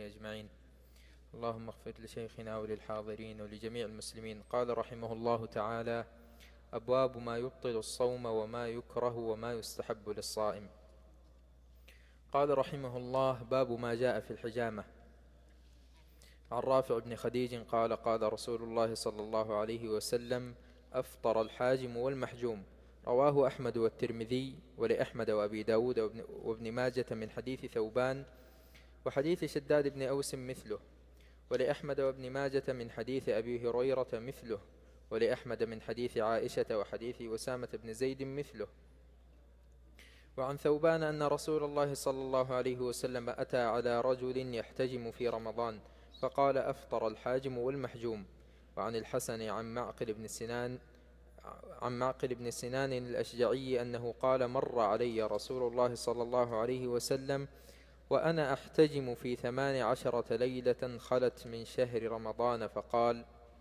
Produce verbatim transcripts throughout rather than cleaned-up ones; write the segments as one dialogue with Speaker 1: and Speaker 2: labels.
Speaker 1: أجمعين. اللهم اغفر لشيخنا وللحاضرين ولجميع المسلمين. قال رحمه الله تعالى: أبواب ما يبطل الصوم وما يكره وما يستحب للصائم. قال رحمه الله: باب ما جاء في الحجامة. عن رافع بن خديج قال: قال رسول الله صلى الله عليه وسلم: أفطر الحاجم والمحجوم. رواه أحمد والترمذي، ولأحمد وأبي داود وابن ماجة من حديث ثوبان، وحديث شداد بن أوس مثله، ولأحمد وابن ماجة من حديث أبي هريرة مثله، ولأحمد من حديث عائشة وحديث أسامة بن زيد مثله. وعن ثوبان أن رسول الله صلى الله عليه وسلم أتى على رجل يحتجم في رمضان فقال: أفطر الحاجم والمحجوم. وعن الحسن عن معقل بن سنان عن معقل بن سنان الأشجعي أنه قال: مر علي رسول الله صلى الله عليه وسلم وأنا أحتجم في ثمان عشرة ليلة خلت من شهر رمضان، فقال: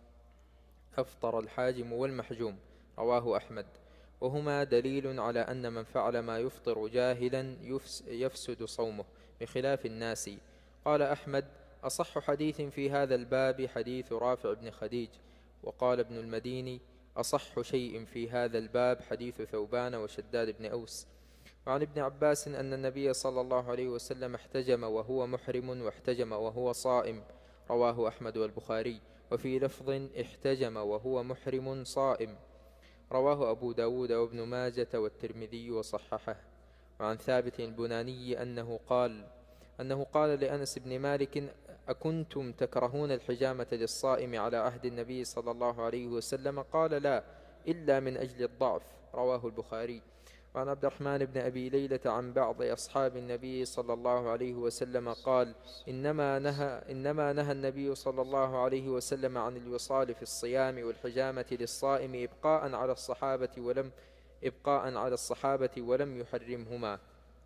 Speaker 1: أفطر الحاجم والمحجوم. رواه أحمد. وهما دليل على أن من فعل ما يفطر جاهلا يفسد صومه بخلاف الناس. قال أحمد: أصح حديث في هذا الباب حديث رافع بن خديج. وقال ابن المديني: أصح شيء في هذا الباب حديث ثوبان وشداد بن أوس. وعن ابن عباس أن النبي صلى الله عليه وسلم احتجم وهو محرم واحتجم وهو صائم. رواه أحمد والبخاري. وفي لفظ: احتجم وهو محرم صائم. رواه أبو داود وابن ماجة والترمذي وصححه. وعن ثابت البناني أنه قال أنه قال لأنس بن مالك: أكنتم تكرهون الحجامة للصائم على عهد النبي صلى الله عليه وسلم؟ قال: لا، إلا من أجل الضعف. رواه البخاري. وعن عبد الرحمن بن أبي ليلة عن بعض أصحاب النبي صلى الله عليه وسلم قال: إنما نهى, إنما نهى النبي صلى الله عليه وسلم عن الوصال في الصيام والحجامة للصائم إبقاء على الصحابة ولم إبقاء على الصحابة ولم يحرمهما.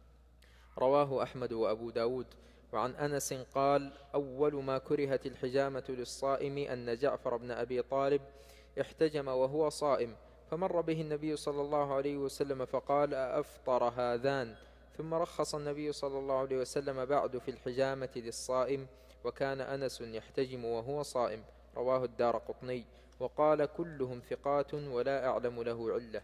Speaker 1: رواه أحمد وأبو داود. وعن أنس قال: أول ما كرهت الحجامة للصائم أن جعفر بن أبي طالب احتجم وهو صائم، فمر به النبي صلى الله عليه وسلم فقال: أفطر هذان؟ ثم رخص النبي صلى الله عليه وسلم بعد في الحجامة للصائم، وكان أنس يحتجم وهو صائم. رواه الدارقطني. وقال: كلهم ثقات ولا أعلم له علة.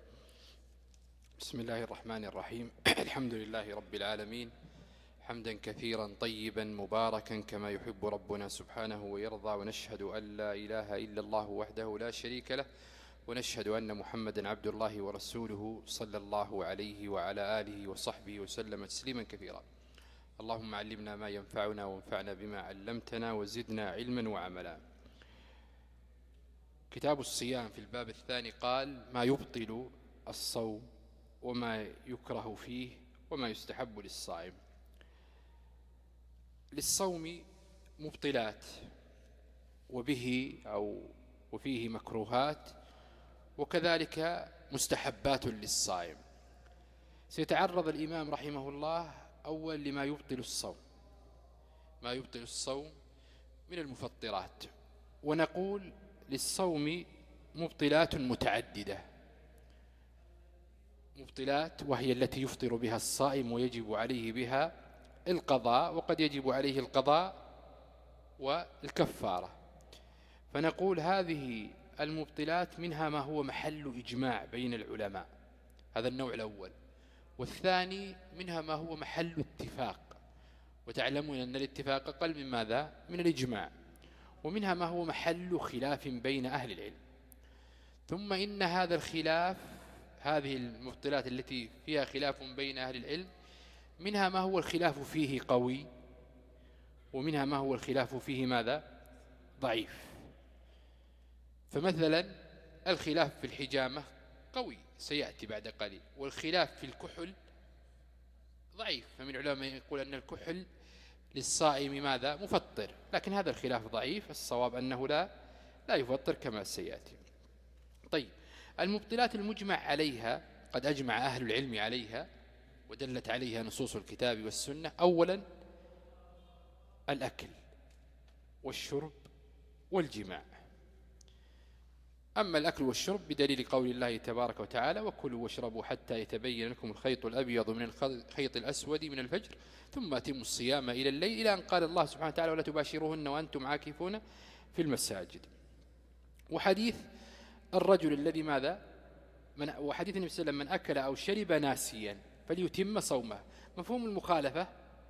Speaker 2: بسم الله الرحمن الرحيم. الحمد لله رب العالمين، حمدا كثيرا طيبا مباركا كما يحب ربنا سبحانه ويرضى. ونشهد أن لا إله إلا الله وحده لا شريك له، ونشهد أن محمدا عبد الله ورسوله صلى الله عليه وعلى آله وصحبه وسلم تسليما كثيرا. اللهم علمنا ما ينفعنا وانفعنا بما علمتنا وزدنا علما وعملا. كتاب الصيام في الباب الثاني قال: ما يبطل الصوم وما يكره فيه وما يستحب للصائم. للصوم مبطلات وبه أو وفيه مكروهات، وكذلك مستحبات للصائم. سيتعرض الإمام رحمه الله أول لما يبطل الصوم، ما يبطل الصوم من المفطرات. ونقول للصوم مبطلات متعددة، مبطلات وهي التي يفطر بها الصائم ويجب عليه بها القضاء، وقد يجب عليه القضاء والكفارة. فنقول هذه المبطلات منها ما هو محل إجماع بين العلماء، هذا النوع الأول. والثاني منها ما هو محل اتفاق، وتعلمون أن الاتفاق أقل من ماذا؟ من الإجماع. ومنها ما هو محل خلاف بين أهل العلم. ثم إن هذا الخلاف، هذه المبطلات التي فيها خلاف بين أهل العلم، منها ما هو الخلاف فيه قوي، ومنها ما هو الخلاف فيه ماذا؟ ضعيف. فمثلا الخلاف في الحجامة قوي سيأتي بعد قليل، والخلاف في الكحل ضعيف. فمن العلماء يقول أن الكحل للصائم ماذا؟ مفطر، لكن هذا الخلاف ضعيف. الصواب أنه لا لا يفطر كما سيأتي. طيب، المبطلات المجمع عليها قد أجمع أهل العلم عليها ودلت عليها نصوص الكتاب والسنة. أولا الأكل والشرب والجماع. أما الأكل والشرب بدليل قول الله تبارك وتعالى وكلوا واشربوا حتى يتبين لكم الخيط الأبيض من الخيط الأسود من الفجر ثم أتموا الصيام إلى الليل، إلى أن قال الله سبحانه وتعالى ولا تباشروهن وأنتم عاكفون في المساجد. وحديث الرجل الذي ماذا من وحديث النبي صلى الله عليه وسلم من أكل أو شرب ناسيا فليتم صومه. مفهوم المخالفة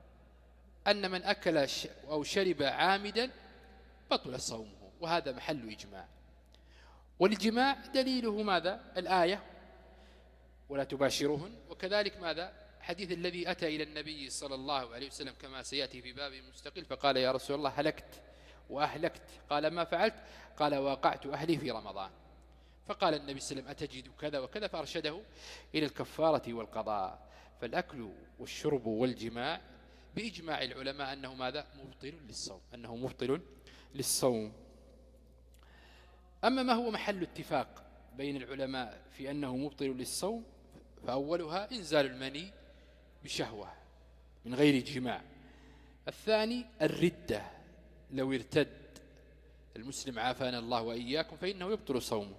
Speaker 2: أن من أكل أو شرب عامدا بطل صومه، وهذا محل إجماع. والإجماع دليله ماذا؟ الآية ولا تباشرهن، وكذلك ماذا؟ حديث الذي أتى إلى النبي صلى الله عليه وسلم كما سيأتي في باب مستقل فقال يا رسول الله هلكت وأهلكت، قال ما فعلت؟ قال واقعت أهلي في رمضان. فقال النبي صلى الله عليه وسلم أتجد كذا وكذا، فأرشده إلى الكفارة والقضاء. فالأكل والشرب والجماع بإجماع العلماء أنه ماذا؟ مبطل للصوم، أنه مبطل للصوم. أما ما هو محل اتفاق بين العلماء في أنه مبطل للصوم فأولها إنزال المني بشهوة من غير جماع. الثاني الردة، لو ارتد المسلم عافانا الله وإياكم فإنه يبطل صومه.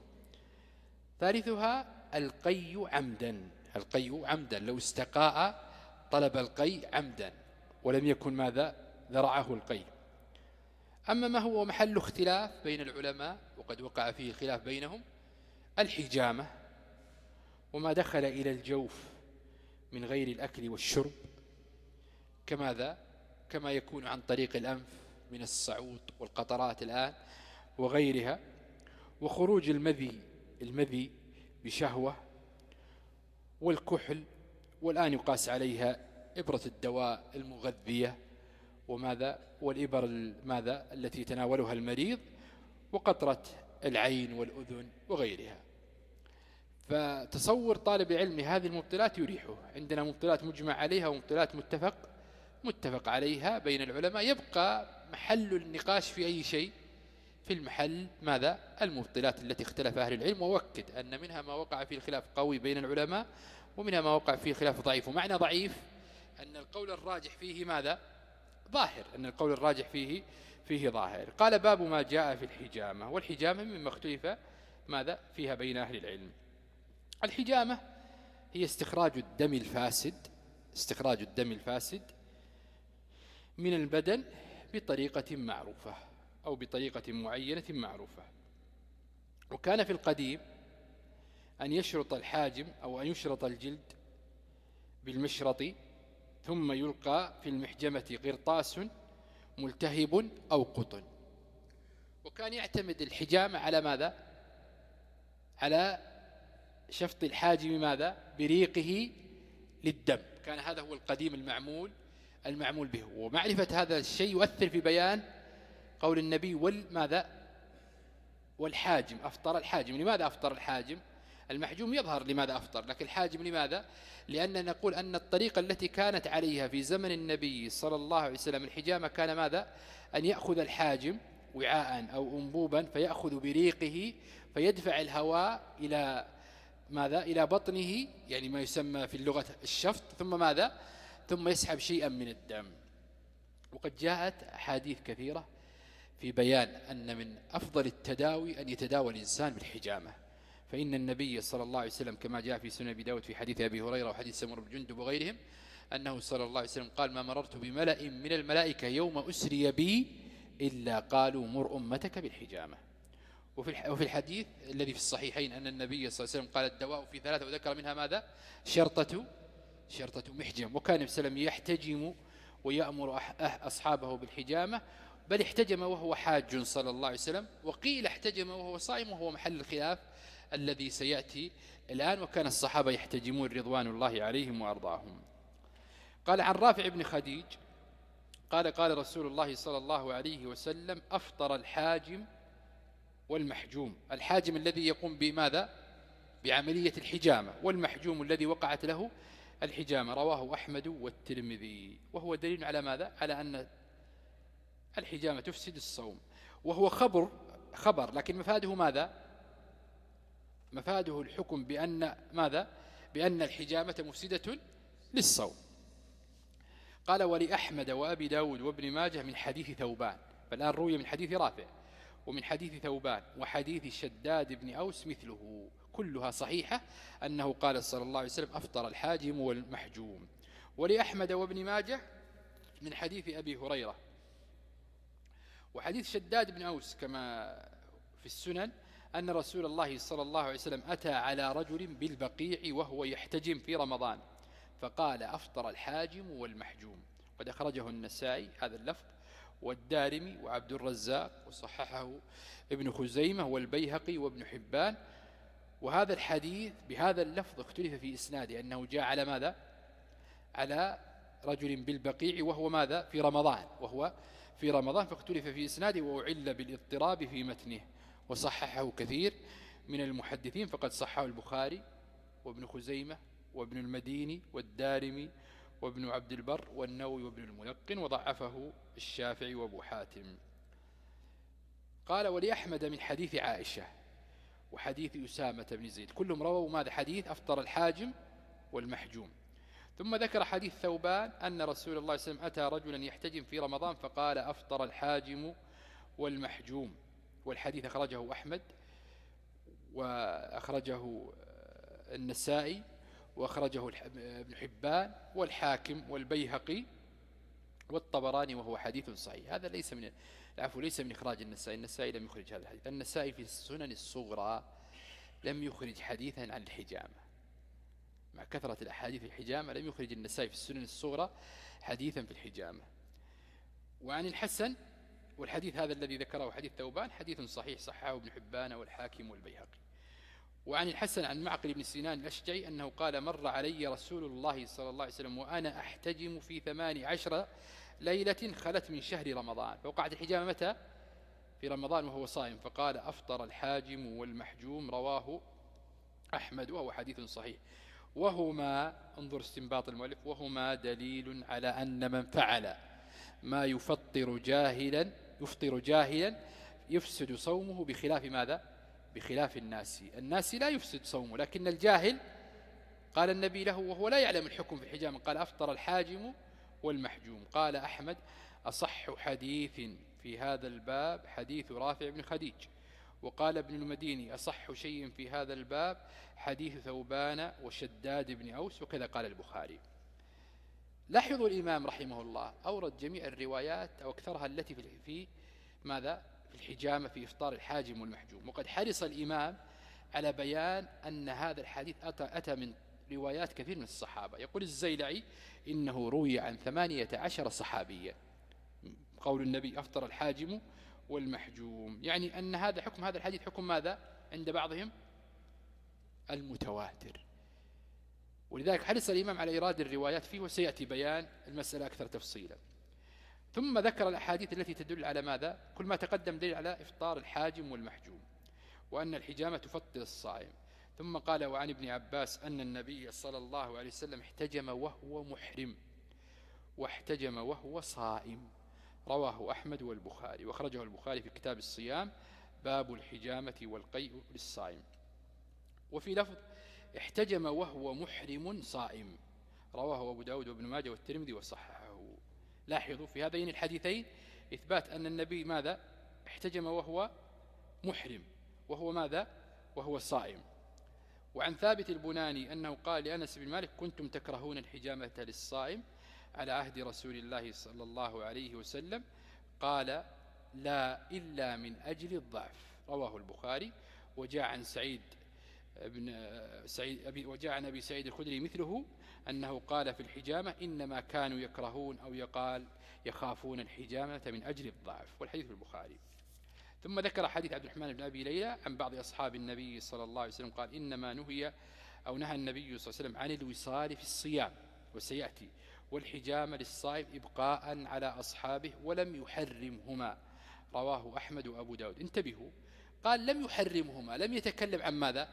Speaker 2: ثالثها القي عمدا، القي عمدا لو استقاء طلب القي عمدا ولم يكن ماذا؟ ذرعه القي. أما ما هو محل اختلاف بين العلماء وقد وقع فيه خلاف بينهم الحجامة وما دخل إلى الجوف من غير الأكل والشرب كماذا؟ كما يكون عن طريق الأنف من الصعود والقطرات الآن وغيرها، وخروج المذي المذي بشهوة، والكحل، والآن يقاس عليها إبرة الدواء المغذية وماذا؟ والإبر ماذا؟ التي تناولها المريض، وقطرة العين والأذن وغيرها. فتصور طالب علم هذه المبطلات يريحه. عندنا مبطلات مجمع عليها ومبطلات متفق متفق عليها بين العلماء. يبقى محل النقاش في أي شيء؟ في المحل ماذا؟ المبطلات التي اختلف أهل العلم. ووكد أن منها ما وقع فيه الخلاف قوي بين العلماء ومنها ما وقع فيه خلاف ضعيف. ومعنى ضعيف أن القول الراجح فيه ماذا؟ ظاهر، أن القول الراجح فيه فيه ظاهر. قال باب ما جاء في الحجامة. والحجامة مما اختلف ماذا فيها بين أهل العلم. الحجامة هي استخراج الدم الفاسد استخراج الدم الفاسد من البدن بطريقة معروفة أو بطريقة معينة معروفة. وكان في القديم أن يشرط الحاجم أو أن يشرط الجلد بالمشرط ثم يلقى في المحجمة قرطاس ملتهب أو قطن. وكان يعتمد الحجامة على ماذا؟ على شفط الحاجم ماذا؟ بريقه للدم. كان هذا هو القديم المعمول المعمول به. ومعرفة هذا الشيء يؤثر في بيان قول النبي والماذا؟ والحاجم أفطر الحاجم. لماذا أفطر الحاجم؟ المحجوم يظهر لماذا أفطر، لكن الحاجم لماذا؟ لأننا نقول أن الطريقة التي كانت عليها في زمن النبي صلى الله عليه وسلم الحجامة كان ماذا؟ أن يأخذ الحاجم وعاء أو أنبوبا فيأخذ بريقه فيدفع الهواء إلى ماذا؟ إلى بطنه، يعني ما يسمى في اللغة الشفط، ثم ماذا؟ ثم يسحب شيئا من الدم. وقد جاءت أحاديث كثيرة في بيان أن من أفضل التداوي أن يتداوى الإنسان بالحجامة. فإن النبي صلى الله عليه وسلم كما جاء في سنن أبي داود في حديث أبي هريرة وحديث سمر بن جندب وغيرهم أنه صلى الله عليه وسلم قال ما مررت بملأ من الملائكة يوم أسري بي إلا قالوا مر أمتك بالحجامة. وفي الحديث الذي في الصحيحين أن النبي صلى الله عليه وسلم قال الدواء في ثلاثة وذكر منها ماذا؟ شرطة شرطة محجم. وكان النبي صلى الله عليه وسلم يحتجم ويأمر أصحابه بالحجامة، بل احتجم وهو حاج صلى الله عليه وسلم، وقيل احتجم وهو صائم، وهو محل الخلاف الذي سيأتي الآن. وكان الصحابة يحتجمون رضوان الله عليهم وأرضاهم. قال عن رافع بن خديج قال قال رسول الله صلى الله عليه وسلم أفطر الحاجم والمحجوم. الحاجم الذي يقوم بماذا؟ بعملية الحجامة، والمحجوم الذي وقعت له الحجامة. رواه أحمد والترمذي. وهو دليل على ماذا؟ على أن الحجامة تفسد الصوم. وهو خبر خبر لكن مفاده ماذا؟ مفاده الحكم بأن ماذا؟ بأن الحجامة مفسدة للصوم. قال ولأحمد وأبي داود وابن ماجه من حديث ثوبان. فالآن روي من حديث رافع. ومن حديث ثوبان وحديث شداد بن أوس مثله، كلها صحيحة أنه قال صلى الله عليه وسلم أفطر الحاجم والمحجوم. ولأحمد وابن ماجه من حديث أبي هريرة. وحديث شداد بن أوس كما في السنن أن رسول الله صلى الله عليه وسلم أتى على رجل بالبقيع وهو يحتجم في رمضان فقال أفطر الحاجم والمحجوم. قد أخرجه النسائي هذا اللفظ والدارمي وعبد الرزاق وصححه ابن خزيمة والبيهقي وابن حبان. وهذا الحديث بهذا اللفظ اختلف في إسناده أنه جاء على ماذا؟ على رجل بالبقيع وهو ماذا؟ في رمضان وهو في رمضان فاختلف في إسناده وأعل بالاضطراب في متنه. وصححه كثير من المحدثين فقد صححه البخاري وابن خزيمة وابن المديني والدارمي وابن عبد البر والنووي وابن الملقن وضعفه الشافعي وابو حاتم. قال ولأحمد من حديث عائشة وحديث أسامة بن زيد كلهم رووا ماذا؟ حديث أفطر الحاجم والمحجوم. ثم ذكر حديث ثوبان أن رسول الله صلى الله عليه وسلم أتى رجلا يحتجم في رمضان فقال أفطر الحاجم والمحجوم. والحديث أخرجه أحمد وأخرجه النسائي وأخرجه ابن حبان والحاكم والبيهقي والطبراني وهو حديث صحيح. هذا ليس من العفو ليس من إخراج النسائي، النسائي لم يخرج هذا الحديث. النسائي في السنن الصغرى لم يخرج حديثا عن الحجامة، مع كثرة الأحاديث في الحجامة لم يخرج النسائي في السنن الصغرى حديثا في الحجامة. وعن الحسن والحديث هذا الذي ذكره حديث ثوبان حديث صحيح صححه ابن حبان والحاكم والبيهقي. وعن الحسن عن معقل بن سنان الأشجعي أنه قال مر علي رسول الله صلى الله عليه وسلم وأنا أحتجم في ثمان عشر ليلة خلت من شهر رمضان، فوقعت الحجامة متى؟ في رمضان وهو صائم، فقال أفطر الحاجم والمحجوم. رواه أحمد وهو حديث صحيح. وهما انظر استنباط المؤلف وهما دليل على أن من فعل ما يفطر جاهلا يفطر جاهلا يفسد صومه بخلاف ماذا؟ بخلاف الناس. الناس لا يفسد صومه، لكن الجاهل قال النبي له وهو لا يعلم الحكم في الحجامة قال أفطر الحاجم والمحجوم. قال أحمد أصح حديث في هذا الباب حديث رافع بن خديج. وقال ابن المديني أصح شيء في هذا الباب حديث ثوبان وشداد بن أوس، وكذا قال البخاري. لاحظوا الإمام رحمه الله أورد جميع الروايات أو أكثرها التي في ماذا؟ في الحجامة في إفطار الحاجم والمحجوم. وقد حرص الإمام على بيان أن هذا الحديث أتى, أتى من روايات كثير من الصحابة. يقول الزيلعي إنه روي عن ثمانية عشر صحابيا قول النبي أفطر الحاجم والمحجوم، يعني أن هذا حكم هذا الحديث حكم ماذا عند بعضهم؟ المتواتر. ولذلك حرص الإمام على إيراد الروايات فيه وسيأتي بيان المسألة أكثر تفصيلا. ثم ذكر الأحاديث التي تدل على ماذا؟ كل ما تقدم دليل على إفطار الحاجم والمحجوم وأن الحجامة تفطر الصائم. ثم قال وعن ابن عباس أن النبي صلى الله عليه وسلم احتجم وهو محرم واحتجم وهو صائم. رواه أحمد والبخاري وأخرجه البخاري في كتاب الصيام باب الحجامة والقيء للصائم. وفي لفظ احتجم وهو محرم صائم رواه أبو داود وابن ماجه والترمذي وصححه. لاحظوا في هذين الحديثين إثبات أن النبي ماذا؟ احتجم وهو محرم وهو ماذا؟ وهو صائم. وعن ثابت البناني أنه قال لأنس بن مالك كنتم تكرهون الحجامة للصائم على عهد رسول الله صلى الله عليه وسلم؟ قال لا إلا من أجل الضعف. رواه البخاري. وجاء عن سعيد ابن سعيد أبي وجاء عن أبي سعيد الخدري مثله أنه قال في الحجامة إنما كانوا يكرهون أو يقال يخافون الحجامة من أجل الضعف، والحديث في البخاري. ثم ذكر حديث عبد الرحمن بن أبي ليلى عن بعض أصحاب النبي صلى الله عليه وسلم قال إنما نهي أو نهى النبي صلى الله عليه وسلم عن الوصال في الصيام وسيأتي، والحجامة للصائم إبقاء على أصحابه ولم يحرمهما. رواه أحمد وأبو داود. انتبهوا، قال لم يحرمهما، لم يتكلم عن ماذا؟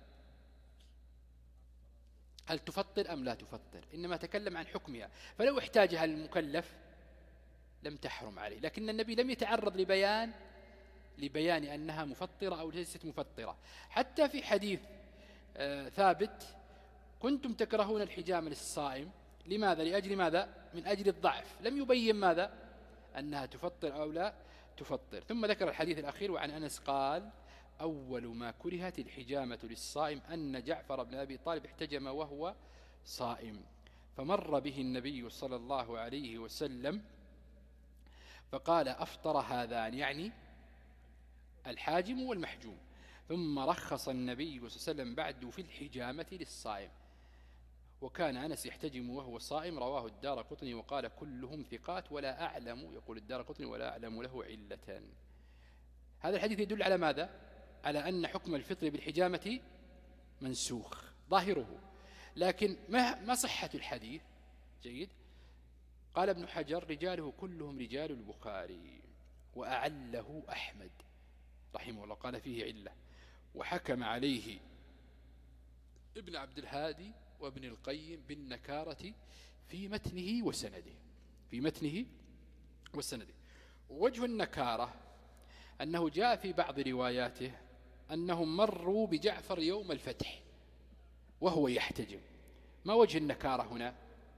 Speaker 2: هل تفطر أم لا تفطر، إنما تكلم عن حكمها. فلو احتاجها المكلف لم تحرم عليه، لكن النبي لم يتعرض لبيان لبيان أنها مفطرة أو ليست مفطرة. حتى في حديث آه ثابت كنتم تكرهون الحجامة للصائم، لماذا؟ لأجل ماذا؟ من أجل الضعف. لم يبين ماذا؟ أنها تفطر أو لا تفطر. ثم ذكر الحديث الأخير وعن أنس قال أول ما كرهت الحجامة للصائم أن جعفر بن أبي طالب احتجم وهو صائم، فمر به النبي صلى الله عليه وسلم فقال أفطر هذان، يعني الحاجم والمحجوم. ثم رخص النبي صلى الله عليه وسلم بعد في الحجامة للصائم. وكان أنس يحتجم وهو صائم، رواه الدارقطني وقال كلهم ثقات ولا أعلم، يقول الدارقطني ولا أعلم له علة. هذا الحديث يدل على ماذا؟ على أن حكم الفطر بالحجامة منسوخ ظاهره. لكن ما ما صحة الحديث؟ جيد. قال ابن حجر رجاله كلهم رجال البخاري، وأعله أحمد رحمه الله، قال فيه علة، وحكم عليه ابن عبد الهادي وابن القيم بالنكارة في متنه وسنده في متنه وسنده. ووجه النكارة أنه جاء في بعض رواياته أنهم مروا بجعفر يوم الفتح وهو يحتجم. ما وجه النكارة هنا؟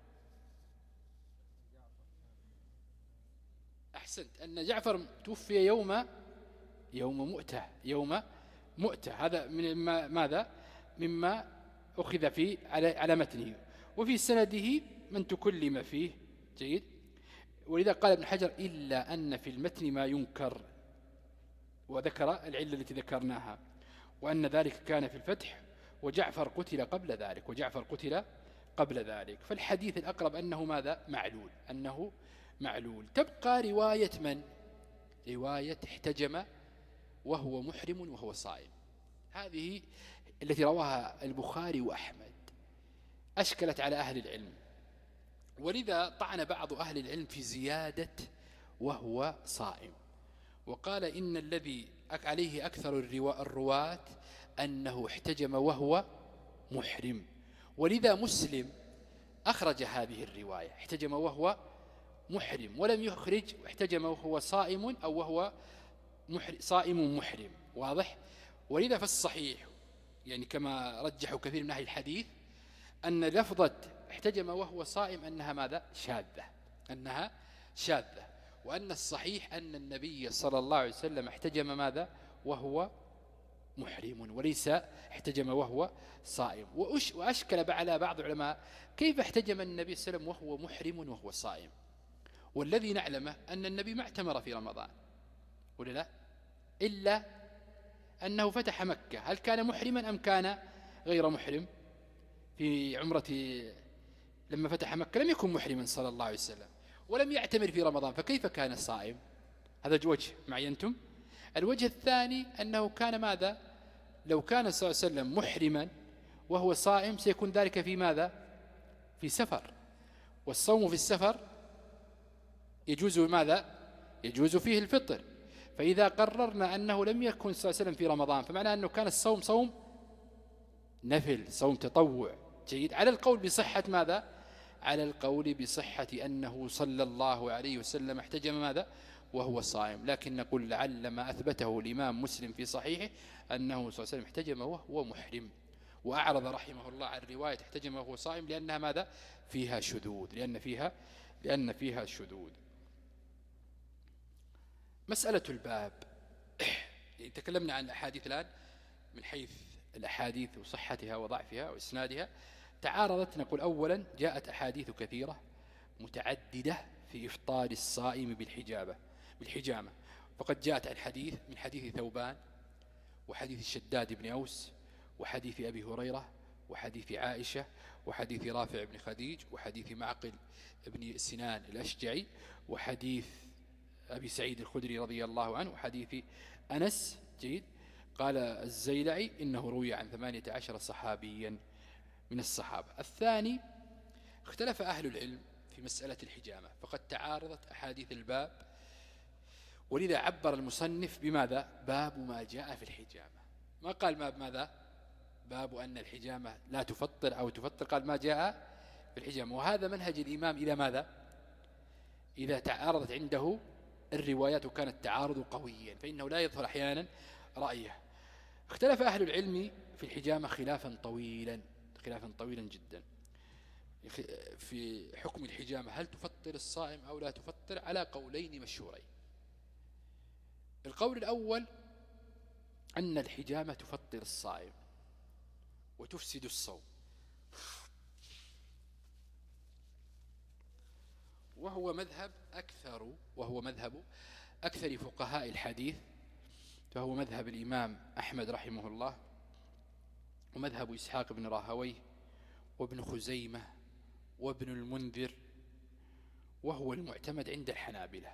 Speaker 2: أحسنت، أن جعفر توفي يوم يوم مؤتة يوم مؤتة هذا من ماذا؟ مما أخذ فيه على على متنه، وفي سنده من تكلم فيه. جيد. ولذا قال ابن حجر إلا أن في المتن ما ينكر، وذكر العلة التي ذكرناها، وأن ذلك كان في الفتح وجعفر قتل قبل ذلك وجعفر قتل قبل ذلك. فالحديث الأقرب أنه ماذا؟ معلول أنه معلول. تبقى رواية من؟ رواية احتجم وهو محرم وهو صائم، هذه التي رواها البخاري وأحمد، أشكلت على أهل العلم، ولذا طعن بعض أهل العلم في زيادة وهو صائم، وقال إن الذي عليه أكثر الرواة أنه احتجم وهو محرم. ولذا مسلم أخرج هذه الرواية احتجم وهو محرم، ولم يخرج احتجم وهو صائم أو وهو محرم صائم محرم. واضح؟ ولذا فالصحيح يعني كما رجحوا كثير من أهل الحديث أن لفظة احتجم وهو صائم أنها ماذا؟ شاذة أنها شاذة وأن الصحيح أن النبي صلى الله عليه وسلم احتجم ماذا؟ وهو محرم، وليس احتجم وهو صائم. وأشكل على بعض العلماء كيف احتجم النبي صلى الله عليه وسلم وهو محرم وهو صائم، والذي نعلمه أن النبي ما اعتمر في رمضان ولا لا، إلا أنه فتح مكة. هل كان محرما أم كان غير محرم؟ في عمرة لما فتح مكة لم يكن محرما صلى الله عليه وسلم ولم يعتمر في رمضان، فكيف كان صائم؟ هذا وجه معي أنتم. الوجه الثاني أنه كان ماذا؟ لو كان صلى الله عليه وسلم محرما وهو صائم سيكون ذلك في ماذا؟ في سفر، والصوم في السفر يجوز ماذا؟ يجوز فيه الفطر. فإذا قررنا أنه لم يكن صلى الله عليه وسلم في رمضان فمعنى أنه كان الصوم صوم نفل، صوم تطوع. جيد. على القول بصحة ماذا؟ على القول بصحة أنه صلى الله عليه وسلم احتجم ماذا؟ وهو صائم. لكن نقول لعل ما أثبته الإمام مسلم في صحيحه أنه صلى الله عليه وسلم احتجم وهو محرم، وأعرض رحمه الله عن رواية احتجم وهو صائم لأنها ماذا؟ فيها شذوذ لأن فيها لأن فيها شذوذ. مسألة الباب تكلمنا عن الأحاديث الآن من حيث الأحاديث وصحتها وضعفها وإسنادها. تعارضت، نقول أولا جاءت أحاديث كثيرة متعددة في إفطار الصائم بالحجابة بالحجامة. فقد جاءت الحديث من حديث ثوبان وحديث الشداد بن أوس وحديث أبي هريرة وحديث عائشة وحديث رافع بن خديج وحديث معقل بن سنان الأشجعي وحديث أبي سعيد الخدري رضي الله عنه وحديث أنس. جيد. قال الزيلعي إنه روي عن ثمانية عشر صحابيا من الصحابة. الثاني اختلف أهل العلم في مسألة الحجامة، فقد تعارضت أحاديث الباب، ولذا عبر المصنف بماذا؟ باب ما جاء في الحجامة. ما قال باب ماذا؟ باب أن الحجامة لا تفطر أو تفطر، قال ما جاء في الحجامة. وهذا منهج الإمام إذا ماذا؟ إذا تعارضت عنده الروايات وكان التعارض قويا فإنه لا يظهر أحيانا رأيه. اختلف أهل العلم في الحجامة خلافا طويلا خلافا طويلا جدا. في حكم الحجامة هل تفطر الصائم أو لا تفطر على قولين مشهورين. القول الأول أن الحجامة تفطر الصائم وتفسد الصوم، وهو مذهب أكثر وهو مذهب أكثر فقهاء الحديث، فهو مذهب الإمام أحمد رحمه الله، ومذهب إسحاق بن راهويه وابن خزيمة وابن المنذر، وهو المعتمد عند الحنابلة.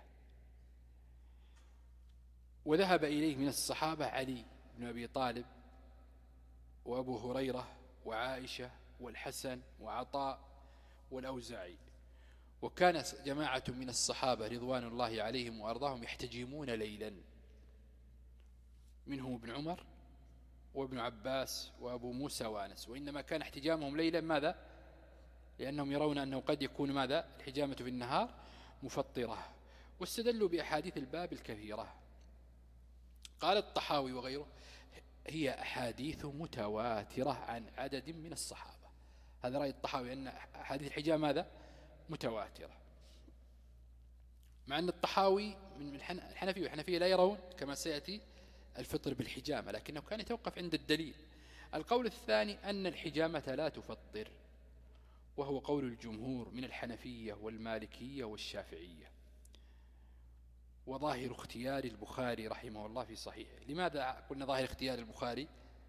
Speaker 2: وذهب إليه من الصحابة علي بن أبي طالب وأبو هريرة وعائشة والحسن وعطاء والأوزاعي. وكان جماعة من الصحابة رضوان الله عليهم وأرضاهم يحتجمون ليلا، منهم ابن عمر وابن عباس وأبو موسى وأنس، وإنما كان احتجامهم ليلا ماذا؟ لأنهم يرون أنه قد يكون ماذا؟ الحجامة في النهار مفطرة، واستدلوا بأحاديث الباب الكثيرة. قال الطحاوي وغيره هي أحاديث متواترة عن عدد من الصحابة. هذا رأي الطحاوي أن أحاديث الحجامة ماذا؟ متواترة، مع أن الطحاوي من الحنفية والحنفية لا يرون كما سيأتي الفطر بالحجامة، لكنه كان يتوقف عند الدليل. القول الثاني أن الحجامة لا تفطر، وهو قول الجمهور من الحنفية والمالكية والشافعية، وظاهر اختيار البخاري رحمه الله في صحيحه. لماذا قلنا ظاهر اختيار البخاري؟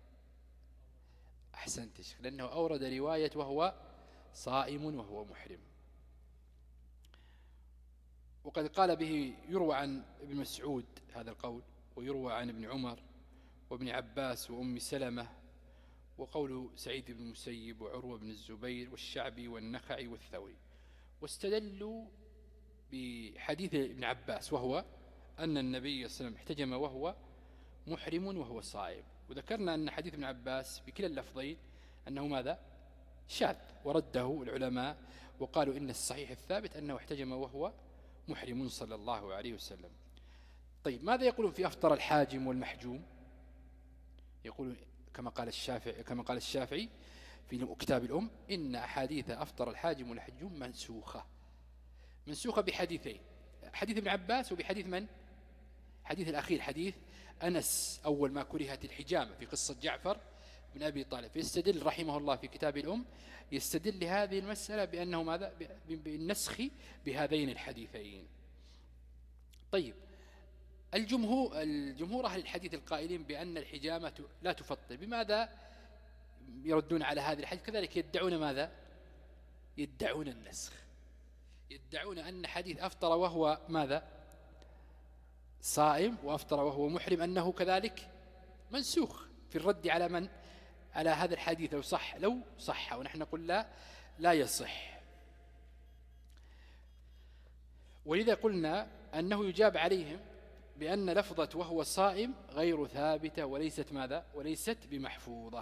Speaker 2: أحسنت، لأنه أورد رواية وهو صائم وهو محرم، وقد قال به يروى عن ابن مسعود هذا القول، ويروى عن ابن عمر وابن عباس وأم سلمة، وقول سعيد بن المسيب وعروة بن الزبير والشعبي والنخعي والثوري. واستدلوا بحديث ابن عباس وهو أن النبي صلى الله عليه وسلم احتجم وهو محرم وهو صائم. وذكرنا أن حديث ابن عباس بكلا اللفظين أنه ماذا؟ شاذ، ورده العلماء وقالوا إن الصحيح الثابت أنه احتجم وهو محرم صلى الله عليه وسلم. طيب ماذا يقولون في أفطر الحاجم والمحجوم؟ يقولون كما قال الشافعي كما قال الشافعي في كتاب الأم إن أحاديث أفطر الحاجم والمحجوم منسوخة، منسوخة بحديثين، حديث ابن عباس وبحديث من؟ حديث الأخير، حديث أنس أول ما كرهت الحجامة في قصة جعفر بن أبي طالب. فيستدل رحمه الله في كتاب الأم، يستدل لهذه المسألة بأنه ماذا؟ بالنسخ بهذين الحديثين. طيب الجمهور الجمهور أهل الحديث القائلين بأن الحجامة لا تفطر، بماذا يردون على هذه الحديث؟ كذلك يدعون ماذا؟ يدعون النسخ، يدعون أن حديث أفطر وهو ماذا؟ صائم وأفطر وهو محرم أنه كذلك منسوخ، في الرد على من؟ على هذا الحديث لو صح لو صح ونحن نقول لا لا يصح. ولذا قلنا أنه يجاب عليهم بأن لفظة وهو صائم غير ثابتة وليست ماذا؟ وليست بمحفوظة،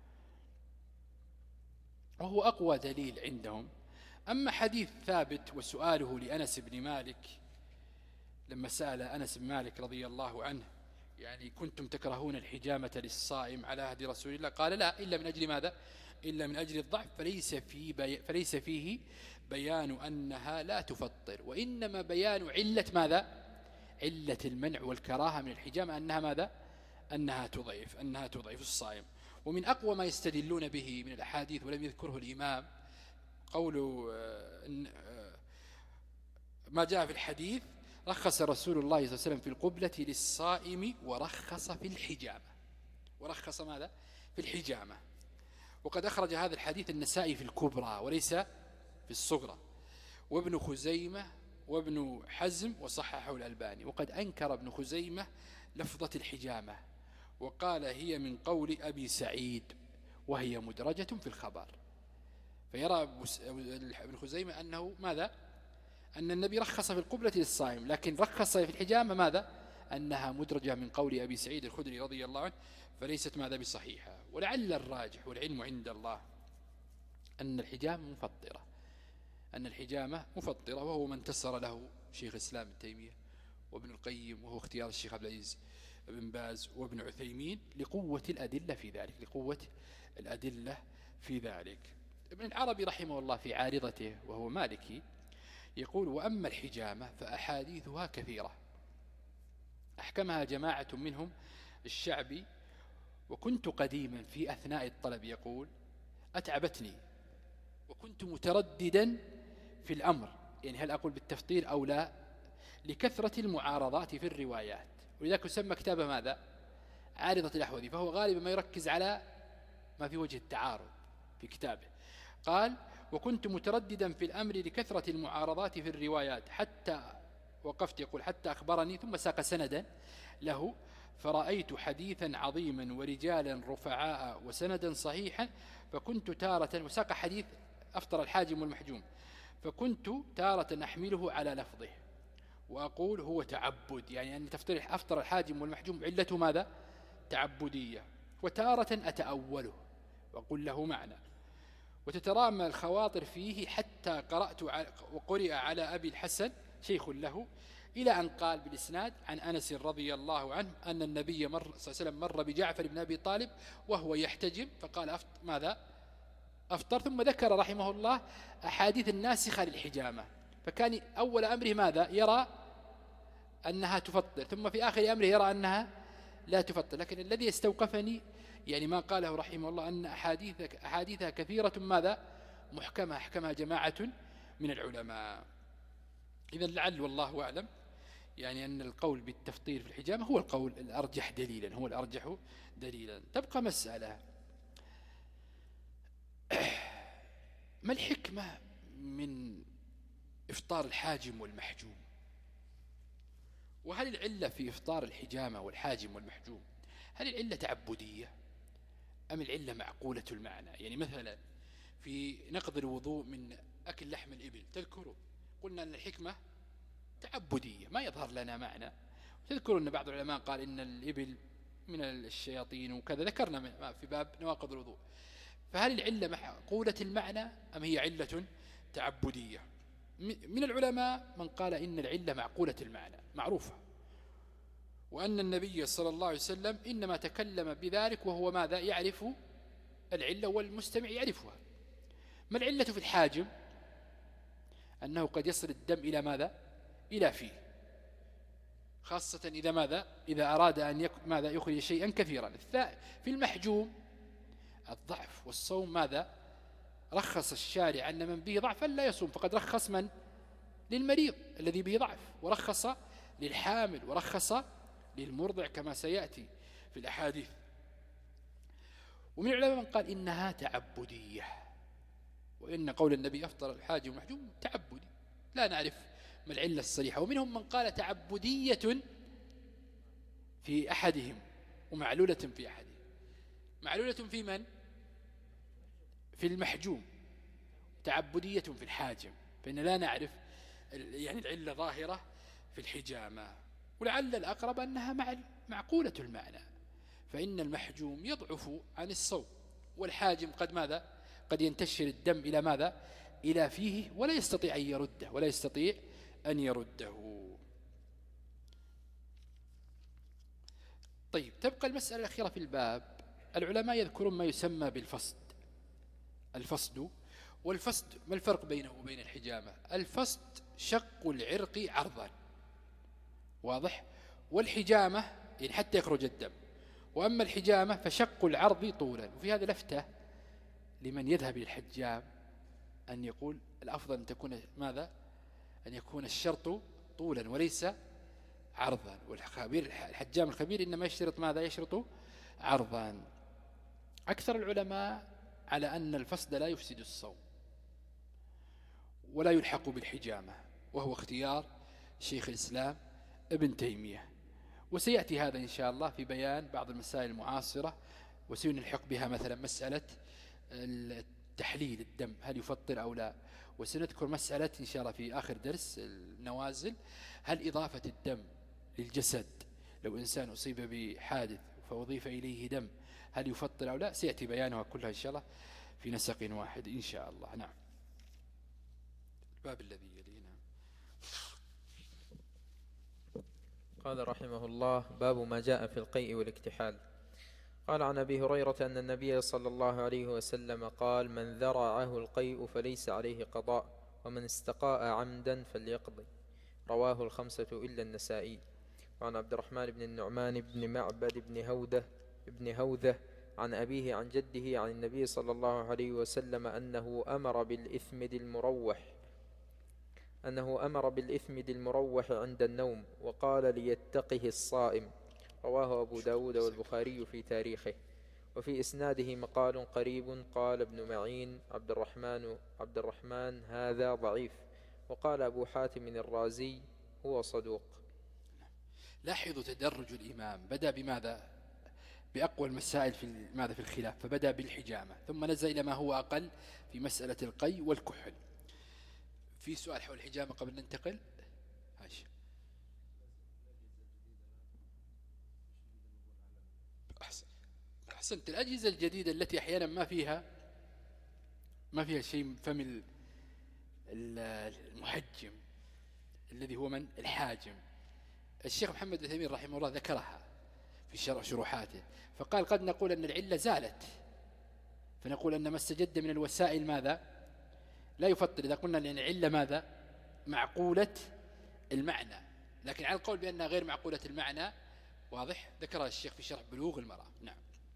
Speaker 2: وهو أقوى دليل عندهم. أما حديث ثابت وسؤاله لأنس بن مالك لما سأل أنس بن مالك رضي الله عنه يعني كنتم تكرهون الحجامة للصائم على عهد رسول الله؟ قال لا، إلا من أجل ماذا؟ إلا من أجل الضعف، فليس, في بي فليس فيه بيان أنها لا تفطر، وإنما بيان علة ماذا؟ علة المنع والكراهة من الحجامة أنها ماذا؟ أنها تضعف أنها تضعف الصائم. ومن أقوى ما يستدلون به من الأحاديث ولم يذكره الإمام قوله ما جاء في الحديث رخص رسول الله صلى الله عليه وسلم في القبلة للصائم ورخص في الحجامة، ورخص ماذا؟ في الحجامة. وقد أخرج هذا الحديث النسائي في الكبرى وليس في الصغرى، وابن خزيمة وابن حزم وصححه الألباني. وقد أنكر ابن خزيمة لفظة الحجامة وقال هي من قول أبي سعيد وهي مدرجة في الخبر. فيرى ابن خزيمة أنه ماذا؟ أن النبي رخص في القبلة للصائم، لكن رخص في الحجامة ماذا؟ أنها مدرجة من قول أبي سعيد الخدري رضي الله عنه، فليست ماذا؟ بصحيحة. ولعل الراجح والعلم عند الله أن الحجامة مفطرة أن الحجامة مفطرة وهو من انتصر له شيخ الإسلام ابن تيمية وابن القيم، وهو اختيار الشيخ عبد العزيز بن باز وابن عثيمين لقوة الأدلة في ذلك لقوة الأدلة في ذلك ابن العربي رحمه الله في عارضته وهو مالكي يقول: وأما الحجامة فأحاديثها كثيرة أحكمها جماعة منهم الشعبي، وكنت قديما في أثناء الطلب يقول أتعبتني وكنت مترددا في الأمر، يعني هل أقول بالتفطير أو لا، لكثرة المعارضات في الروايات. ولذلك يسمى كتابه ماذا؟ عارضة الأحوذي، فهو غالبا ما يركز على ما في وجه التعارض في كتابه. قال: وكنت مترددا في الأمر لكثرة المعارضات في الروايات حتى وقفت، يقول حتى أخبرني، ثم ساق سندا له: فرأيت حديثا عظيما ورجالا رفعاء وسندا صحيحا، فكنت تارة، وساق حديث أفطر الحاجم والمحجوم، فكنت تارة أحمله على لفظه وأقول هو تعبد، يعني أن تفطر أفطر الحاجم والمحجوم علته ماذا؟ تعبدية، وتارة أتأوله وأقول له معنى، وتترامى الخواطر فيه حتى قرأت وقرئ على أبي الحسن شيخ له، إلى أن قال بالإسناد عن أنس رضي الله عنه أن النبي مر صلى الله عليه وسلم مر بجعفر بن أبي طالب وهو يحتجم فقال أفطر ماذا؟ أفطر. ثم ذكر رحمه الله أحاديث الناسخة للحجامة، فكان أول أمره ماذا؟ يرى أنها تفطر، ثم في آخر أمره يرى أنها لا تفطر. لكن الذي استوقفني يعني ما قاله رحمه الله أن أحاديث أحاديثها كثيرة ماذا؟ محكمة أحكمها جماعة من العلماء. إذن لعل والله أعلم يعني أن القول بالتفطير في الحجامة هو القول الأرجح دليلا، هو الأرجح دليلا. تبقى مسألة: ما الحكمة من إفطار الحاجم والمحجوم؟ وهل العلة في إفطار الحجامة والحاجم والمحجوم هل العلة تعبدية أم العلة معقولة المعنى؟ يعني مثلا في نقض الوضوء من أكل لحم الإبل تذكروا قلنا أن الحكمة تعبدية ما يظهر لنا معنى، تذكروا أن بعض العلماء قال إن الإبل من الشياطين وكذا، ذكرنا في باب نواقض الوضوء. فهل العلة معقولة المعنى أم هي علة تعبدية؟ من العلماء من قال إن العلة معقولة المعنى معروفة، وأن النبي صلى الله عليه وسلم إنما تكلم بذلك وهو ماذا؟ يعرف العلة والمستمع يعرفها. ما العلة في الحاجم؟ أنه قد يصل الدم إلى ماذا؟ إلى فيه، خاصة إذا ماذا؟ إذا أراد أن يك... ماذا يخرج شيئا كثيرا. في المحجوم الضعف والصوم ماذا؟ رخص الشارع أن من به ضعف لا يصوم، فقد رخص من؟ للمريض الذي به ضعف، ورخص للحامل، ورخص للمرضع كما سيأتي في الأحاديث. ومن العلماء من قال إنها تعبدية، وإن قول النبي أفطر الحاجم والمحجوم تعبدي لا نعرف ما العلة الصريحة. ومنهم من قال تعبدية في أحدهم ومعلولة في أحدهم. معلولة في من؟ في المحجوم، تعبدية في الحاجم، فإن لا نعرف يعني العلة ظاهرة في الحجامة. ولعل الأقرب أنها معقولة المعنى، فإن المحجوم يضعف عن الصوم، والحاجم قد ماذا؟ قد ينتشر الدم إلى ماذا؟ إلى فيه ولا يستطيع أن يرده ولا يستطيع أن يرده. طيب، تبقى المسألة الأخيرة في الباب. العلماء يذكرون ما يسمى بالفصد. الفصد والفصد ما الفرق بينه وبين الحجامة؟ الفصد شق العرق عرضا، واضح؟ والحجامة يعني حتى يخرج الدم، وأما الحجامة فشق العرض طولا. وفي هذا لفتة لمن يذهب للحجام أن يقول الأفضل أن تكون ماذا؟ أن يكون الشرط طولا وليس عرضا، والخبير الحجام الخبير إنما يشترط ماذا؟ يشرط عرضا. أكثر العلماء على أن الفصد لا يفسد الصوم ولا يلحق بالحجامة، وهو اختيار شيخ الإسلام ابن تيمية، وسيأتي هذا إن شاء الله في بيان بعض المسائل المعاصرة، وسنلحق بها مثلا مسألة تحليل الدم هل يفطر أو لا، وسنذكر مسألة إن شاء الله في آخر درس النوازل هل إضافة الدم للجسد لو إنسان أصيب بحادث فأضيف إليه دم هل يفطر أو لا، سيأتي بيانها كلها إن شاء الله في نسق واحد إن شاء الله. نعم. الباب الذي يلينا
Speaker 1: قال رحمه الله: باب ما جاء في القيء والاكتحال. قال عن أبي هريرة أن النبي صلى الله عليه وسلم قال: من ذرعه القيء فليس عليه قضاء، ومن استقاء عمدا فليقضي. رواه الخمسة إلا النسائي. وعن عبد الرحمن بن النعمان بن معبد بن هودة بن هوذة عن أبيه عن جده عن النبي صلى الله عليه وسلم أنه أمر بالإثمد المروح أنه أمر بالإثمد المروح عند النوم، وقال: ليتقه الصائم. رواه أبو داود والبخاري في تاريخه. وفي إسناده مقال قريب. قال ابن معين: عبد الرحمن عبد الرحمن هذا ضعيف. وقال أبو حاتم الرازي: هو صدوق.
Speaker 2: لاحظوا تدرج الإمام، بدأ بماذا؟ بأقوى المسائل في ماذا في الخلاف، فبدأ بالحجامة ثم نزل إلى ما هو أقل في مسألة القي والكحل. في سؤال حول الحجامة قبل ننتقل؟ هاش. أحسن. أحسنت. الأجهزة الجديدة التي أحيانا ما فيها ما فيها شيء فم المحجم الذي هو من الحاجم. الشيخ محمد الثمين رحمه الله ذكرها في شروحاته، فقال: قد نقول أن العلة زالت، فنقول أن ما استجد من الوسائل ماذا لا يفطر، إذا قلنا لأن العلة ماذا معقولة المعنى، لكن على القول بأنها غير معقولة المعنى واضح ذكرها الشيخ في شرح بلوغ المرام. نعم.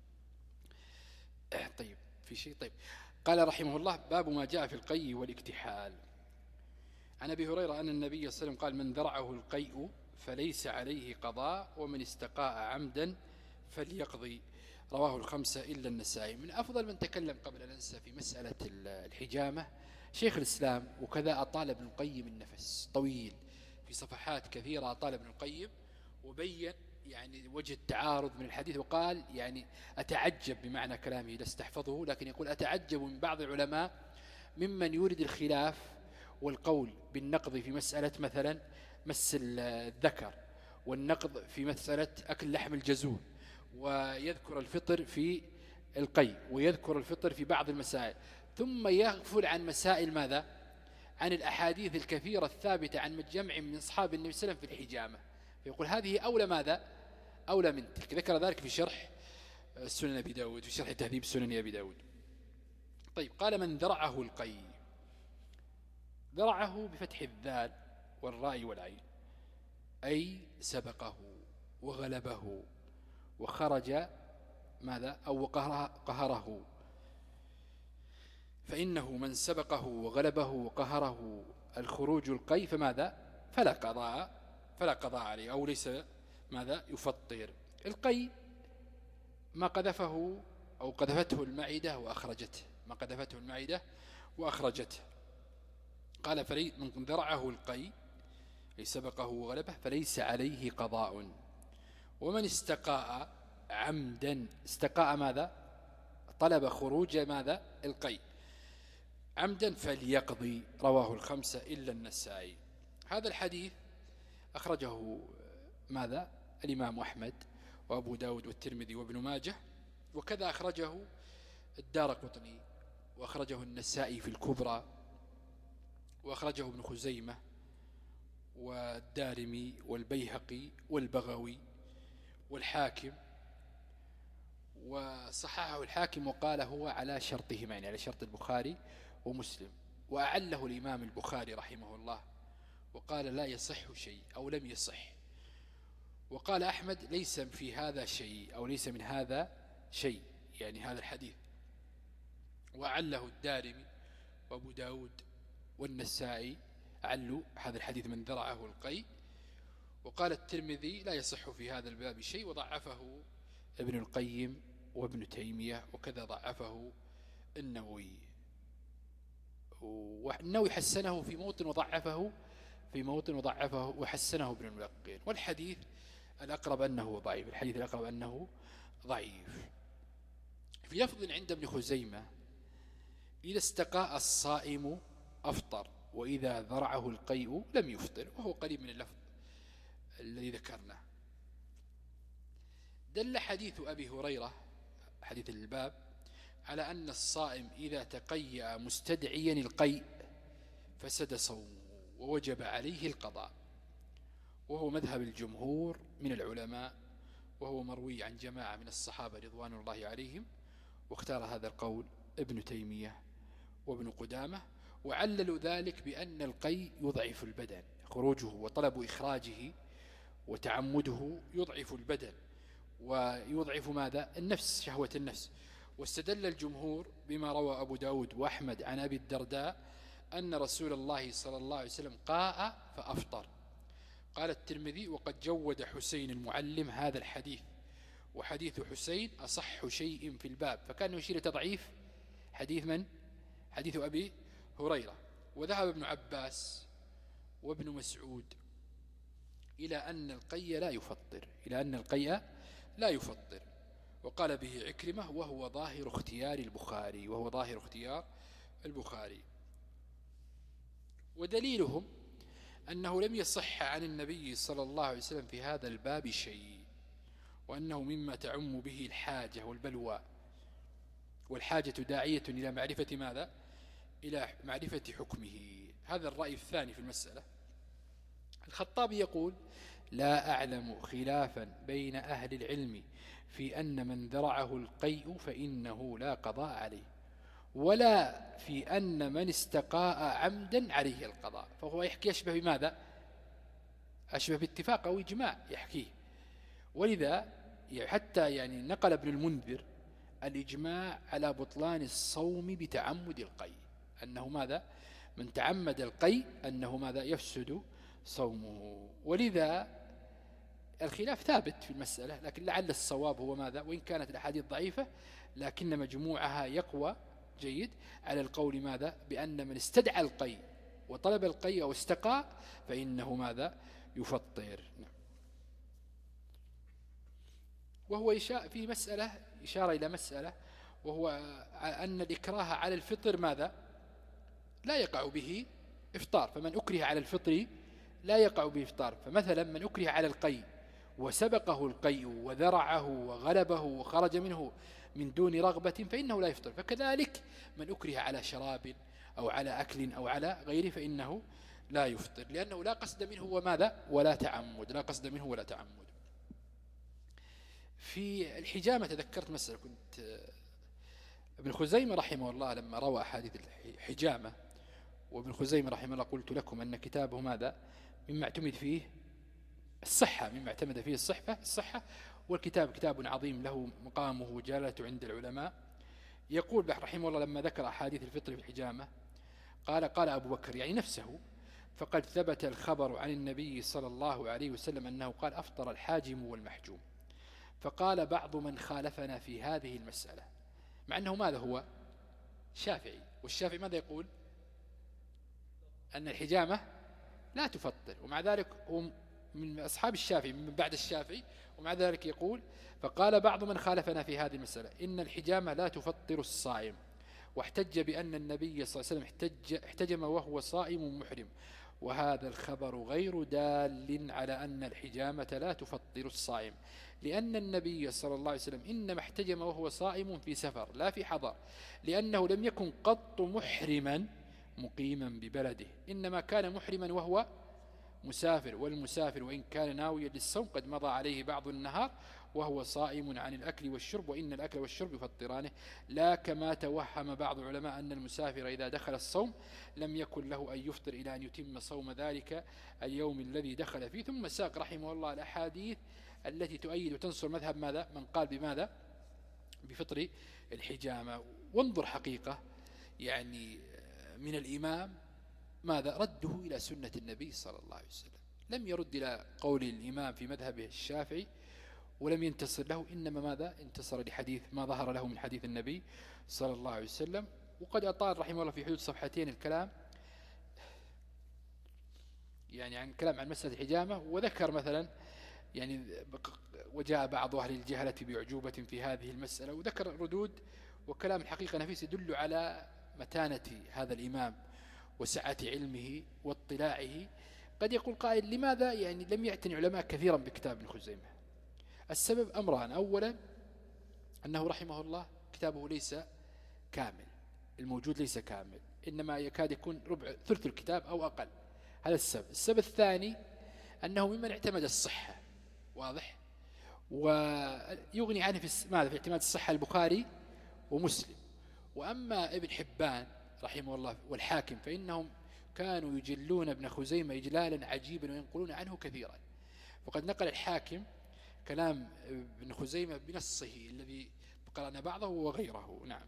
Speaker 2: طيب في شيء. طيب قال رحمه الله: باب ما جاء في القي والاكتحال. عن أبي هريرة أن النبي صلى الله عليه وسلم قال: من ذرعه القيء فليس عليه قضاء، ومن استقاء عمدا فليقضي. رواه الخمسة إلا النسائي. من أفضل من تكلم قبل أن ننسى في مسألة الحجامة شيخ الإسلام، وكذا أطال ابن القيم النفس طويل في صفحات كثيرة، أطال ابن القيم وبين يعني وجه التعارض من الحديث، وقال يعني أتعجب بمعنى كلامه لا استحفظه، لكن يقول أتعجب من بعض العلماء ممن يورد الخلاف والقول بالنقض في مسألة مثلا مس الذكر، والنقض في مسألة أكل لحم الجزور، ويذكر الفطر في القي، ويذكر الفطر في بعض المسائل، ثم يغفل عن مسائل ماذا؟ عن الأحاديث الكثيرة الثابتة عن جمع من أصحاب النبي صلى الله عليه وسلم في الحجامة، فيقول هذه أولى ماذا؟ أولى من تلك. ذكر ذلك في شرح سنن أبي داود، في شرح تهذيب سنن أبي داود. طيب قال: من ذرعه القي. ذرعه بفتح الذال والراء والعين، أي سبقه وغلبه وخرج ماذا أو قهره، فإنه من سبقه وغلبه وقهره الخروج القي فماذا فلا قضاء فلا قضاء عليه، أو ليس ماذا يفطر. القي ما قذفه أو قذفته المعدة وأخرجته، ما قذفته المعدة وأخرجته. قال: فلي من ذرعه القي أي سبقه وغلبه فليس عليه قضاء، ومن استقاء عمدا، استقاء ماذا طلب خروج ماذا القي عمدا فليقضي. رواه الخمسة إلا النسائي. هذا الحديث أخرجه ماذا الإمام أحمد وأبو داود والترمذي وابن ماجه، وكذا أخرجه الدارقطني، وأخرجه النسائي في الكبرى، وأخرجه ابن خزيمة والدارمي والبيهقي والبغوي والحاكم، وصححه الحاكم وقال هو على شرطهما، يعني على شرط البخاري ومسلم، وأعله الإمام البخاري رحمه الله وقال لا يصح شيء أو لم يصح. وقال أحمد ليس في هذا شيء أو ليس من هذا شيء، يعني هذا الحديث. وأعله الدارمي وأبو داود والنسائي، علوا هذا الحديث من ذرعه القي. وقال الترمذي لا يصح في هذا الباب شيء، وضعفه ابن القيم وابن تيمية، وكذا ضعفه النووي. والنووي حسنه في موطن وضعفه في موطن وضعفه وحسنه ابن الملقين. والحديث الأقرب أنه ضعيف، الحديث الأقرب أنه ضعيف. في لفظ عند ابن خزيمة: إذا استقاء الصائم أفطر، وإذا ذرعه القيء لم يفطر، وهو قريب من اللفظ الذي ذكرناه. دل حديث أبي هريرة حديث الباب على أن الصائم إذا تقيأ مستدعيا القيء فسد صومه ووجب عليه القضاء، وهو مذهب الجمهور من العلماء وهو مروي عن جماعة من الصحابة رضوان الله عليهم، واختار هذا القول ابن تيمية وابن قدامة، وعللوا ذلك بأن القي يضعف البدن، خروجه وطلب إخراجه وتعمده يضعف البدن ويضعف ماذا؟ النفس، شهوة النفس. واستدل الجمهور بما روى أبو داود وأحمد عن أبي الدرداء أن رسول الله صلى الله عليه وسلم قاء فأفطر. قال الترمذي: وقد جود حسين المعلم هذا الحديث، وحديث حسين أصح شيء في الباب، فكان يشير تضعيف حديث من؟ حديث أبي هريرة. وذهب ابن عباس وابن مسعود إلى أن القي لا يفطر، إلى أن القي لا يفطر، وقال به عكرمة وهو ظاهر اختيار البخاري، وهو ظاهر اختيار البخاري. ودليلهم أنه لم يصح عن النبي صلى الله عليه وسلم في هذا الباب شيء، وأنه مما تعم به الحاجة والبلوى، والحاجة داعية إلى معرفة ماذا؟ إلى معرفة حكمه. هذا الرأي الثاني في المسألة. الخطابي يقول: لا أعلم خلافا بين أهل العلم في أن من ذرعه القيء فإنه لا قضاء عليه، ولا في أن من استقاء عمدا عليه القضاء. فهو يحكي أشبه بماذا؟ أشبه باتفاق أو إجماع يحكيه. ولذا حتى يعني نقل ابن المنذر الإجماع على بطلان الصوم بتعمد القي، أنه ماذا؟ من تعمد القي أنه ماذا؟ يفسد صومه. ولذا الخلاف ثابت في المسألة، لكن لعل الصواب هو ماذا؟ وإن كانت الأحاديث ضعيفة لكن مجموعها يقوى جيد على القول ماذا؟ بأن من استدعى القي وطلب القي أو استقى فإنه ماذا؟ يفطر. وهو في مسألة إشارة إلى مسألة، وهو أن الإكراه على الفطر ماذا؟ لا يقع به إفطار. فمن أكره على الفطر لا يقع به إفطار. فمثلا من أكره على القي وسبقه القي وذرعه وغلبه وخرج منه من دون رغبة فإنه لا يفطر. فكذلك من أكره على شراب أو على أكل أو على غيره فإنه لا يفطر، لأنه لا قصد منه وماذا؟ ولا تعمد، لا قصد منه ولا تعمد. في الحجامة تذكرت مسألة، كنت ابن خزيمة رحمه الله لما روى أحاديث الحجامة، وابن خزيمة رحمه الله قلت لكم أن كتابه ماذا؟ مما اعتمد فيه الصحة، مما اعتمد فيه الصحة الصحة والكتاب كتاب عظيم له مقامه وجالته عند العلماء. يقول رحمه الله لما ذكر أحاديث الفطر في الحجامة قال: قال أبو بكر يعني نفسه: فقد ثبت الخبر عن النبي صلى الله عليه وسلم أنه قال: أفطر الحاجم والمحجوم. فقال بعض من خالفنا في هذه المسألة، مع أنه ماذا هو؟ شافعي، والشافعي ماذا يقول؟ أن الحجامة لا تفطر، ومع ذلك هو من أصحاب الشافعي من بعد الشافعي، ومع ذلك يقول: فقال بعض من خالفنا في هذه المسألة إن الحجامة لا تفطر الصائم، واحتج بأن النبي صلى الله عليه وسلم احتج احتجم وهو صائم محرم، وهذا الخبر غير دال على أن الحجامة لا تفطر الصائم، لأن النبي صلى الله عليه وسلم إنما احتجم وهو صائم في سفر لا في حضر، لأنه لم يكن قط محرما مقيما ببلده، إنما كان محرما وهو مسافر، والمسافر وإن كان ناويا للصوم قد مضى عليه بعض النهار وهو صائم عن الأكل والشرب، وإن الأكل والشرب يفطرانه، لا كما توهم بعض العلماء أن المسافر إذا دخل الصوم لم يكن له أن يفطر إلى أن يتم صوم ذلك اليوم الذي دخل فيه. ثم ساق رحمه الله الأحاديث التي تؤيد وتنصر مذهب ماذا؟ من قال بماذا؟ بفطر الحجامة. وانظر حقيقة يعني من الإمام ماذا؟ رده إلى سنة النبي صلى الله عليه وسلم، لم يرد إلى قول الإمام في مذهبه الشافعي ولم ينتصر له، إنما ماذا؟ انتصر لحديث ما ظهر له من حديث النبي صلى الله عليه وسلم. وقد أطال رحمه الله في حدود صفحتين الكلام يعني عن كلام عن مسألة الحجامة، وذكر مثلا يعني وجاء بعض أهل الجهلة بأعجوبة في هذه المسألة، وذكر ردود وكلام الحقيقة نفيس يدل على متانة هذا الإمام وسعة علمه واطلاعه. قد يقول قائل: لماذا يعني لم يعتني علماء كثيرا بكتاب ابن خزيمة؟ السبب أمران: أولا أنه رحمه الله كتابه ليس كامل، الموجود ليس كامل، إنما يكاد يكون ربع ثلث الكتاب أو أقل، هذا السبب. السبب الثاني أنه ممن اعتمد الصحة، واضح، ويغني عنه في ماذا في اعتماد الصحة البخاري ومسلم. وأما ابن حبان رحمه الله والحاكم فإنهم كانوا يجلون ابن خزيمة إجلالا عجيبا وينقلون عنه كثيرا. وقد نقل الحاكم كلام ابن خزيمة بنصه الذي قرأنا بعضه وغيره. نعم.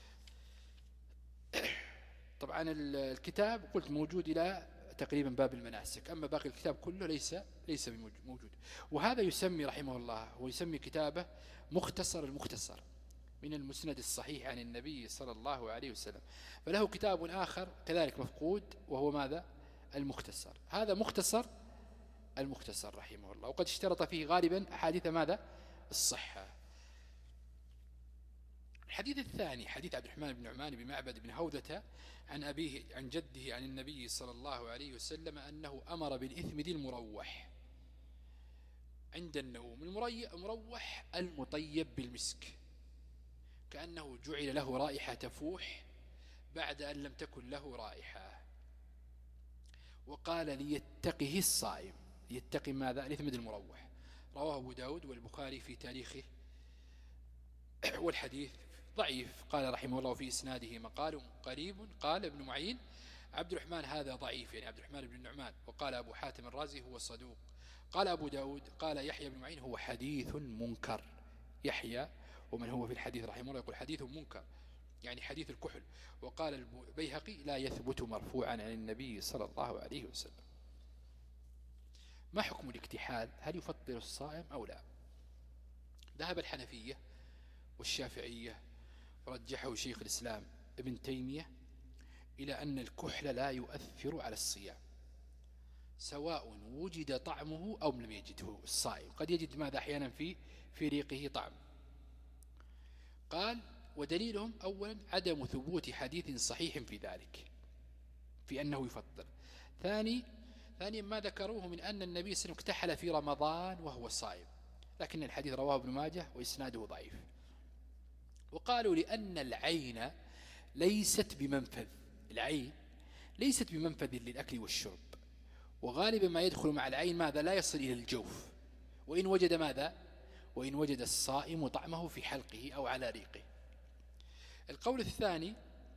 Speaker 2: طبعا الكتاب قلت موجود إلى تقريبا باب المناسك، أما باقي الكتاب كله ليس ليس موجود. وهذا يسمي رحمه الله ويسمي كتابه مختصر المختصر من المسند الصحيح عن النبي صلى الله عليه وسلم. فله كتاب آخر كذلك مفقود وهو ماذا؟ المختصر. هذا مختصر المختصر رحمه الله، وقد اشترط فيه غالبا أحاديث ماذا؟ الصحة. الحديث الثاني حديث عبد الرحمن بن نعمان بن معبد بن هوذة عن أبيه عن جده عن النبي صلى الله عليه وسلم أنه أمر بالإثم ذي المروح عند النوم. المروح المطيب بالمسك، كأنه جعل له رائحة تفوح بعد أن لم تكن له رائحة. وقال ليتقه الصائم. يتقي ماذا؟ الإثم ذي المروح. رواه أبو داود والبخاري في تاريخه، والحديث ضعيف. قال رحمه الله في إسناده مقال قريب. قال ابن معين عبد الرحمن هذا ضعيف، يعني عبد الرحمن بن النعمان. وقال أبو حاتم الرازي هو صدوق. قال أبو داود قال يحيى بن معين هو حديث منكر. يحيى ومن هو في الحديث رحمه الله يقول حديث منكر، يعني حديث الكحل. وقال البيهقي لا يثبت مرفوعا عن النبي صلى الله عليه وسلم. ما حكم الاكتحال؟ هل يفطر الصائم أو لا؟ ذهب الحنفية والشافعية ورجحه شيخ الإسلام ابن تيمية إلى أن الكحل لا يؤثر على الصيام سواء وجد طعمه أو لم يجده الصائم. قد يجد ماذا أحيانا في في ريقه طعم. قال ودليلهم أولا عدم ثبوت حديث صحيح في ذلك في أنه يفطر. ثاني ثانيا ما ذكروه من أن النبي صلى الله عليه وسلم اكتحل في رمضان وهو صائم، لكن الحديث رواه ابن ماجه وإسناده ضعيف. وقالوا لأن العين ليست بمنفذ، العين ليست بمنفذ للأكل والشرب، وغالبا ما يدخل مع العين ماذا؟ لا يصل إلى الجوف، وإن وجد ماذا؟ وإن وجد الصائم طعمه في حلقه أو على ريقه. القول الثاني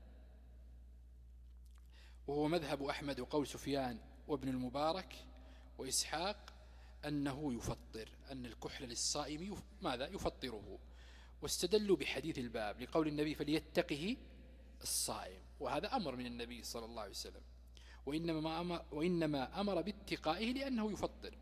Speaker 2: وهو مذهب أحمد وقول سفيان وابن المبارك وإسحاق أنه يفطر، أن الكحل للصائم ماذا؟ يفطره. واستدلوا بحديث الباب لقول النبي فليتقه الصائم، وهذا أمر من النبي صلى الله عليه وسلم، وإنما أمر, وإنما أمر باتقائه لأنه يفطر.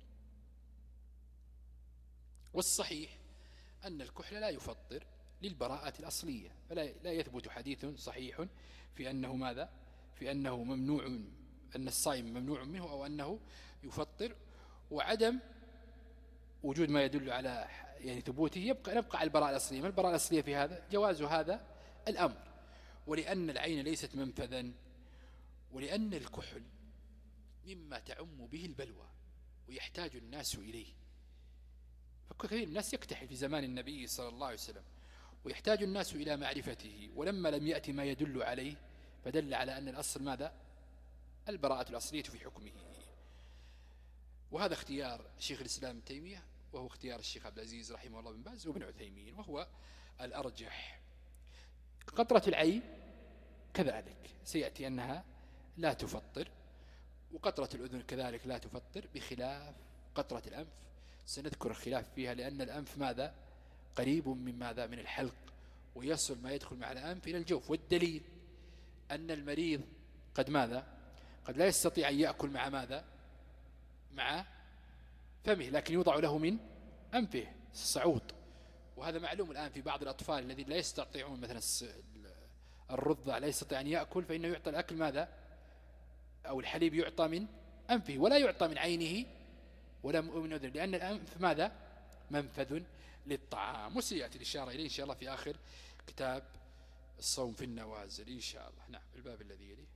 Speaker 2: والصحيح أن الكحل لا يفطر للبراءة الأصلية، فلا لا يثبت حديث صحيح في أنه ماذا؟ في أنه ممنوع، أن الصائم ممنوع منه أو أنه يفطر. وعدم وجود ما يدل على يعني ثبوته يبقى نبقى على البراءة الأصلية. ما البراءة الأصلية في هذا؟ جواز هذا الأمر. ولأن العين ليست منفذا، ولأن الكحل مما تعم به البلوى ويحتاج الناس إليه. فكثير من الناس يكتحل في زمان النبي صلى الله عليه وسلم ويحتاج الناس إلى معرفته، ولما لم يأتي ما يدل عليه فدل على أن الأصل ماذا؟ البراءة الأصلية في حكمه. وهذا اختيار شيخ الإسلام ابن تيمية، وهو اختيار الشيخ عبد العزيز رحمه الله بن باز وابن عثيمين، وهو الأرجح. قطرة العين كذلك سيأتي أنها لا تفطر، وقطرة الأذن كذلك لا تفطر، بخلاف قطرة الأنف. سنذكر الخلاف فيها، لأن الأنف ماذا؟ قريب من ماذا؟ من الحلق، ويصل ما يدخل مع الأنف إلى الجوف. والدليل أن المريض قد ماذا؟ قد لا يستطيع أن يأكل مع ماذا؟ مع فمه، لكن يوضع له من أنفه الصعود. وهذا معلوم الآن في بعض الأطفال الذين لا يستطيعون مثلا الرضع لا يستطيع أن يأكل، فإنه يعطى الأكل ماذا؟ أو الحليب يعطى من أنفه ولا يعطى من عينه ولا من أذنه، لأن الأنف ماذا؟ منفذ للطعام. وسيأتي الإشارة إليه إن شاء الله في آخر كتاب الصوم في النوازل إن شاء الله. نعم. الباب الذي يليه.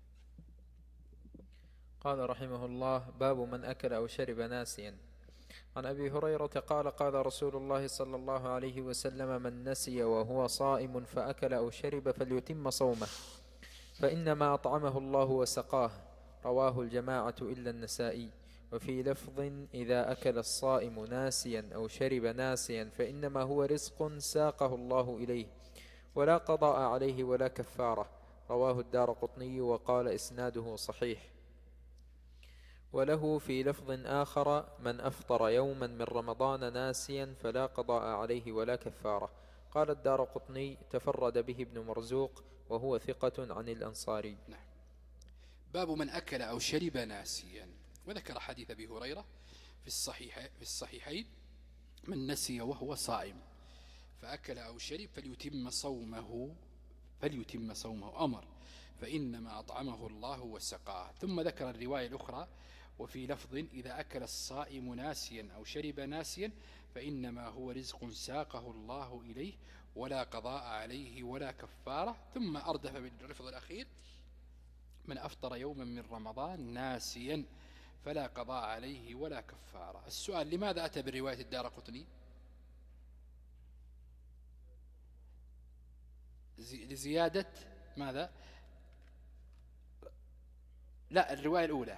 Speaker 1: قال رحمه الله: باب من أكل أو شرب ناسيا. عن أبي هريرة قال: قال رسول الله صلى الله عليه وسلم: من نسي وهو صائم فأكل أو شرب فليتم صومه، فإنما أطعمه الله وسقاه. رواه الجماعة إلا النسائي. وفي لفظ إذا أكل الصائم ناسيا أو شرب ناسيا فإنما هو رزق ساقه الله إليه ولا قضاء عليه ولا كفارة. رواه الدارقطني وقال إسناده صحيح. وله في لفظ آخر من أفطر يوما من رمضان ناسيا فلا قضاء عليه ولا كفارة. قال الدارقطني تفرد به ابن مرزوق وهو ثقة عن الأنصاري.
Speaker 2: نعم. باب من أكل أو شرب ناسيا. وذكر حديث أبي هريرة في الصحيح في الصحيحين من نسي وهو صائم فأكل أو شرب فليتم صومه فليتم صومه أمر فإنما أطعمه الله وسقاه. ثم ذكر الرواية الأخرى وفي لفظ إذا أكل الصائم ناسيا أو شرب ناسيا فإنما هو رزق ساقه الله إليه ولا قضاء عليه ولا كفارة. ثم أردف باللفظ الأخير من أفطر يوما من رمضان ناسيا فلا قضاء عليه ولا كفارة. السؤال لماذا أتى بالرواية الدارقطني؟ لزيادة ماذا؟ لا الرواية الأولى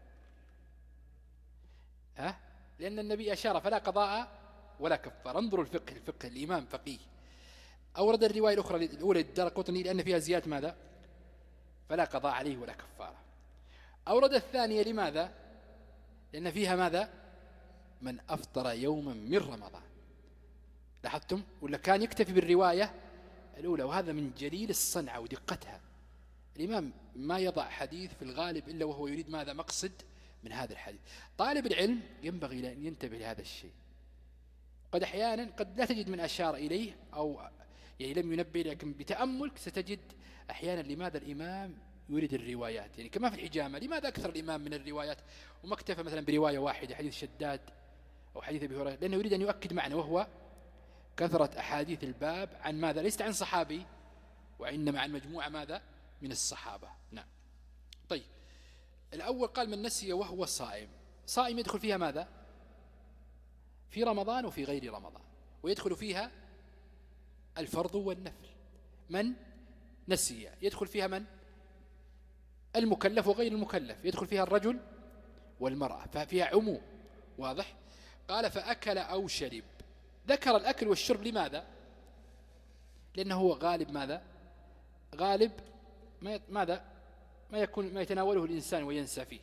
Speaker 2: ها؟ لأن النبي أشار فلا قضاء ولا كفارة. انظروا الفقه الفقه الإمام فقيه أورد الرواية الأخرى الأولى الدارقطني لأن فيها زيادة ماذا؟ فلا قضاء عليه ولا كفارة. أورد الثانية لماذا؟ لأن فيها ماذا؟ من أفطر يوما من رمضان. لاحظتم؟ ولا كان يكتفي بالرواية الأولى. وهذا من جليل الصنعة ودقتها. الإمام ما يضع حديث في الغالب إلا وهو يريد ماذا؟ مقصد من هذا الحديث. طالب العلم ينبغي أن ينتبه لهذا الشيء. قد أحيانا قد لا تجد من أشار إليه أو يعني لم ينبه، لكن بتأمل ستجد أحيانا لماذا الإمام يريد الروايات. يعني كما في الحجامة لماذا أكثر الإمام من الروايات وما اكتفى مثلا برواية واحدة حديث شداد أو حديث أبي هريرة؟ لأنه يريد أن يؤكد معنى وهو كثرة أحاديث الباب عن ماذا؟ ليست عن صحابي وإنما عن مجموعة ماذا؟ من الصحابة. نعم. طيب الأول قال من نسي وهو صائم. صائم يدخل فيها ماذا؟ في رمضان وفي غير رمضان، ويدخل فيها الفرض والنفل. من نسي يدخل فيها من؟ المكلف وغير المكلف، يدخل فيها الرجل والمرأة، ففيها عموم. واضح؟ قال فأكل أو شرب. ذكر الأكل والشرب لماذا؟ لأنه هو غالب ماذا؟ غالب ما ماذا؟ ما يكون ما يتناوله الإنسان وينسى فيه.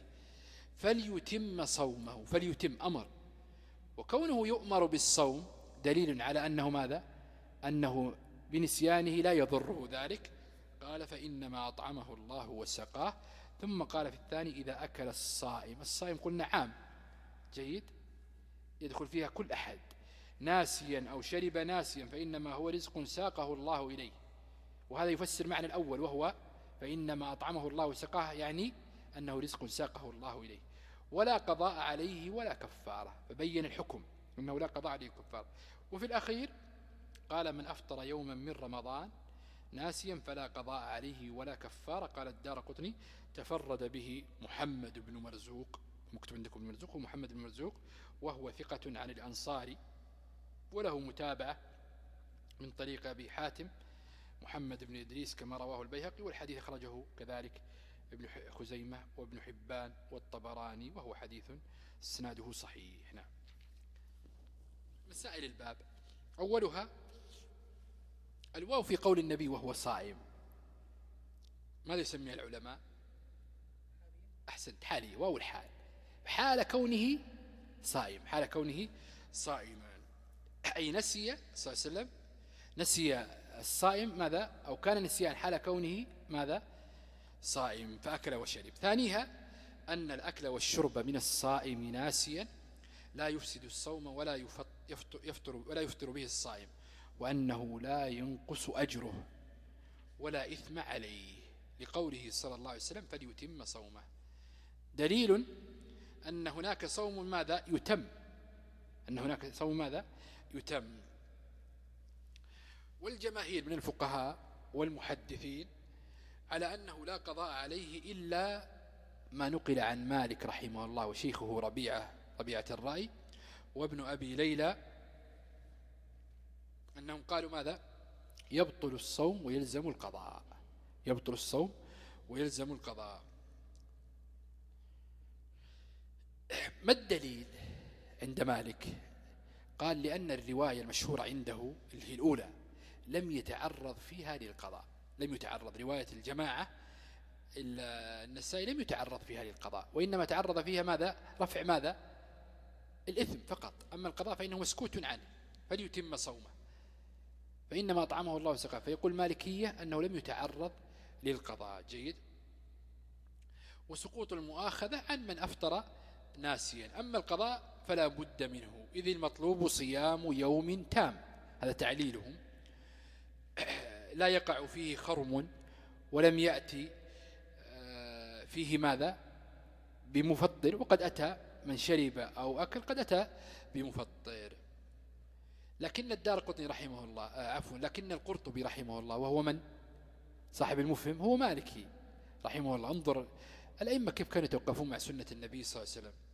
Speaker 2: فليتم صومه. فليتم أمر، وكونه يؤمر بالصوم دليل على أنه ماذا؟ أنه بنسيانه لا يضره ذلك. قال فإنما أطعمه الله وسقاه. ثم قال في الثاني إذا أكل الصائم. الصائم قلنا عام جيد يدخل فيها كل أحد. ناسيا أو شرب ناسيا فإنما هو رزق ساقه الله إليه. وهذا يفسر معنى الأول وهو فإنما أطعمه الله وسقاه، يعني أنه رزق ساقه الله إليه ولا قضاء عليه ولا كفارة. فبين الحكم أنه لا قضاء عليه كفارة. وفي الأخير قال من أفطر يوما من رمضان ناسيا فلا قضاء عليه ولا كفارة. قال الدارقطني تفرد به محمد بن مرزوق، مكتوب عندكم بن مرزوق، ومحمد بن مرزوق وهو ثقة عن الأنصاري، وله متابعة من طريق أبي حاتم محمد بن إدريس كما رواه البيهقي. والحديث أخرجه كذلك ابن خزيمة وابن حبان والطبراني وهو حديث اسناده صحيح. نعم. مسائل الباب أولها الواو في قول النبي وهو صائم. ماذا يسميها العلماء؟ أحسنت، حالية، واو الحال، حال كونه صائم، حال كونه صائما، أي نسي صلى الله عليه وسلم نسي الصائم ماذا؟ أو كان نسيان حال كونه ماذا؟ صائم فأكل وشرب. ثانيها أن الأكل والشرب من الصائم ناسيا لا يفسد الصوم ولا يفطر, يفطر ولا يفطر به الصائم، وأنه لا ينقص أجره ولا إثم عليه، لقوله صلى الله عليه وسلم فليتم صومه. دليل أن هناك صوم ماذا؟ يتم، أن هناك صوم ماذا؟ يتم. والجماهير من الفقهاء والمحدثين على أنه لا قضاء عليه إلا ما نقل عن مالك رحمه الله وشيخه ربيعة ربيعة الرأي وابن أبي ليلى أنهم قالوا ماذا؟ يبطل الصوم ويلزم القضاء، يبطل الصوم ويلزم القضاء. ما الدليل عند مالك؟ قال لأن الرواية المشهورة عنده اللي هي الأولى لم يتعرض فيها للقضاء، لم يتعرض رواية الجماعة النسائي لم يتعرض فيها للقضاء، وإنما تعرض فيها ماذا؟ رفع ماذا؟ الإثم فقط. أما القضاء فإنه مسكوت عنه فليتم صومه، فإنما أطعمه الله وسقاه. فيقول مالكية أنه لم يتعرض للقضاء. جيد. وسقوط المؤاخذة عن من أفطر ناسيا. أما القضاء فلا بد منه، إذ المطلوب صيام يوم تام، هذا تعليلهم، لا يقع فيه خرم ولم يأتي فيه ماذا؟ بمفطر. وقد أتى من شرب أو أكل قد أتى بمفطر. لكن الدارقطني رحمه الله عفوا لكن القرطبي رحمه الله وهو من؟ صاحب المفهم، هو مالكي رحمه الله. انظر الأئمة كيف كانوا يتوقفون مع سنة النبي صلى الله عليه وسلم.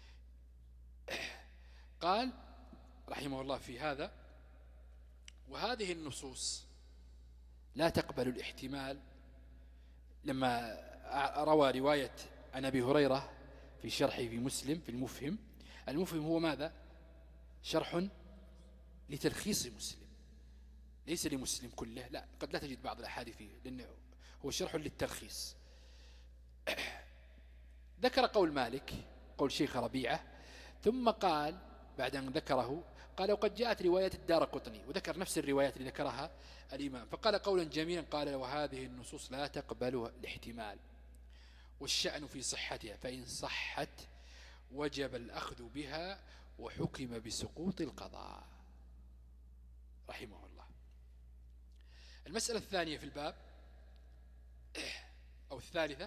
Speaker 2: قال رحمه الله في هذا: وهذه النصوص لا تقبل الاحتمال. لما روى رواية عن أبي هريرة في شرحه في مسلم في المفهم، المفهم هو ماذا؟ شرح لتلخيص مسلم، ليس لمسلم كله، لا، قد لا تجد بعض الأحاديث فيه لأنه هو شرح للتلخيص. ذكر قول مالك، قول شيخ ربيعة، ثم قال بعد أن ذكره قال: وقد جاءت رواية الدارقطني، وذكر نفس الروايات اللي ذكرها الإمام، فقال قولا جميلا، قال: وهذه النصوص لا تقبل الاحتمال، والشأن في صحتها، فإن صحت وجب الأخذ بها وحكم بسقوط القضاء. رحمه الله. المسألة الثانية في الباب أو الثالثة: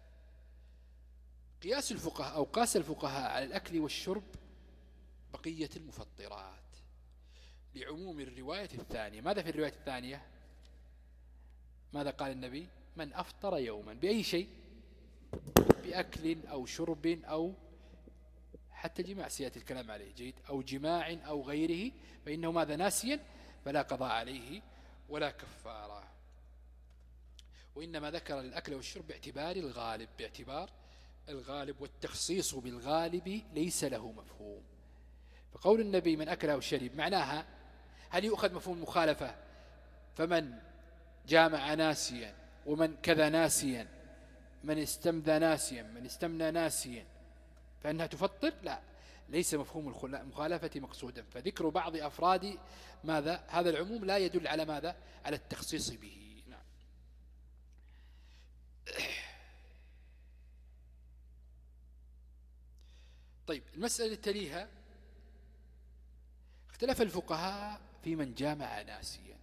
Speaker 2: قياس الفقهاء أو قاس الفقهاء على الأكل والشرب بقية المفطرات لعموم الرواية الثانية. ماذا في الرواية الثانية؟ ماذا قال النبي؟ من أفطر يوما بأي شيء، بأكل أو شرب أو حتى جماع سيأتي الكلام عليه، جيد، أو جماع أو غيره، فإنه ماذا؟ ناسيا، فلا قضاء عليه ولا كفارة. وإنما ذكر الأكل والشرب باعتبار الغالب، باعتبار الغالب، والتخصيص بالغالب ليس له مفهوم. فقول النبي من أكل أو شرب معناها هل يؤخذ مفهوم المخالفة؟ فمن جامع ناسيا، ومن كذا ناسيا، من استمذى ناسيا، من استمنى ناسيا، فإنها تفطر؟ لا، ليس مفهوم المخالفة مقصودا. فذكر بعض أفراد ماذا؟ هذا العموم لا يدل على ماذا؟ على التخصيص به. نعم. طيب، المسألة اللي تليها: اختلف الفقهاء في من جامع ناسيا.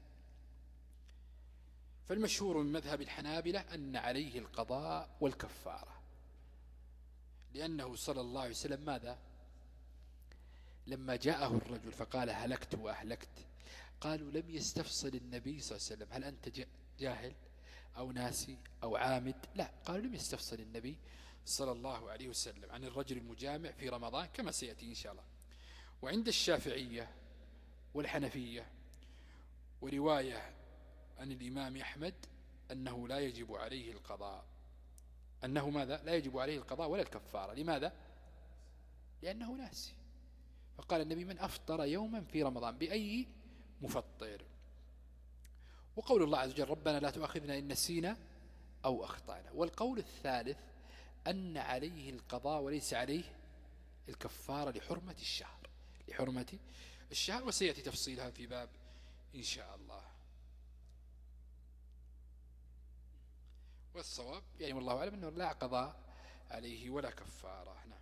Speaker 2: فالمشهور من مذهب الحنابلة أن عليه القضاء والكفارة، لأنه صلى الله عليه وسلم ماذا؟ لما جاءه الرجل فقال: هلكت وأهلكت، قالوا: لم يستفصل النبي صلى الله عليه وسلم هل أنت جاهل أو ناسي أو عامد؟ لا، قالوا: لم يستفصل النبي صلى الله عليه وسلم عن الرجل المجامع في رمضان، كما سيأتي إن شاء الله. وعند الشافعية والحنفية ورواية عن الإمام أحمد أنه لا يجب عليه القضاء، أنه ماذا؟ لا يجب عليه القضاء ولا الكفارة. لماذا؟ لأنه ناسي. فقال النبي: من أفطر يوما في رمضان بأي مفطر. وقول الله عز وجل: ربنا لا تؤاخذنا إن نسينا أو أخطأنا. والقول الثالث أن عليه القضاء وليس عليه الكفارة لحرمة الشهر، لحرمة الشهر، وسيأتي تفصيلها في باب إن شاء الله. والصواب يعني والله أعلم أنه لا قضاء عليه ولا كفارة. نعم.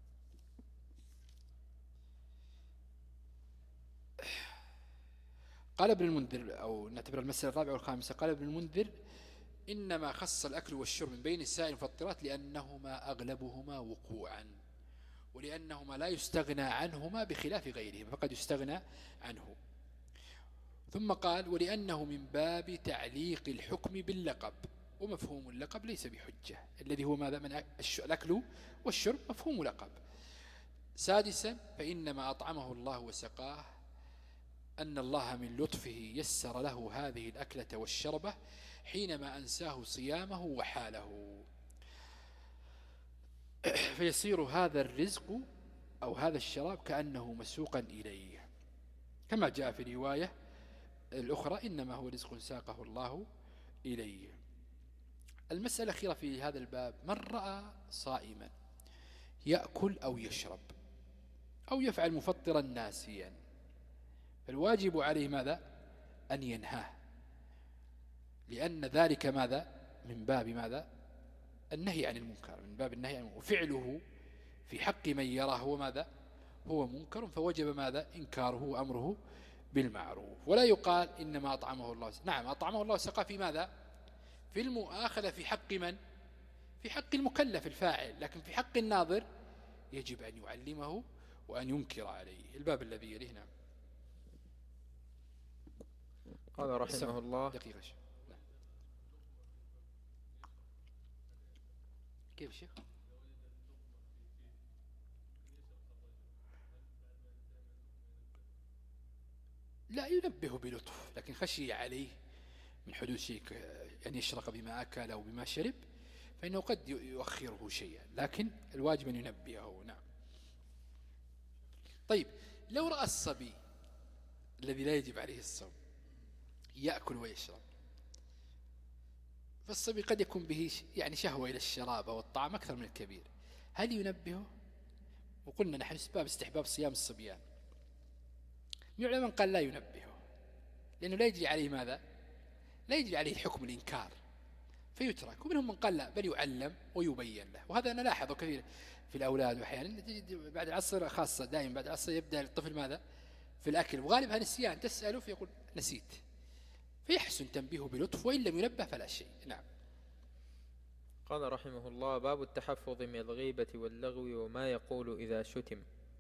Speaker 2: قال ابن المنذر، أو نعتبر المسألة الرابعة والخامسة، قال ابن المنذر: إنما خص الأكل والشرب من بين السائر المفطرات لأنهما أغلبهما وقوعا، ولأنهما لا يستغنى عنهما بخلاف غيرهما، فقد يستغنى عنه. ثم قال: ولأنه من باب تعليق الحكم باللقب، ومفهوم اللقب ليس بحجة، الذي هو ماذا؟ من الأكل والشرب مفهوم لقب. سادسا: فإنما أطعمه الله وسقاه، أن الله من لطفه يسر له هذه الأكلة والشربة حينما أنساه صيامه وحاله. فيصير هذا الرزق أو هذا الشراب كأنه مسوقا إليه، كما جاء في رواية الأخرى إنما هو رزق ساقه الله إليه. المسألة الأخيرة في هذا الباب: من رأى صائما يأكل أو يشرب أو يفعل مفطرا ناسيا، فالواجب عليه ماذا؟ أن ينهاه، لأن ذلك ماذا؟ من باب ماذا؟ النهي عن المنكر، من باب النهي عن المنكر، وفعله في حق من يراه هو ماذا؟ هو منكر، فوجب ماذا؟ إنكاره وأمره بالمعروف. ولا يقال إنما أطعمه الله، نعم أطعمه الله سقى في ماذا؟ في المؤاخذة في حق من؟ في حق المكلف الفاعل، لكن في حق الناظر يجب أن يعلمه وأن ينكر عليه. الباب الذي يليه. نعم.
Speaker 1: قال رحمه الله:
Speaker 2: دقيقة شيخ. كيف شيخ؟ لا، ينبه بلطف، لكن خشي عليه من حدوث شيء يعني يشرق بما أكل أو بما شرب، فإنه قد يؤخره شيئا، لكن الواجب أن ينبهه. نعم. طيب، لو رأى الصبي الذي لا يجب عليه الصوم يأكل ويشرب، فالصبي قد يكون به يعني شهوة إلى الشراب أو الطعام أكثر من الكبير، هل ينبهه؟ وقلنا نحن باب استحباب صيام الصبيان، من العلماء قال لا ينبهه، لأنه لا يجري عليه ماذا؟ لا يجري عليه حكم الإنكار فيترك. ومنهم من قال لا، بل يعلم ويبين له، وهذا أنا لاحظه كثير في الأولاد، وأحيانا بعد العصر خاصة دائما بعد العصر يبدأ الطفل ماذا؟ في الأكل، وغالبها نسيان، تسأله فيقول نسيت، فيحسن تنبيهه بلطف، وإن لم ينبه فلا شيء. نعم.
Speaker 1: قال رحمه الله: باب التحفظ من الغيبة واللغو وما يقول إذا شتم.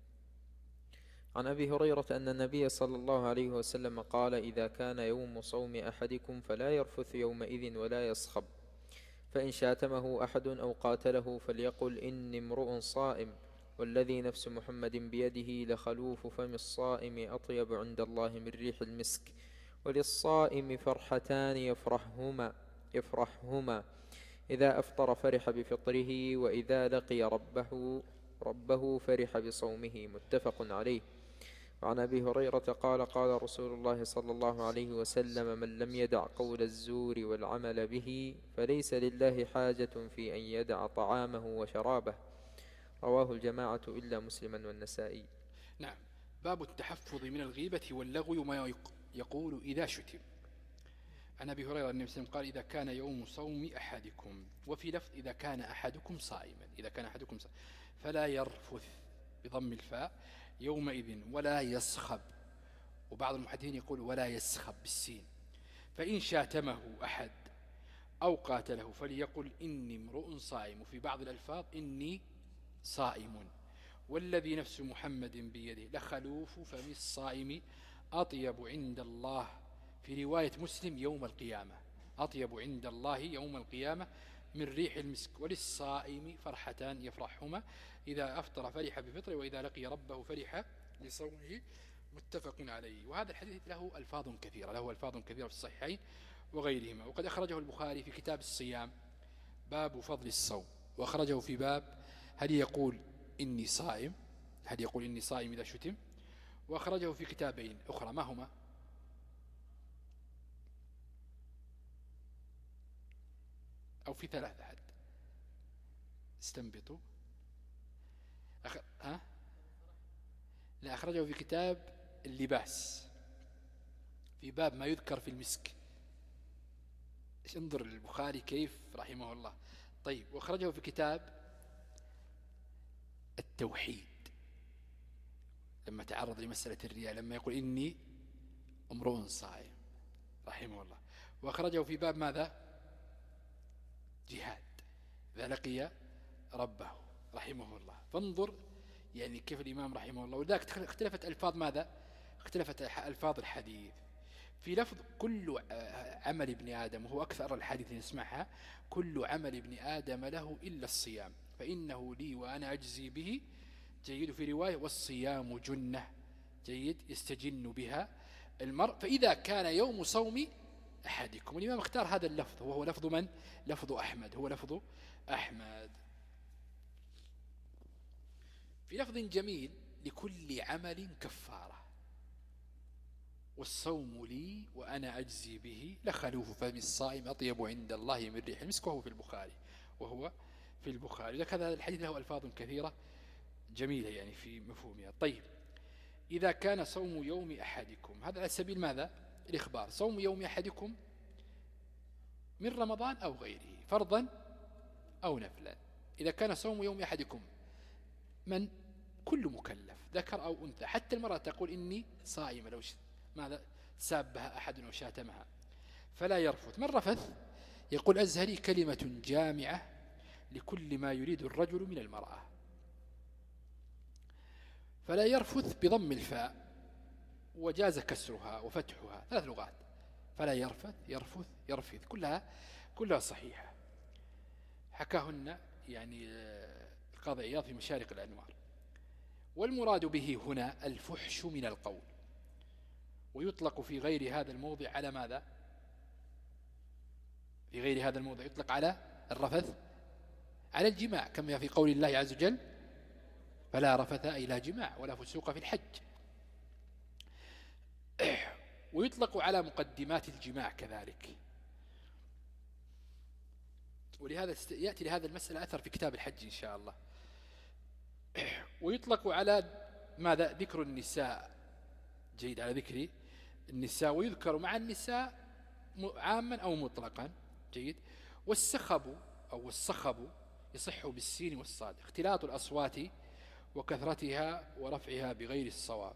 Speaker 1: عن أبي هريرة أن النبي صلى الله عليه وسلم قال: إذا كان يوم صوم أحدكم فلا يرفث يومئذ ولا يصخب، فإن شاتمه أحد أو قاتله فليقل: إني امرؤ صائم، والذي نفس محمد بيده لخلوف فم الصائم أطيب عند الله من ريح المسك، وللصائم فرحتان يفرحهما يفرحهما إذا أفطر فرح بفطره، وإذا لقي ربه ربه فرح بصومه. متفق عليه. وعن أبي هريرة قال: قال رسول الله صلى الله عليه وسلم: من لم يدع قول الزور والعمل به فليس لله حاجة في أن يدع طعامه وشرابه. رواه الجماعة إلا مسلما والنسائي.
Speaker 2: نعم. باب التحفظ من الغيبة واللغو وما يقول إذا شتم. عن أبي هريرة النبي صلى الله عليه وسلم قال: إذا كان يوم صوم أحدكم، وفي لفظ إذا كان أحدكم صائما، إذا كان أحدكم صائما فلا يرفث بضم الفاء يومئذ ولا يصخب، وبعض المحدثين يقول ولا يسخب بالسين. فإن شاتمه أحد أو قاتله فليقل: إني امرؤ صائم، وفي بعض الألفاظ: إني صائم، والذي نفس محمد بيده لخلوف فم الصائم أطيب عند الله، في رواية مسلم يوم القيامة، أطيب عند الله يوم القيامة من ريح المسك، وللصائم فرحتان يفرحهما إذا أفطر فرح بفطره، وإذا لقي ربه فرح بصومه. متفق عليه. وهذا الحديث له ألفاظ كثيرة، له ألفاظ كثيرة في الصحيحين وغيرهما، وقد أخرجه البخاري في كتاب الصيام باب فضل الصوم، وأخرجه في باب هل يقول إني صائم، هل يقول إني صائم إذا شتم، وأخرجه في كتابين أخرى. ما هما؟ أو في ثلاثة حد استنبطوا. أخ... ها؟ لا، أخرجه في كتاب اللباس في باب ما يذكر في المسك. انظر البخاري كيف رحمه الله. طيب، وأخرجه في كتاب التوحيد لما تعرض لمسألة الرياء، لما يقول إني امرؤ صائم رحمه الله. وأخرجه في باب ماذا؟ جهاد، إذا لقي ربه رحمه الله. فانظر يعني كيف الإمام رحمه الله. ولذلك اختلفت ألفاظ ماذا؟ اختلفت ألفاظ الحديث. في لفظ كل عمل ابن آدم، وهو أكثر الحديث نسمعها: كل عمل ابن آدم له إلا الصيام فإنه لي وأنا أجزي به. جيد. في رواية: والصيام جنة، جيد، يستجن بها المرء، فإذا كان يوم صوم أحدكم. الإمام اختار هذا اللفظ، وهو لفظ من؟ لفظ أحمد، هو لفظ أحمد. في لفظ جميل لكل عمل كفارة، والصوم لي وأنا أجزي به، لخلوف فم الصائم أطيب عند الله من ريح المسك، وهو في البخاري وهو في البخاري. لكن هذا الحديث له ألفاظ كثيرة جميلة يعني في مفهومها. طيب، إذا كان صوم يوم أحدكم، هذا على سبيل ماذا؟ الإخبار. صوم يوم أحدكم من رمضان أو غيره، فرضا أو نفلا. إذا كان صوم يوم أحدكم، من كل مكلف ذكر أو أنثى، حتى المرأة تقول إني صائمة لو ماذا سابها أحد أو شاتمها، فلا يرفث. من رفث يقول أزهري كلمة جامعة لكل ما يريد الرجل من المرأة، فلا يرفث بضم الفاء، وجاز كسرها وفتحها، ثلاث لغات. فلا يرفث، يرفث، يرفث، كلها كلها صحيحة، حكاهن يعني القاضي عياض في مشارق الأنوار. والمراد به هنا الفحش من القول، ويطلق في غير هذا الموضع على ماذا؟ في غير هذا الموضع يطلق على الرفث على الجماع، كما في قول الله عز وجل فلا رفث إلى جماع ولا فسوق في الحج. ويطلق على مقدمات الجماع كذلك. ولهذا يأتي لهذا المسألة أثر في كتاب الحج إن شاء الله. ويطلق على ماذا؟ ذكر النساء، جيد، على ذكر النساء، ويذكر مع النساء عاما أو مطلقا، جيد. والسخب أو الصخب يصح بالسين والصاد، اختلاط الأصوات وكثرتها ورفعها بغير الصواب.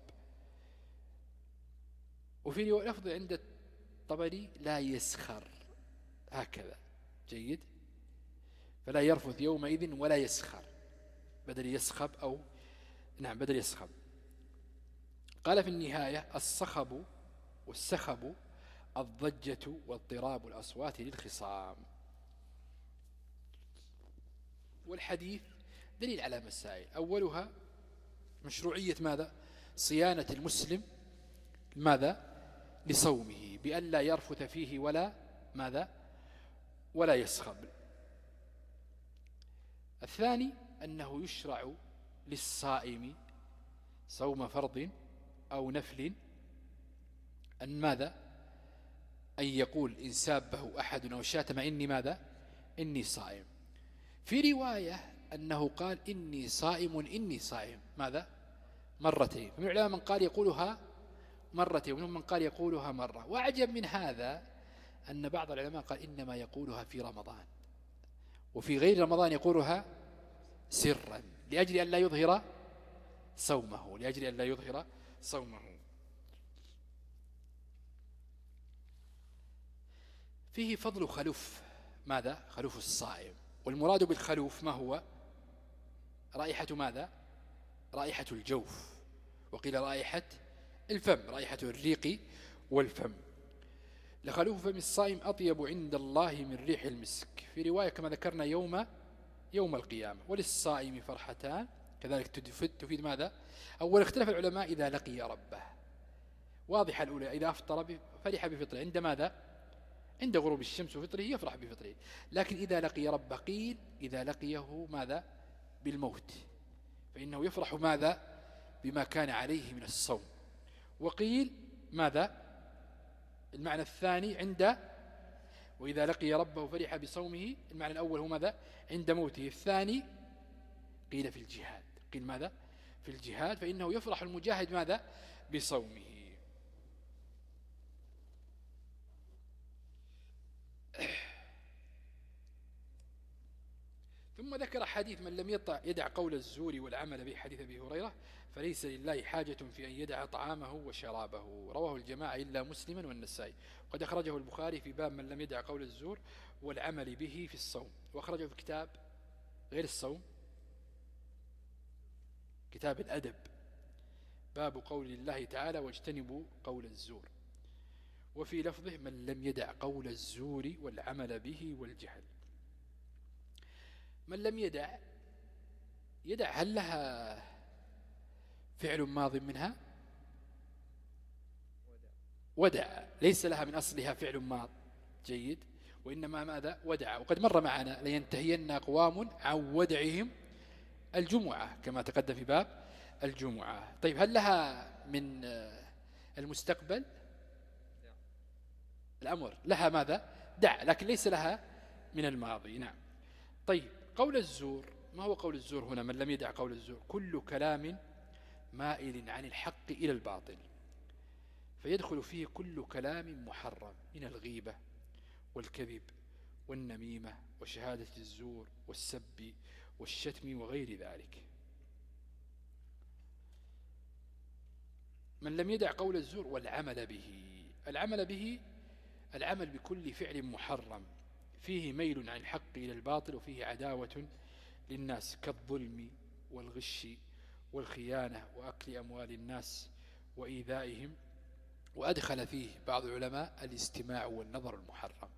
Speaker 2: وفي لفظ عند الطبري لا يسخر، هكذا، جيد. فلا يرفث يومئذ ولا يسخر، بدل يسخب أو نعم بدل يسخب. قال في النهاية الصخب والسخب الضجة واضطراب الأصوات للخصام. والحديث دليل على مسائل، أولها مشروعية ماذا؟ صيانة المسلم ماذا؟ لصومه، بأن لا يرفث فيه ولا ماذا؟ ولا يسخب. الثاني أنه يشرع للصائم صوم فرض أو نفل أن ماذا؟ أن يقول إن سابه أحد أو شاتم إني ماذا؟ إني صائم. في رواية أنه قال إني صائم إني صائم ماذا؟ مرتين. فمن العلماء من قال يقولها مرتين، ومن من قال يقولها مرة. وأعجب من هذا أن بعض العلماء قال إنما يقولها في رمضان، وفي غير رمضان يقولها سرا لأجل أن لا يظهر صومه، لأجل أن لا يظهر صومه. فيه فضل خلوف ماذا؟ خلوف الصائم. والمراد بالخلوف ما هو؟ رائحة ماذا؟ رائحة الجوف، وقيل رائحة الفم، رائحة الريق والفم. لخلوف فم الصائم أطيب عند الله من ريح المسك، في رواية كما ذكرنا يوم يوم القيامة. وللصائم فرحتان كذلك تفيد, تفيد ماذا؟ أول اختلف العلماء إذا لقي ربه، واضحة الأولى إذا أفطر فرح بفطره عند ماذا؟ عند غروب الشمس وفطره يفرح بفطره. لكن إذا لقي ربه قيل إذا لقيه ماذا؟ بالموت، فإنه يفرح ماذا؟ بما كان عليه من الصوم. وقيل ماذا؟ المعنى الثاني عند وإذا لقي ربه فرح بصومه، المعنى الأول هو ماذا؟ عند موته. الثاني قيل في الجهاد، قيل ماذا؟ في الجهاد، فإنه يفرح المجاهد ماذا؟ بصومه. ثم ذكر حديث من لم يدع قول الزور والعمل به، حديث أبي هريرة، فليس لله حاجة في أن يدع طعامه وشرابه، رواه الجماعة إلا مسلما والنسائي، وقد أخرجه البخاري في باب من لم يدع قول الزور والعمل به في الصوم، وأخرجه في كتاب غير الصوم كتاب الأدب، باب قول الله تعالى واجتنبوا قول الزور. وفي لفظه من لم يدع قول الزور والعمل به والجهل. من لم يدع، يدع هل لها فعل ماض منها؟ ودع، ليس لها من أصلها فعل ماض، جيد، وإنما ماذا؟ ودع. وقد مر معنا لينتهين أقوام عن ودعهم الجمعة كما تقدم في باب الجمعة. طيب هل لها من المستقبل؟ الأمر لها ماذا؟ دع، لكن ليس لها من الماضي. نعم. طيب قول الزور، ما هو قول الزور هنا؟ من لم يدع قول الزور كل كلام مائل عن الحق إلى الباطل، فيدخل فيه كل كلام محرم من الغيبة والكذب والنميمة وشهادة الزور والسب والشتم وغير ذلك. من لم يدع قول الزور والعمل به، العمل به العمل بكل فعل محرم فيه ميل عن الحق إلى الباطل وفيه عداوة للناس كالظلم والغش والخيانة وأكل أموال الناس وإيذائهم. وأدخل فيه بعض العلماء الاستماع والنظر المحرم.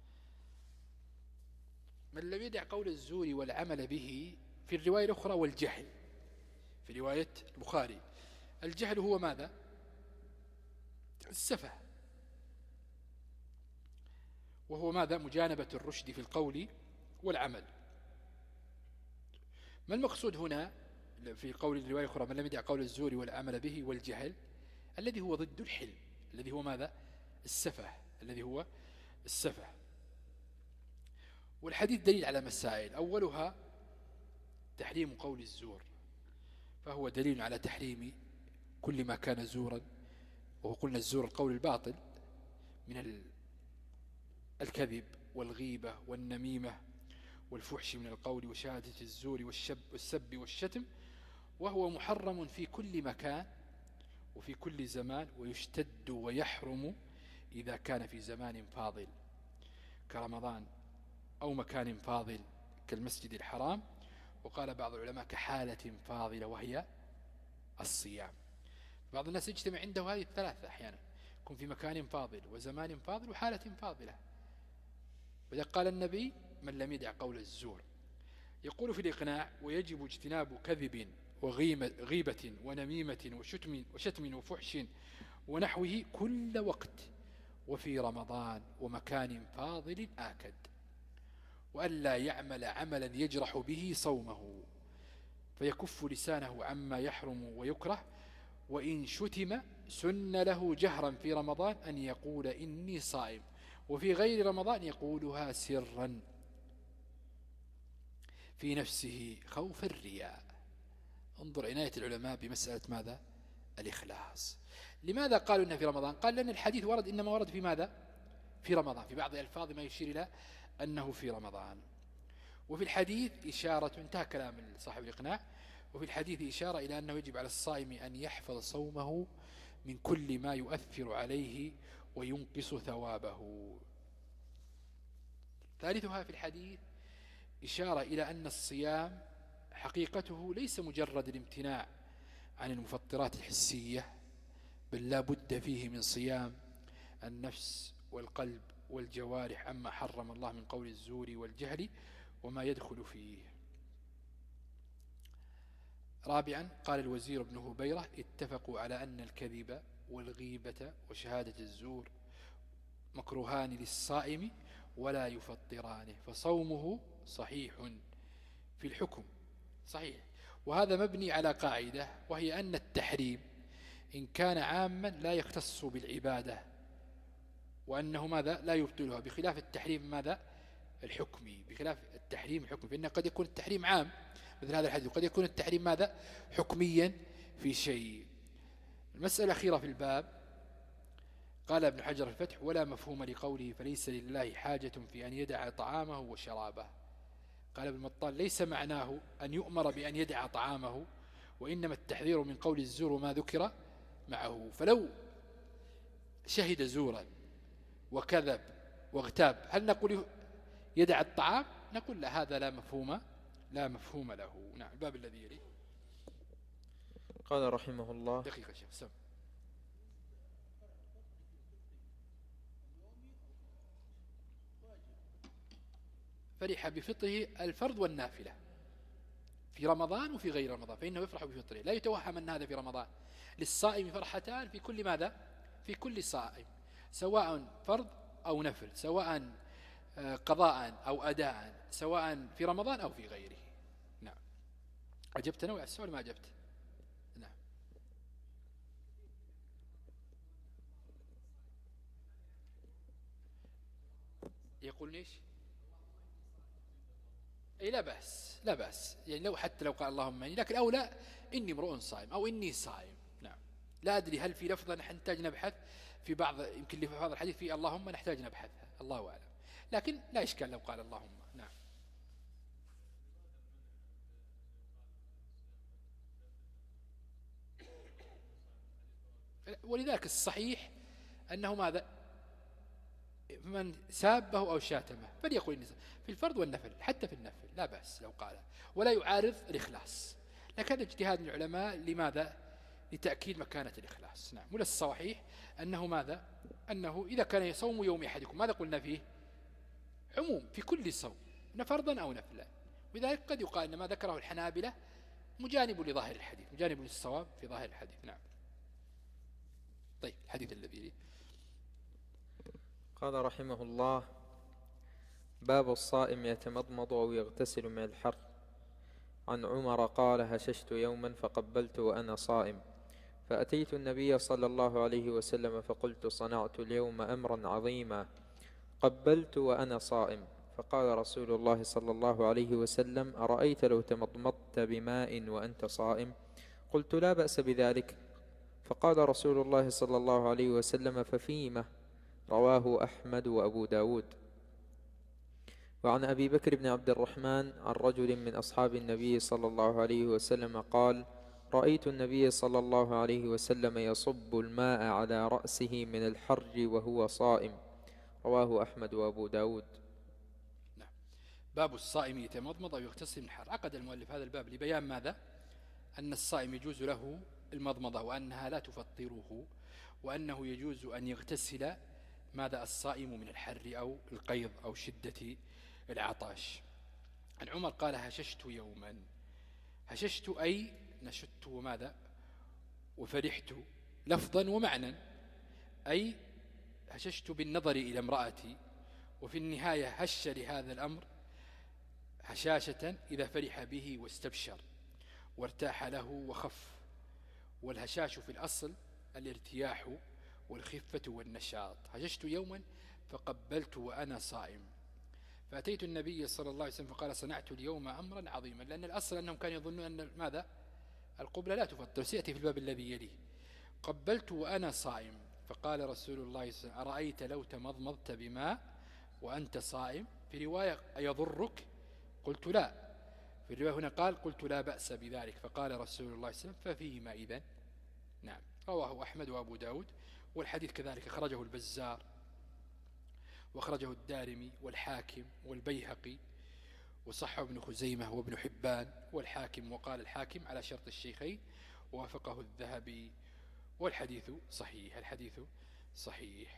Speaker 2: من لم يدع قول الزور والعمل به، في الرواية الأخرى والجهل، في رواية البخاري الجهل هو ماذا؟ السفه، وهو ماذا؟ مجانبة الرشد في القول والعمل. ما المقصود هنا في قول الرواية الأخرى من لم يدع قول الزور والعمل به والجهل؟ الذي هو ضد الحلم، الذي هو ماذا؟ السفه، الذي هو السفه. والحديث دليل على مسائل، أولها تحريم قول الزور، فهو دليل على تحريم كل ما كان زورا، وهو قلنا الزور القول الباطل من الكذب والغيبة والنميمة والفحش من القول وشهادة الزور والشب والسب والشتم، وهو محرم في كل مكان وفي كل زمان، ويشتد ويحرم إذا كان في زمان فاضل كرمضان أو مكان فاضل كالمسجد الحرام. وقال بعض العلماء كحالة فاضلة وهي الصيام. بعض الناس يجتمع عنده هذه الثلاثة أحيانا، يكون في مكان فاضل وزمان فاضل وحالة فاضلة. وإذا قال النبي من لم يدع قول الزور، يقول في الإقناع ويجب اجتناب كذب وغيبة ونميمة وشتم, وشتم وفحش ونحوه كل وقت وفي رمضان ومكان فاضل آكد، وألا يعمل عملا يجرح به صومه فيكف لسانه عما يحرم ويكره. وإن شتم سن له جهرا في رمضان أن يقول إني صائم، وفي غير رمضان يقولها سرا في نفسه خوف الرياء. انظر عناية العلماء بمسألة ماذا؟ الإخلاص. لماذا قالوا إنه في رمضان؟ قال لأن الحديث ورد إنما ورد في ماذا؟ في رمضان، في بعض الألفاظ ما يشير إلى أنه في رمضان. وفي الحديث إشارة، انتهى كلام صاحب الإقناع، وفي الحديث إشارة إلى أنه يجب على الصائم أن يحفظ صومه من كل ما يؤثر عليه وينقص ثوابه. ثالثها في الحديث إشارة إلى أن الصيام حقيقته ليس مجرد الامتناع عن المفطرات الحسية، بل لا بد فيه من صيام النفس والقلب والجوارح عما حرم الله من قول الزور والجهل وما يدخل فيه. رابعا قال الوزير بن هبيرة اتفقوا على أن الكذب والغيبة وشهادة الزور مكروهان للصائم ولا يفطرانه، فصومه صحيح في الحكم صحيح. وهذا مبني على قاعدة، وهي أن التحريم إن كان عاما لا يختص بالعبادة، وأنه ماذا؟ لا يبطلها، بخلاف التحريم ماذا؟ الحكمي، بخلاف التحريم الحكمي، فإن قد يكون التحريم عام مثل هذا الحديث، وقد يكون التحريم ماذا؟ حكميا في شيء. المسألة الأخيرة في الباب قال ابن حجر الفتح ولا مفهوم لقوله فليس لله حاجة في أن يدع طعامه وشرابه. قال ابن مطال ليس معناه أن يؤمر بأن يدع طعامه، وإنما التحذير من قول الزور وما ذكر معه. فلو شهد زورا وكذب واغتاب هل نقول يدع الطعام؟ نقول لا، هذا لا مفهوم لا مفهوم له. نعم. الباب الذي يلي
Speaker 1: قال رحمه الله
Speaker 2: دقيقة شيخ سم فرح بفطره الفرض والنافلة في رمضان وفي غير رمضان، فإنه يفرح بفطره، لا يتوهم أن هذا في رمضان. للصائم فرحتان في كل ماذا؟ في كل صائم، سواء فرض أو نفل، سواء قضاء أو أداء، سواء في رمضان أو في غيره. نعم. أجبت نوع السؤال ما أجبت؟ نعم. يقول ليش؟ أي لا بأس لا بأس يعني لو حتى لو قال اللهم إني، لكن أولى إني امرؤ صائم أو إني صائم. نعم. لا أدري هل في لفظة نحتاج نبحث في بعض، يمكن في هذا الحديث في اللهم نحتاج نبحثها، الله أعلم، لكن لا إشكال لو قال اللهم. نعم. ولذلك الصحيح أنه ماذا؟ من سابه أو شاتمه فليقول إني صائم، في الفرض والنفل، حتى في النفل لا بأس لو قال، ولا يعارض الإخلاص. لكن اجتهاد من العلماء لماذا؟ لتأكيد مكانة الإخلاص. نعم. ولا الصحيح أنه ماذا؟ أنه إذا كان يصوم يوم أحدكم، ماذا قلنا فيه؟ عموم في كل صوم فرضا أو نفلا. ولذلك قد يقال أن ما ذكره الحنابلة مجانب لظاهر الحديث، مجانب للصواب في ظاهر الحديث. نعم. طيب الحديث الذي ليه
Speaker 1: قال رحمه الله: باب الصائم يتمضمض أو يغتسل من الحر. عن عمر قال: هششت يوما فقبلت وأنا صائم، فأتيت النبي صلى الله عليه وسلم فقلت: صنعت اليوم أمرا عظيما، قبلت وأنا صائم. فقال رسول الله صلى الله عليه وسلم: أرأيت لو تمضمضت بماء وأنت صائم؟ قلت: لا بأس بذلك. فقال رسول الله صلى الله عليه وسلم: ففيما؟ رواه أحمد وأبو داود. وعن أبي بكر بن عبد الرحمن عن رجل من أصحاب النبي صلى الله عليه وسلم قال: رأيت النبي صلى الله عليه وسلم يصب الماء على رأسه من الحر وهو صائم. رواه أحمد وأبو داود.
Speaker 2: نعم. باب الصائم يتمضمض أو يغتسل من الحر. عقد المؤلف هذا الباب لبيان ماذا؟ أن الصائم يجوز له المضمضة وأنها لا تفطره، وأنه يجوز أن يغتسل ماذا الصائم من الحر أو القيض أو شدة العطش. عن عمر قال: هششت يوما. هششت أي نشدت وماذا وفرحت لفظا ومعنى، أي هششت بالنظر إلى امرأتي، وفي النهاية هش لهذا الأمر هشاشة إذا فرح به واستبشر وارتاح له وخف. والهشاش في الأصل الارتياح والخفة والنشاط. هششت يوما فقبلت وأنا صائم، فأتيت النبي صلى الله عليه وسلم فقال: صنعت اليوم أمرا عظيما. لأن الأصل أنهم كانوا يظنون أن ماذا القبلة لا تفطر، سيأتي في الباب الذي يليه. قبلت وأنا صائم، فقال رسول الله صلى الله عليه وسلم: أرأيت لو تمضمضت بماء وأنت صائم؟ في رواية: أيضرك؟ قلت: لا. في الرواية هنا قال: قلت: لا بأس بذلك. فقال رسول الله صلى الله عليه وسلم: ففيهما إذن؟ نعم. رواه أحمد وأبو داود. والحديث كذلك أخرجه البزار وأخرجه الدارمي والحاكم والبيهقي، وصحه ابن خزيمة وابن حبان والحاكم، وقال الحاكم على شرط الشيخين، ووافقه الذهبي، والحديث صحيح. الحديث صحيح.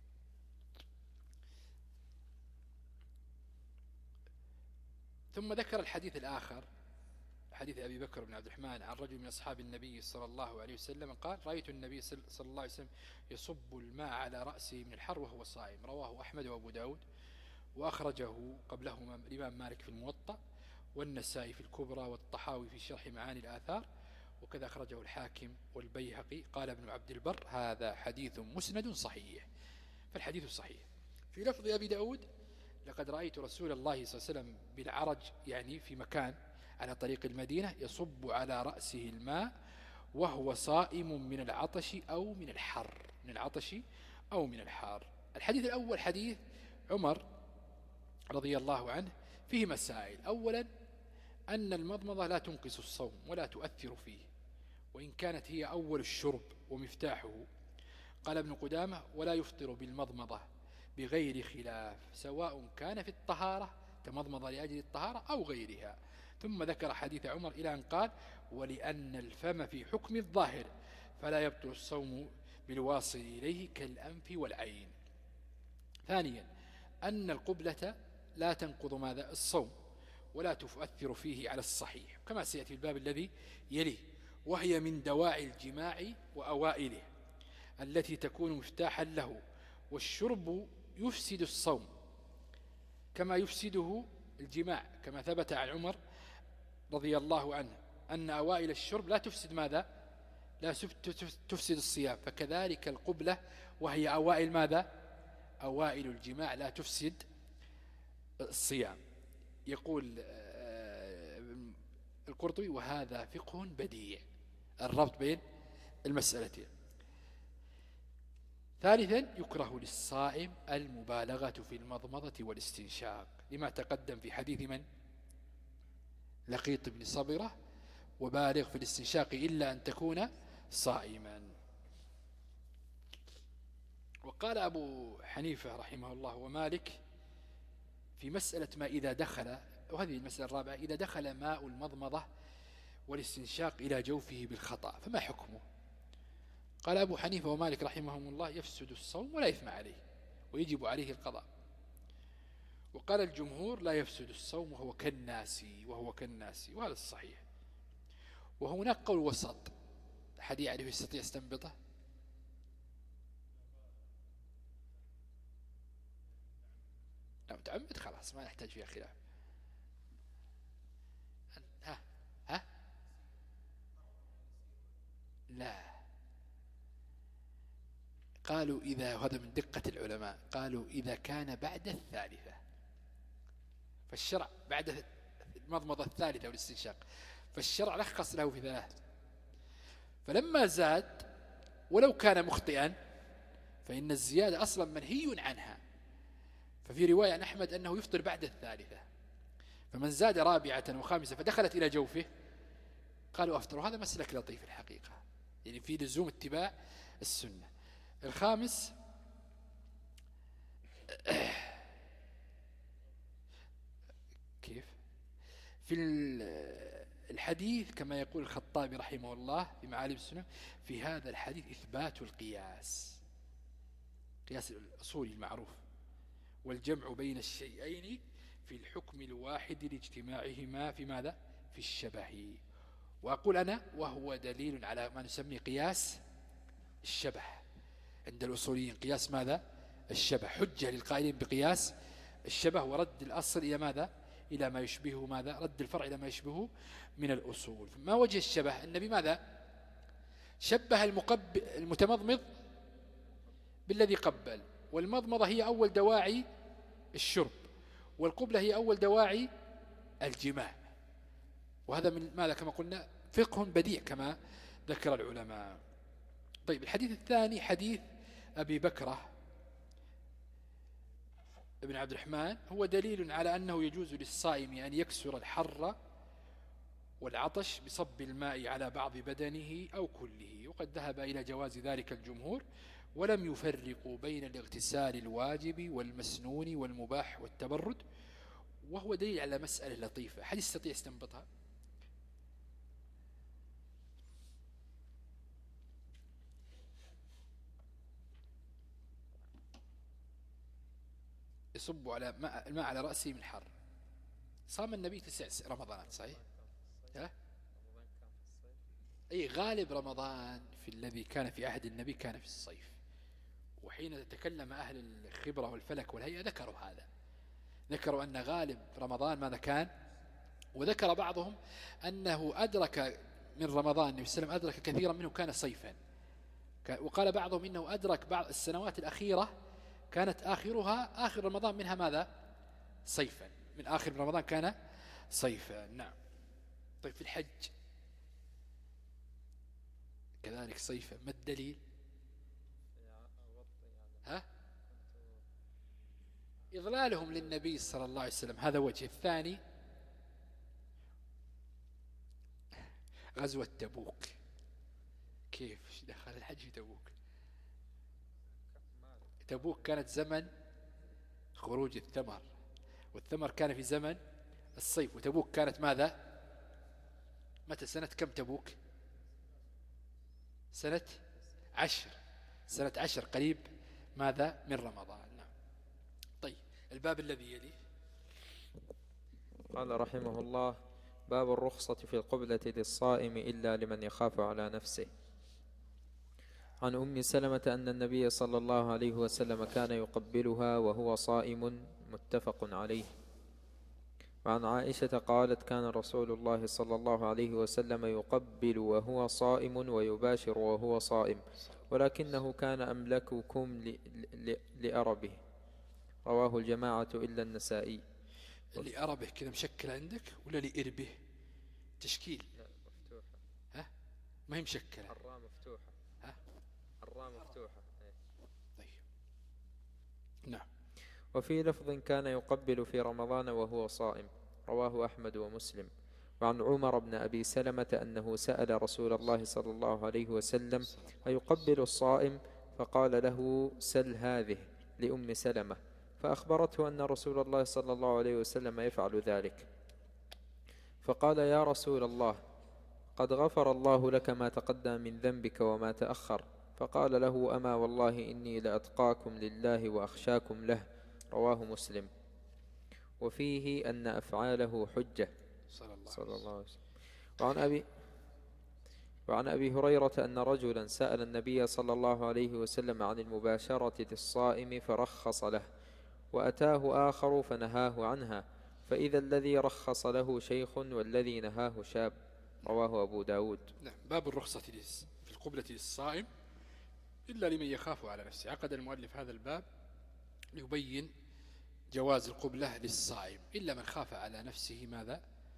Speaker 2: ثم ذكر الحديث الآخر، حديث أبي بكر بن عبد الرحمن عن رجل من أصحاب النبي صلى الله عليه وسلم قال: رأيت النبي صلى الله عليه وسلم يصب الماء على رأسه من الحر وهو صائم. رواه أحمد وأبو داود، وأخرجه قبلهما الإمام مالك في الموطأ، والنسائي في الكبرى، والطحاوي في شرح معاني الآثار، وكذا أخرجه الحاكم والبيهقي. قال ابن عبد البر: هذا حديث مسند صحيح. فالحديث صحيح. في لفظ أبي داود: لقد رأيت رسول الله صلى الله عليه وسلم بالعرج، يعني في مكان على طريق المدينة، يصب على رأسه الماء وهو صائم من العطش أو من الحر، من العطش أو من الحار. الحديث الأول حديث عمر رضي الله عنه فيه مسائل. أولا أن المضمضة لا تنقص الصوم ولا تؤثر فيه، وإن كانت هي أول الشرب ومفتاحه. قال ابن قدامة: ولا يفطر بالمضمضة بغير خلاف، سواء كان في الطهارة تمضمض لأجل الطهارة أو غيرها. ثم ذكر حديث عمر إلى أن قال: ولأن الفم في حكم الظاهر فلا يبطل الصوم بالواصل إليه كالأنف والعين. ثانيا أن القبلة لا تنقض ماذا الصوم ولا تؤثر فيه على الصحيح، كما سيأتي الباب الذي يليه، وهي من دواعي الجماع وأوائله التي تكون مفتاحا له. والشرب يفسد الصوم كما يفسده الجماع، كما ثبت عن عمر رضي الله عنه أن أوائل الشرب لا تفسد ماذا؟ لا تفسد الصيام، فكذلك القبلة وهي أوائل ماذا؟ أوائل الجماع لا تفسد الصيام. يقول القرطبي وهذا فقه بديع، الربط بين المسألتين. ثالثا يكره للصائم المبالغة في المضمضة والاستنشاق لما تقدم في حديث من؟ لقيط بن صبرة، وبالغ في الاستنشاق إلا أن تكون صائما. وقال أبو حنيفة رحمه الله ومالك في مسألة ما إذا دخل، وهذه المسألة الرابعة، إذا دخل ماء المضمضة والاستنشاق إلى جوفه بالخطأ فما حكمه؟ قال أبو حنيفة ومالك رحمهم الله يفسد الصوم ولا إثم عليه ويجب عليه القضاء. وقال الجمهور لا يفسد الصوم وهو كالناسي وهو كالناسي وهذا الصحيح. وهناك قول وسط، أحد يعرف يستطيع استنبطه؟ لا متعمد خلاص ما نحتاج فيها خلاف. ها ها لا، قالوا إذا، هذا من دقة العلماء، قالوا إذا كان بعد الثالثة، فالشرع بعد المضمضة الثالثة والاستنشاق، فالشرع لخص له في ثلاث، فلما زاد ولو كان مخطئا فإن الزيادة أصلا منهي عنها. ففي رواية عن أحمد أنه يفطر بعد الثالثة، فمن زاد رابعة وخامسة فدخلت إلى جوفه قالوا أفطر. وهذا مسلك لطيف الحقيقة، يعني في لزوم اتباع السنة. الخامس كيف في الحديث كما يقول الخطابي رحمه الله في معالم السنة، في هذا الحديث إثبات القياس، قياس الأصولي المعروف، والجمع بين الشيئين في الحكم الواحد لاجتماعهما في ماذا؟ في الشبه. وأقول أنا وهو دليل على ما نسميه قياس الشبه عند الأصوليين، قياس ماذا؟ الشبه، حجة للقائلين بقياس الشبه، ورد الأصل إلى ماذا؟ إلى ما يشبهه ماذا؟ رد الفرع إلى ما يشبهه من الأصول. ما وجه الشبه؟ النبي ماذا؟ شبه المقبل المتمضمض بالذي قبل، والمضمضة هي أول دواعي الشرب، والقبلة هي أول دواعي الجماع. وهذا من ماذا؟ كما قلنا فقه بديع كما ذكر العلماء. طيب الحديث الثاني حديث أبي بكرة ابن عبد الرحمن، هو دليل على أنه يجوز للصائم أن يكسر الحر والعطش بصب الماء على بعض بدنه أو كله، وقد ذهب إلى جواز ذلك الجمهور، ولم يفرقوا بين الاغتسال الواجب والمسنون والمباح والتبرد. وهو دليل على مسألة لطيفة، هل يستطيع استنبطها؟ يصب على الماء على رأسه من حر. صام النبي تسع رمضانات صحيح؟ ها؟ أي غالب رمضان في الذي كان في عهد النبي كان في الصيف. وحين تكلم أهل الخبرة والفلك والهيئة ذكروا هذا، ذكروا أن غالب رمضان ماذا كان، وذكر بعضهم أنه أدرك من رمضان النبي صلى الله عليه وسلم أدرك كثيرا منه كان صيفا، وقال بعضهم إنه أدرك بعض السنوات الأخيرة كانت آخرها آخر رمضان منها ماذا؟ صيفا، من آخر رمضان كان صيفا. نعم. طيب في الحج كذلك صيفا، ما الدليل؟ ها؟ إضلالهم للنبي صلى الله عليه وسلم، هذا وجه. الثاني غزوة تبوك، كيف دخل الحج في تبوك؟ تبوك كانت زمن خروج الثمر، والثمر كان في زمن الصيف، وتبوك كانت ماذا؟ متى؟ سنة كم تبوك؟ سنة عشر، سنة عشر قريب ماذا؟ من رمضان. نعم. طيب الباب الذي يليه
Speaker 1: قال رحمه الله: باب الرخصة في القبلة للصائم إلا لمن يخاف على نفسه. عن أم سلمة أن النبي صلى الله عليه وسلم كان يقبلها وهو صائم، متفق عليه. وعن عائشة قالت كان رسول الله صلى الله عليه وسلم يقبل وهو صائم ويباشر وهو صائم ولكنه كان أملككم لأربه. رواه الجماعة إلا النسائي.
Speaker 2: لأربه كذا مشكل عندك ولا لإربه تشكيل؟
Speaker 1: لا مفتوحة.
Speaker 2: ها ما هي مشكلة.
Speaker 1: الراء مفتوحة.
Speaker 2: ها
Speaker 1: الراء مفتوحة.
Speaker 2: طيب نعم.
Speaker 1: وفي لفظ كان يقبل في رمضان وهو صائم. رواه أحمد ومسلم. وعن عمر بن أبي سلمة أنه سأل رسول الله صلى الله عليه وسلم أيقبل الصائم؟ فقال له سل هذه لأم سلمة، فأخبرته أن رسول الله صلى الله عليه وسلم يفعل ذلك، فقال يا رسول الله قد غفر الله لك ما تقدم من ذنبك وما تأخر. فقال له أما والله إني لأتقاكم لله وأخشاكم له. رواه مسلم. وفيه أن أفعاله حجة صلى الله عليه وسلم. وعن أبي وعن أبي هريرة أن رجلا سأل النبي صلى الله عليه وسلم عن المباشرة للصائم فرخص له، وأتاه آخر فنهاه عنها، فإذا الذي رخص له شيخ والذي نهاه شاب. رواه أبو داود.
Speaker 2: نعم. باب الرخصة في القبلة للصائم إلا لمن يخاف على نفسه. عقد المؤلف هذا الباب ليبين جواز القبلة للصائم إلا من خاف على نفسه ماذا؟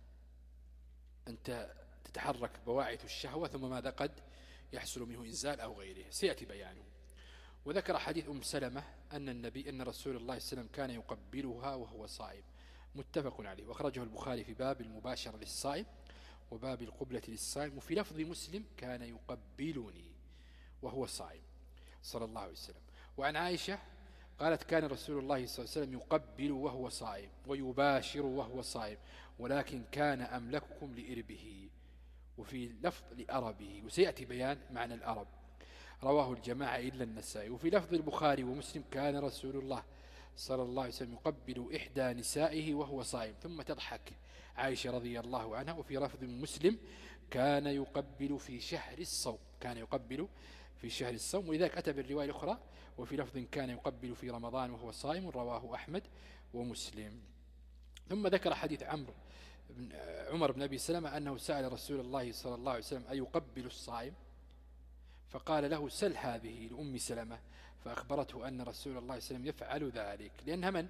Speaker 2: أنت تتحرك بواعث الشهوة ثم ماذا قد يحصل منه إنزال أو غيره، سيأتي بيانه. وذكر حديث أم سلمة أن النبي أن رسول الله صلى الله عليه وسلم كان يقبلها وهو صائم، متفق عليه، وأخرجه البخاري في باب المباشرة للصائم وباب القبلة للصائم. وفي لفظ مسلم كان يقبلني وهو صائم صلى الله عليه وسلم. وعن عائشة قالت كان رسول الله صلى الله عليه وسلم يقبل وهو صائم ويباشر وهو صائم ولكن كان أملككم لإربه، وفي لفظ لأربه، وسيأتي بيان معنى الأرب. رواه الجماعة إلا النسائي. وفي لفظ البخاري ومسلم كان رسول الله صلى الله عليه وسلم يقبل إحدى نسائه وهو صائم، ثم تضحك عائشة رضي الله عنها. وفي لفظ مسلم كان يقبل في شهر الصوم، كان يقبل في شهر الصوم، ولذلك أتى بالرواية الأخرى وفي لفظ كان يقبل في رمضان وهو صائم، رواه أحمد ومسلم. ثم ذكر حديث عمرو بن عمر بن أبي سلمة أنه سأل رسول الله صلى الله عليه وسلم أيقبل الصائم؟ فقال له سل هذه لأم سلمة، فأخبرته أن رسول الله صلى الله عليه وسلم يفعل ذلك، لأنها من؟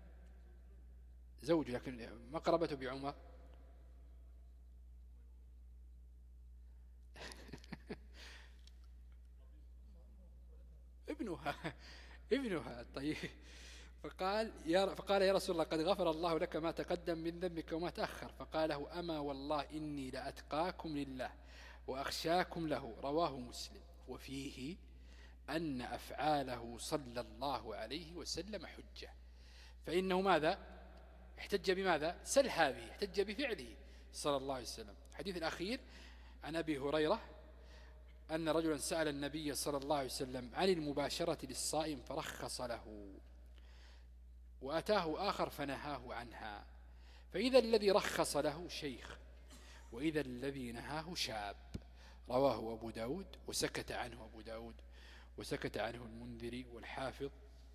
Speaker 2: زوج، لكن ما قربته بعمر؟ ابنها ابنها طيب. فقال يا فقال يا رسول الله قد غفر الله لك ما تقدم من ذنبك وما تأخر. فقال له أما والله إني لأتقاكم لله وأخشاكم له. رواه مسلم. وفيه أن أفعاله صلى الله عليه وسلم حجة، فإنه ماذا احتج بماذا؟ سل هذه، احتج بفعله صلى الله عليه وسلم. الحديث الأخير عن أبي هريرة أن رجلا سأل النبي صلى الله عليه وسلم عن المباشرة للصائم فرخص له، وأتاه آخر فنهاه عنها، فإذا الذي رخص له شيخ وإذا الذي نهاه شاب. رواه أبو داود، وسكت عنه أبو داود وسكت عنه المنذري والحافظ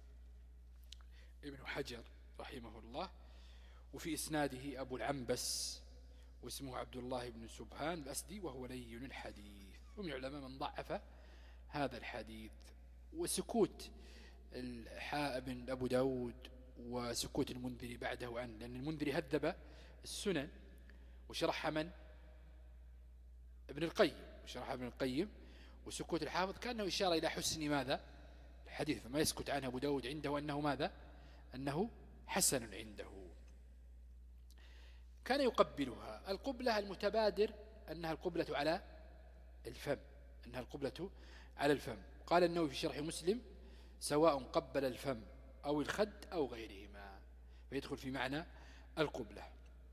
Speaker 2: ابن حجر رحمه الله. وفي إسناده أبو العنبس واسمه عبد الله بن سبحان الأسدي وهو لين الحديث، ومن العلماء من ضعف هذا الحديث. وسكوت ابن أبو داود وسكوت المنذري بعده عنه، لأن المنذري هذب السنن وشرح من؟ ابن القيم، وشرح ابن القيم. وسكوت الحافظ كأنه إشارة إلى حسن ماذا؟ الحديث، فما يسكت عنه أبو داود عنده أنه ماذا؟ أنه حسن عنده. كان يقبلها. القبلة المتبادر أنها القبلة على الفم، أنها القبلة على الفم. قال النووي في شرح مسلم سواء قبل الفم أو الخد أو غيرهما، فيدخل في معنى القبلة.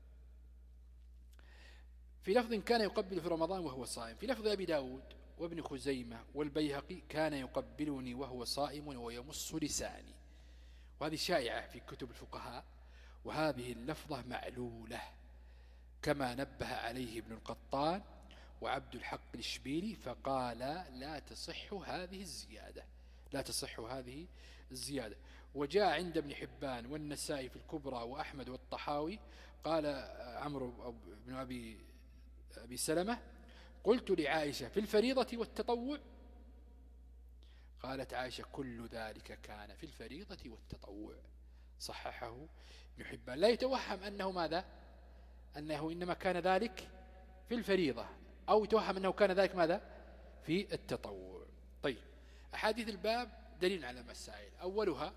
Speaker 2: في لفظ كان يقبل في رمضان وهو صائم. في لفظ أبي داود وابن خزيمة والبيهقي كان يقبلني وهو صائم ويمص لساني. وهذه شائعة في كتب الفقهاء، وهذه اللفظة معلولة كما نبه عليه ابن القطان وعبد الحق الشبيلي، فقال لا تصح هذه الزيادة، لا تصح هذه الزيادة. وجاء عند ابن حبان والنسائي في الكبرى وأحمد والطحاوي قال عمرو بن أبي, أبي سلمة قلت لعائشة في الفريضة والتطوع؟ قالت عائشة كل ذلك كان في الفريضة والتطوع. صححه ابن حبان. لا يتوهم أنه ماذا؟ أنه إنما كان ذلك في الفريضة، أو يتوهم أنه كان ذلك ماذا؟ في التطوع. طيب، أحاديث الباب دليل على مسائل. أولها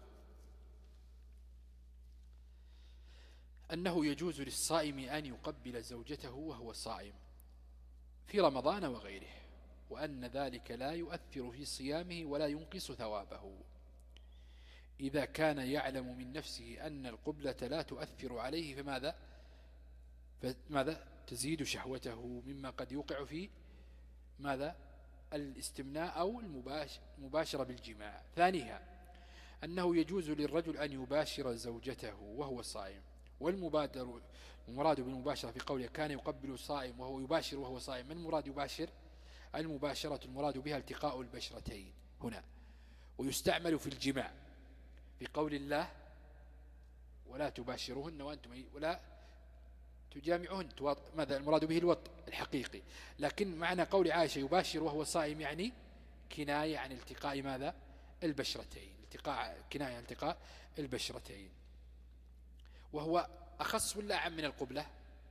Speaker 2: أنه يجوز للصائم أن يقبل زوجته وهو صائم في رمضان وغيره، وأن ذلك لا يؤثر في صيامه ولا ينقص ثوابه إذا كان يعلم من نفسه أن القبلة لا تؤثر عليه، فماذا فماذا تزيد شهوته مما قد يوقع في ماذا الاستمناء أو المباشرة بالجماع. ثانيها أنه يجوز للرجل أن يباشر زوجته وهو صائم، والمبادر المراد بالمباشرة في قوله كان يقبل صائم وهو يباشر وهو صائم، من المراد يباشر؟ المباشرة المراد بها التقاء البشرتين هنا، ويستعمل في الجماع في قول الله ولا تباشرهن وأنتم ولا تجامعهن، ماذا المراد به؟ الوطء الحقيقي. لكن معنى قول عائشة يباشر وهو صائم يعني كناية عن التقاء ماذا؟ البشرتين، التقاء كناية عن التقاء البشرتين. وهو أخص ولا أعم من القبلة؟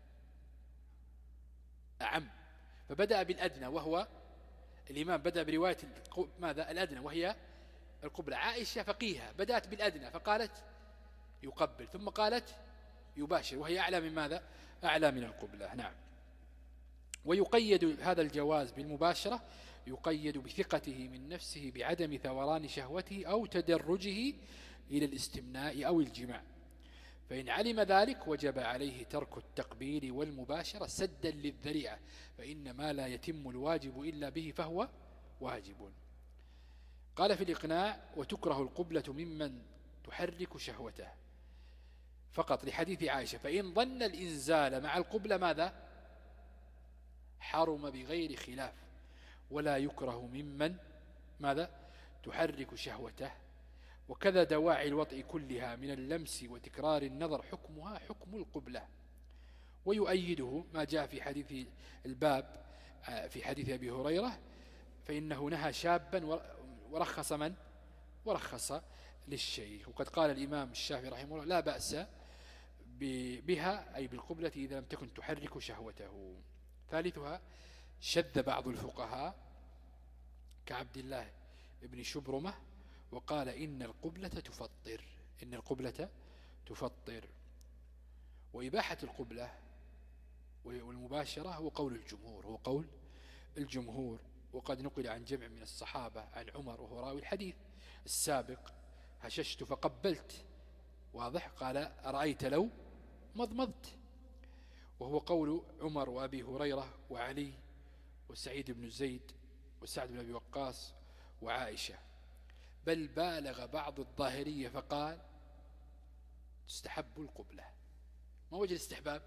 Speaker 2: أعم، فبدأ بالأدنى وهو الإمام بدأ برواية ماذا؟ الأدنى وهي القبلة. عائشة فقيهة بدأت بالأدنى فقالت يقبل، ثم قالت يباشر، وهي أعلى من ماذا؟ أعلى من القبلة. نعم. ويقيد هذا الجواز بالمباشرة يقيد بثقته من نفسه بعدم ثوران شهوته أو تدرجه إلى الاستمناء أو الجماع، فإن علم ذلك وجب عليه ترك التقبيل والمباشرة سدا للذريعة، فإن ما لا يتم الواجب إلا به فهو واجب. قال في الإقناع وتكره القبلة ممن تحرك شهوته فقط لحديث عائشة، فإن ظن الإنزال مع القبلة ماذا؟ حرم بغير خلاف، ولا يكره ممن ماذا؟ تحرك شهوته. وكذا دواعي الوطء كلها من اللمس وتكرار النظر حكمها حكم القبلة. ويؤيده ما جاء في حديث الباب في حديث أبي هريرة، فإنه نهى شابا ورخص من؟ ورخص للشيخ. وقد قال الإمام الشافعي رحمه الله لا بأس بها أي بالقبلة إذا لم تكن تحرك شهوته. ثالثها شذ بعض الفقهاء كعبد الله ابن شبرمة وقال إن القبلة تفطر إن القبلة تفطر وإباحة القبلة والمباشرة هو قول الجمهور هو قول الجمهور وقد نقل عن جمع من الصحابة عن عمر وهو راوي الحديث السابق هششت فقبلت، واضح؟ قال أرأيت لو مضمضت، وهو قول عمر وأبي هريرة وعلي وسعيد بن زيد وسعد بن أبي وقاص وعائشة. بل بالغ بعض الظاهرية فقال تستحب القبلة. ما وجه الاستحباب؟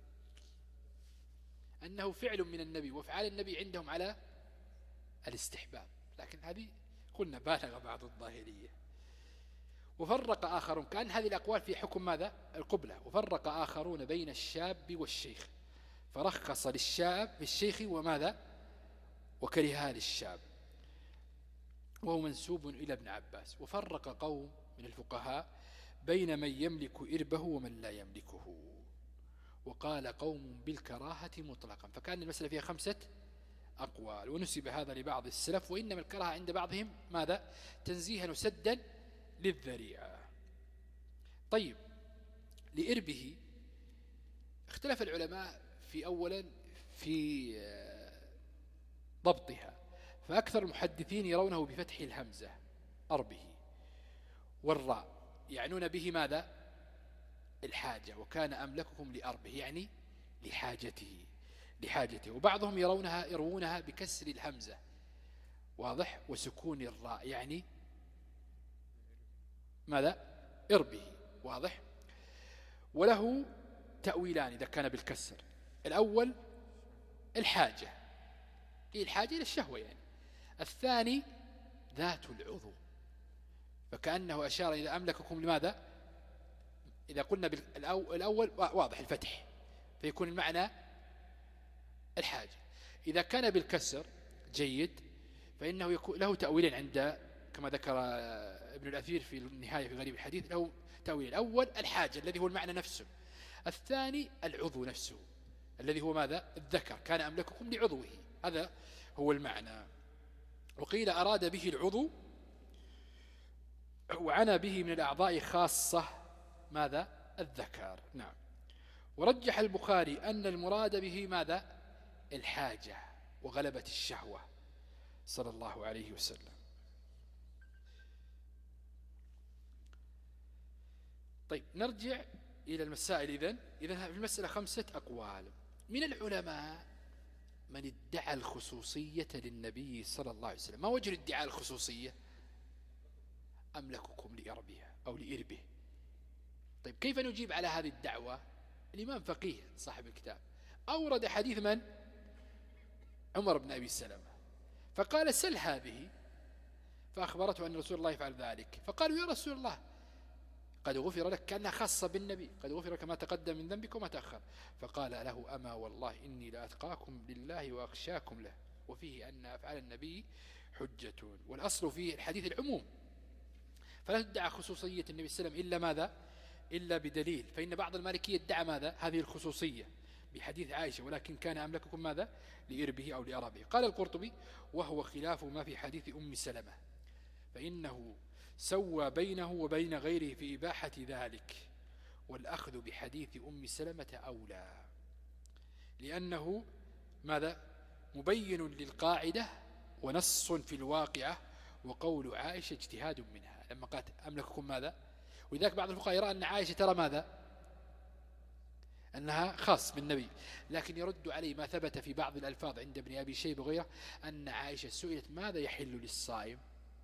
Speaker 2: أنه فعل من النبي وفعال النبي عندهم على الاستحباب، لكن هذه قلنا بالغ بعض الظاهرية. وفرق آخرون، كأن هذه الأقوال في حكم ماذا؟ القبلة. وفرق آخرون بين الشاب والشيخ فرخص للشاب بالشيخ وماذا؟ وكرهها للشاب، وهو منسوب إلى ابن عباس. وفرق قوم من الفقهاء بين من يملك إربه ومن لا يملكه، وقال قوم بالكراهة مطلقا، فكان المسألة فيها خمسة أقوال. ونسب هذا لبعض السلف، وإنما الكراهة عند بعضهم ماذا؟ تنزيها وسدا للذريعة. طيب، لإربه اختلف العلماء في أولا في ضبطها، فأكثر المحدثين يرونه بفتح الهمزة أربه والراء، يعنون به ماذا؟ الحاجة، وكان أملككم لأربه يعني لحاجته لحاجته. وبعضهم يرونها يروونها بكسر الهمزة، واضح؟ وسكون الراء يعني ماذا؟ إربه، واضح؟ وله تأويلان إذا كان بالكسر. الأول الحاجة، إيه الحاجة؟ إلى الشهوة يعني. الثاني ذات العضو، فكأنه أشار إذا أملككم لماذا؟ إذا قلنا بالأول واضح الفتح فيكون المعنى الحاجة. إذا كان بالكسر جيد فإنه يكون له تأويلين عند كما ذكر ابن الأثير في النهاية في غريب الحديث، له تأويل: الأول الحاجة الذي هو المعنى نفسه، الثاني العضو نفسه الذي هو ماذا؟ الذكر، كان أملككم لعضوه، هذا هو المعنى. وقيل أراد به العضو وعنى به من الأعضاء خاصة ماذا؟ الذكر. نعم. ورجح البخاري أن المراد به ماذا؟ الحاجة وغلبة الشهوة صلى الله عليه وسلم. طيب نرجع إلى المسائل. إذن إذن في المسألة خمسة أقوال من العلماء. من ادعى الخصوصية للنبي صلى الله عليه وسلم. ما وجه ادعاء الخصوصية؟ أملككم لإربها أو لإربه. طيب كيف نجيب على هذه الدعوة؟ الإمام فقيه صاحب الكتاب أورد حديث من؟ عمر بن أبي سلمة، فقال: سل هذه. فأخبرته أن رسول الله يفعل ذلك، فقالوا: يا رسول الله قد غفر لك، كأنها خاصة بالنبي، قد غفر لك ما تقدم من ذنبك وما تأخر. فقال له: أما والله إني لأتقاكم لله وأخشاكم له. وفيه أن أفعال النبي حجة، والأصل فيه الحديث العموم، فلا تدعى خصوصية النبي صلى الله عليه وسلم إلا ماذا؟ إلا بدليل. فإن بعض المالكية ادعى ماذا؟ هذه الخصوصية بحديث عائشة: ولكن كان أملككم ماذا؟ لإربه أو لأرابه. قال القرطبي: وهو خلاف ما في حديث أم سلمة، فإنه سوى بينه وبين غيره في إباحة ذلك، والأخذ بحديث أم سلمة أولى، لأنه ماذا؟ مبين للقاعدة ونص في الواقعة، وقول عائشة اجتهاد منها لما قالت أملككم ماذا. ولذلك بعض الفقهاء يرى أن عائشة ترى ماذا؟ أنها خاص بالنبي، لكن يرد عليه ما ثبت في بعض الألفاظ عند ابن أبي شيبة وغيره أن عائشة سئلت: ماذا يحل للصائم؟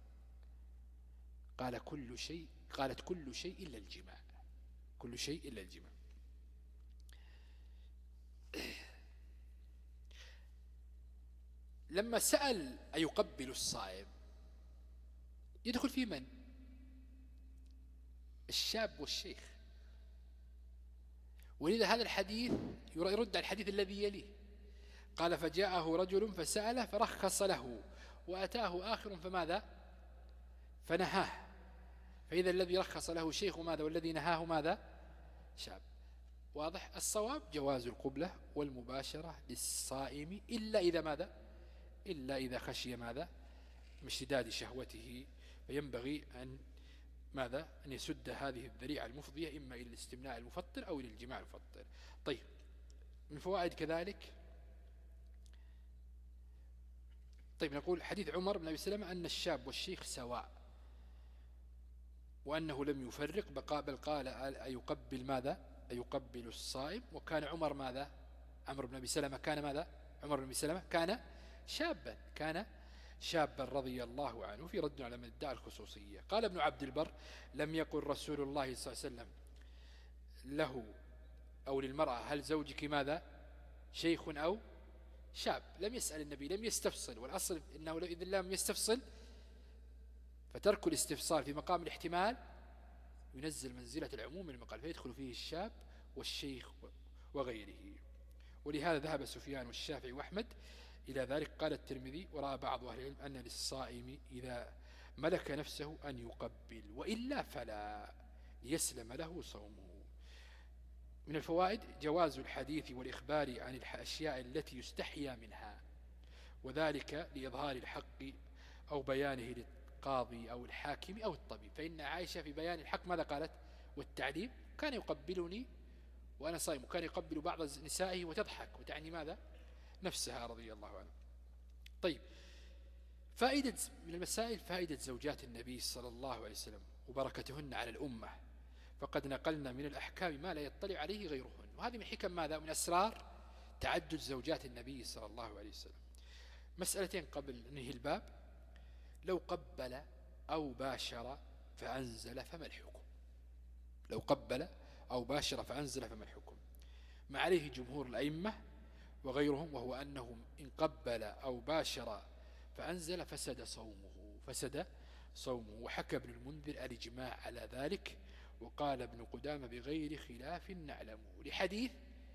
Speaker 2: قال كل شيء قالت: كل شيء إلا الجماع، كل شيء إلا الجماع. لما سأل أيقبل الصائم يدخل في من؟ الشاب والشيخ. ولذا هذا الحديث يرد على الحديث الذي يليه. قال: فجاءه رجل فسأله فرخص له، وأتاه آخر فماذا؟ فنهاه. فإذا الذي رخص له شيخ ماذا؟ والذي نهاه ماذا؟ شاب. واضح؟ الصواب جواز القبلة والمباشرة للصائم إلا إذا ماذا؟ إلا إذا خشي ماذا؟ من اشتداد شهوته، فينبغي أن ماذا؟ أن يسد هذه الذريعة المفضية إما إلى الاستمناء المفطر أو إلى الجماع المفطر. طيب من فوائد كذلك. طيب نقول حديث عمر بن أبي سلمة أن الشاب والشيخ سواء، وأنه لم يفرق بل قال: أيقبل ماذا؟ أيقبل الصائم. وكان عمر ماذا؟ عمر بن أبي سلمة كان ماذا؟ عمر بن أبي سلمة كان شابا، كان شابا رضي الله عنه، في رد على من ادعى الخصوصية. قال ابن عبد البر: لم يقل رسول الله صلى الله عليه وسلم له أو للمرأة: هل زوجك ماذا؟ شيخ أو شاب. لم يسأل النبي، لم يستفصل، والأصل إنه إذا لم يستفصل فترك الاستفصال في مقام الاحتمال ينزل منزلة العموم من المقال، فيدخل فيه الشاب والشيخ وغيره. ولهذا ذهب سفيان والشافعي وأحمد إلى ذلك. قال الترمذي: ورأى بعض أهل العلم أن للصائم إذا ملك نفسه أن يقبل، وإلا فلا، ليسلم له صومه. من الفوائد جواز الحديث والإخبار عن الأشياء التي يستحيا منها، وذلك لإظهار الحق أو بيانه للقاضي أو الحاكم أو الطبيب. فإن عائشة في بيان الحق ماذا قالت؟ والتعليم: كان يقبلني وأنا صائم، وكان يقبل بعض نسائه وتضحك وتعني ماذا؟ نفسها رضي الله عنه. طيب فائدة من المسائل فائدة زوجات النبي صلى الله عليه وسلم وبركتهن على الأمة، فقد نقلنا من الأحكام ما لا يطلع عليه غيرهن. وهذه من حكم ماذا؟ من أسرار تعدد زوجات النبي صلى الله عليه وسلم. مسألتين قبل ننهي الباب. لو قبل أو باشر فأنزل فما الحكم؟ لو قبل أو باشر فأنزل فما الحكم؟ ما عليه جمهور الأئمة وغيرهم، وهو أنه إن قبل أو باشر فأنزل فسد صومه، فسد صومه. وحكى ابن المنذر الإجماع على ذلك، وقال ابن قدامة بغير خلاف نعلمه لحديث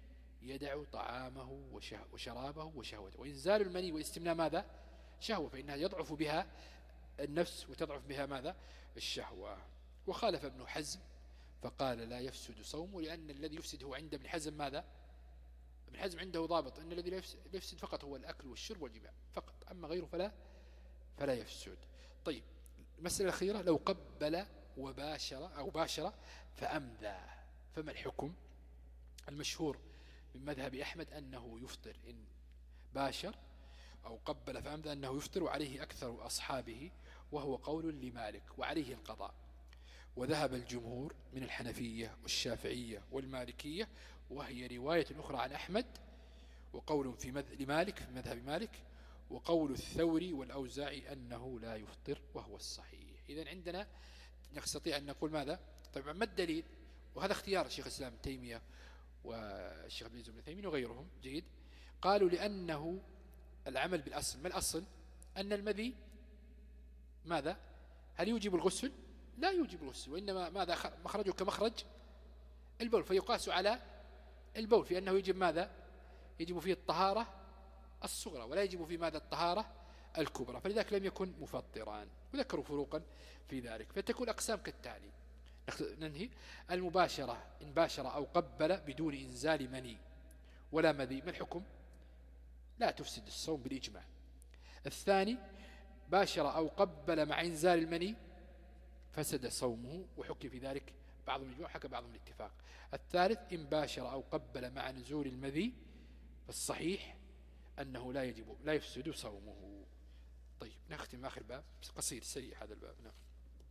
Speaker 2: يدع طعامه وشرابه وشهوته. وإنزال المني والاستمناء ماذا؟ شهوة، فإنها يضعف بها النفس وتضعف بها ماذا؟ الشهوة. وخالف ابن حزم فقال لا يفسد صومه، لأن الذي يفسد هو عند ابن حزم ماذا؟ ابن حزم عنده ضابط أن الذي لا يفسد فقط هو الأكل والشرب والجماع فقط، أما غيره فلا فلا يفسد. طيب المسألة الأخيرة، لو قبل وباشر أو باشر فأمذى، فما الحكم؟ المشهور من مذهب أحمد أنه يفطر إن باشر أو قبل فأمذى، أنه يفطر، وعليه أكثر أصحابه، وهو قول لمالك وعليه القضاء. وذهب الجمهور من الحنفية والشافعية والمالكية، وهي رواية أخرى عن أحمد، وقول في مذ... لمالك في مذهب مالك، وقول الثوري والأوزاعي أنه لا يفطر وهو الصحيح. إذن عندنا نستطيع أن نقول ماذا؟ طبعا ما الدليل؟ وهذا اختيار الشيخ الإسلام ابن تيمية والشيخ ابن عثيمين وغيرهم. جيد. قالوا لأنه العمل بالأصل. ما الأصل؟ أن المذي ماذا؟ هل يوجب الغسل؟ لا يوجب الغسل، وإنما ماذا؟ مخرجه كمخرج البول، فيقاس على البول في أنه يجب ماذا؟ يجب فيه الطهارة الصغرى ولا يجب فيه ماذا؟ الطهارة الكبرى، فلذلك لم يكن مفطران. وذكروا فروقا في ذلك، فتكون أقسام كالتالي. ننهي. المباشرة إن باشر أو قبل بدون إنزال مني ولا مذي، ما الحكم؟ لا تفسد الصوم بالإجماع. الثاني باشر أو قبل مع إنزال المني فسد صومه، وحكي في ذلك بعضهم الإجماع حكى بعضهم الاتفاق. الثالث إن باشر أو قبل مع نزول المذي فالصحيح أنه لا يجب لا يفسد صومه. طيب نختم آخر باب قصير سريع هذا الباب. نعم.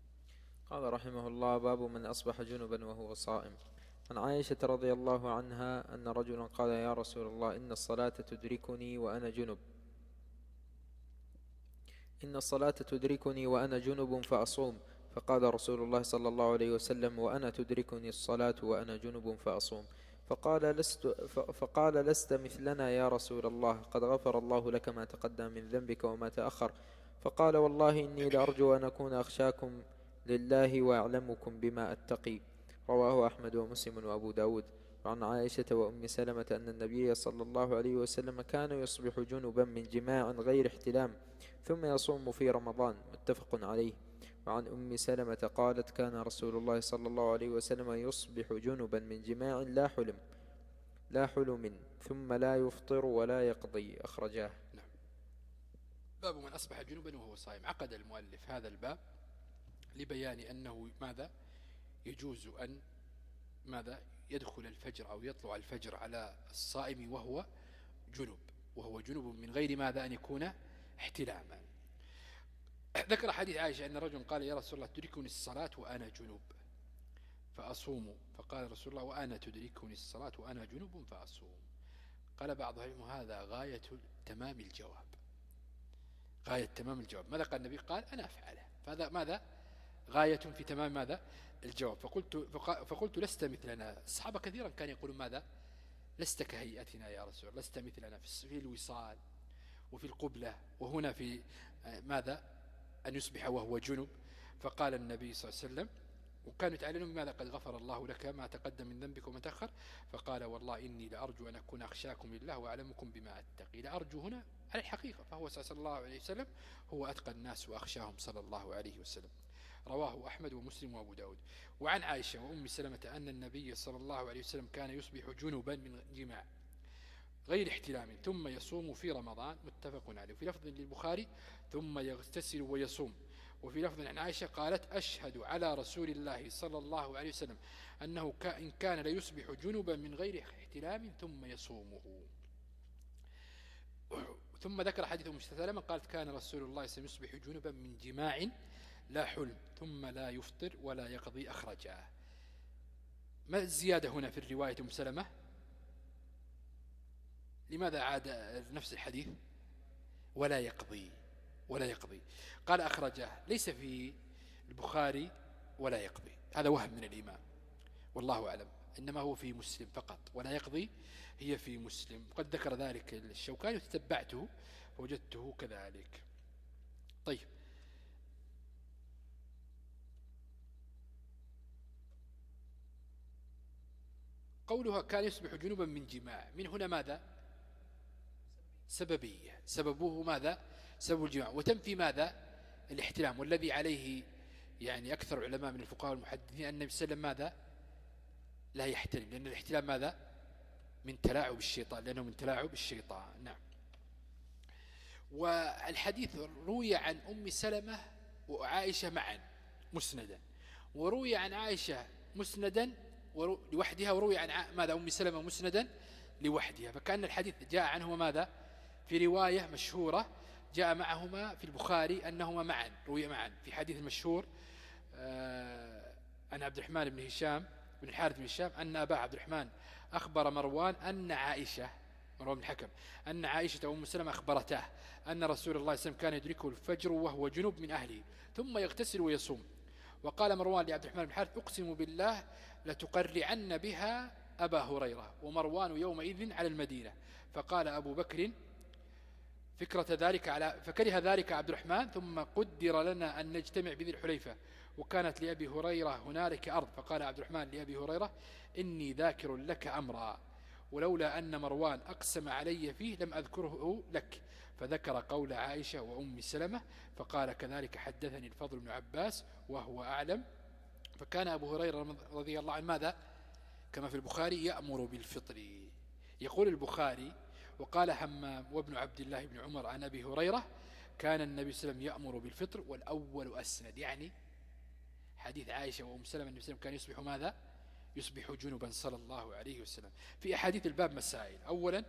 Speaker 1: قال رحمه الله: باب من أصبح جنبا وهو صائم. عن عائشة رضي الله عنها أن رجلا قال: يا رسول الله، إن الصلاة تدركني وأنا جنب إن الصلاة تدركني وأنا جنب فأصوم. فقال رسول الله صلى الله عليه وسلم: وأنا تدركني الصلاة وأنا جنب فأصوم. فقال لست, فقال لست مثلنا يا رسول الله، قد غفر الله لك ما تقدم من ذنبك وما تأخر. فقال: والله إني لأرجو أن أكون أخشاكم لله وأعلمكم بما أتقي. رواه أحمد ومسلم وأبو داود. وعن عائشة وأم سلمة أن النبي صلى الله عليه وسلم كان يصبح جنبا من جماع غير احتلام ثم يصوم في رمضان، متفق عليه. وعن أم سلمة قالت: كان رسول الله صلى الله عليه وسلم يصبح جنبا من جماع لا حلم لا حلم ثم لا يفطر ولا يقضي. أخرجاه.
Speaker 2: نعم. باب من أصبح جنبا وهو صائم. عقد المؤلف هذا الباب لبيان أنه ماذا؟ يجوز أن ماذا؟ يدخل الفجر أو يطلع الفجر على الصائم وهو جنب، وهو جنب من غير ماذا؟ أن يكون احتلاما. ذكر حديث عائشة أن رجل قال: يا رسول الله، تدركني الصلاة وأنا جنوب فأصوم. فقال رسول الله: وأنا تدركني الصلاة وأنا جنوب فأصوم. قال بعض العلماء: هذا غاية تمام الجواب، غاية تمام الجواب. ماذا قال النبي؟ قال: أنا أفعله. فهذا ماذا؟ غاية في تمام ماذا؟ الجواب. فقلت, فقلت لست مثلنا. الصحابة كثيرا كانوا يقولون ماذا؟ لست كهيئتنا يا رسول، لست مثلنا في الوصال وفي القبلة، وهنا في ماذا؟ أن يصبح وهو جنب. فقال النبي صلى الله عليه وسلم، وكانوا يتعلنون بماذا؟ قد غفر الله لك ما تقدم من ذنبك وما تأخر. فقال: والله إني لأرجو أن أكون أخشاكم لله وأعلمكم بما أتقي. لأرجو هنا على الحقيقة، فهو صلى الله عليه وسلم هو أتقى الناس وأخشاهم صلى الله عليه وسلم. رواه أحمد ومسلم وأبو داود. وعن عائشة وأم سلمة أن النبي صلى الله عليه وسلم كان يصبح جنبا من جماع غير احتلام ثم يصوم في رمضان، متفق عليه. في لفظ للبخاري: ثم يغتسل ويصوم. وفي لفظ عن عائشة قالت: أشهد على رسول الله صلى الله عليه وسلم أنه إن كان ليصبح جنبا من غير احتلام ثم يصومه. ثم ذكر حديث أم سلمة قالت: كان رسول الله سيصبح جنبا من جماع لا حلم ثم لا يفطر ولا يقضي. أخرجاه. ما الزيادة هنا في الرواية أم سلمة؟ لماذا عاد نفس الحديث؟ ولا يقضي ولا يقضي. قال: أخرجاه. ليس في البخاري ولا يقضي، هذا وهم من الإمام والله أعلم، إنما هو في مسلم فقط. ولا يقضي هي في مسلم، قد ذكر ذلك الشوكاني وتتبعته فوجدته كذلك. طيب وقولها كان يصبح جنوبا من جماع، من هنا ماذا؟ سببية، سببه ماذا؟ سبب الجماع، وتنفي ماذا؟ الاحتلام، والذي عليه يعني أكثر علماء من الفقهاء والمحدثين أن النبي صلى الله عليه وسلم ماذا؟ لا يحتلم، لأن الاحتلام ماذا؟ من تلاعب الشيطان، لأنه من تلاعب الشيطان. نعم. والحديث روي عن أم سلمة وعائشة معا مسندا، وروي عن عائشة مسندا لوحدها، وروي عن ماذا؟ أم سلمة مسندا لوحدها، فكأن الحديث جاء عنهما ماذا؟ في رواية مشهورة جاء معهما في البخاري أنهما معا، روي معا في حديث المشهور آه عن عبد الرحمن بن هشام بن الحارث بن هشام أن أبا عبد الرحمن أخبر مروان أن عائشة، مروان بن الحكم، أن عائشة وأم سلمة أخبرته أن رسول الله صلى الله عليه وسلم كان يدركه الفجر وهو جنوب من أهله ثم يغتسل ويصوم. وقال مروان لعبد الرحمن بن الحارث أقسم بالله لتقرعن بها أبا هريرة، ومروان يومئذ على المدينة. فقال أبو بكر فكرة ذلك على فكره ذلك عبد الرحمن، ثم قدر لنا أن نجتمع بذي الحليفة، وكانت لأبي هريرة هنالك أرض. فقال عبد الرحمن لأبي هريرة إني ذاكر لك أمرا، ولولا أن مروان أقسم علي فيه لم أذكره لك. فذكر قول عائشة وأم سلمة، فقال كذلك حدثني الفضل بن عباس وهو أعلم. فكان أبو هريرة رضي الله عنه ماذا؟ كما في البخاري يأمر بالفطر. يقول البخاري وقال همام وابن عبد الله بن عمر عن أبي هريرة كان النبي صلى الله عليه وسلم يأمر بالفطر، والأول أسند، يعني حديث عائشة وأم سلمة النبي صلى الله عليه وسلم كان يصبح ماذا؟ يصبح جنبا صلى الله عليه وسلم. في أحاديث الباب مسائل. أولا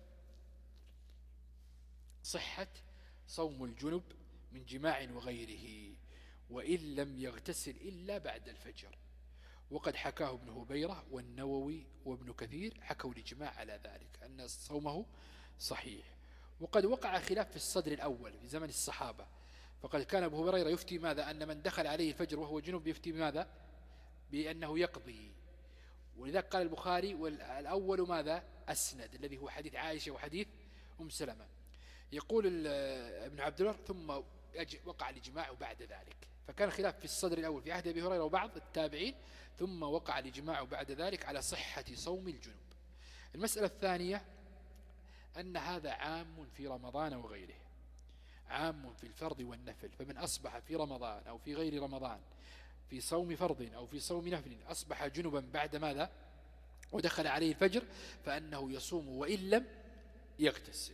Speaker 2: صحة صوم الجنب من جماع وغيره وإن لم يغتسل إلا بعد الفجر، وقد حكاه ابن هبيرة والنووي وابن كثير حكوا الإجماع على ذلك أن صومه صحيح. وقد وقع خلاف في الصدر الأول في زمن الصحابة، فقد كان أبو هريرة يفتي ماذا؟ أن من دخل عليه الفجر وهو جنب يفتي بماذا؟ بأنه يقضي. ولذلك قال البخاري والأول ماذا؟ أسند، الذي هو حديث عائشة وحديث أم سلمة. يقول ابن عبد البر ثم وقع الإجماع بعد ذلك، فكان خلاف في الصدر الأول في عهد أبي هريرة وبعض التابعين، ثم وقع الإجماع بعد ذلك على صحة صوم الجنوب. المسألة الثانية أن هذا عام في رمضان وغيره، عام في الفرض والنفل، فمن أصبح في رمضان أو في غير رمضان في صوم فرض أو في صوم نفل أصبح جنبا بعد ماذا؟ ودخل عليه الفجر فأنه يصوم وإن لم يغتسل.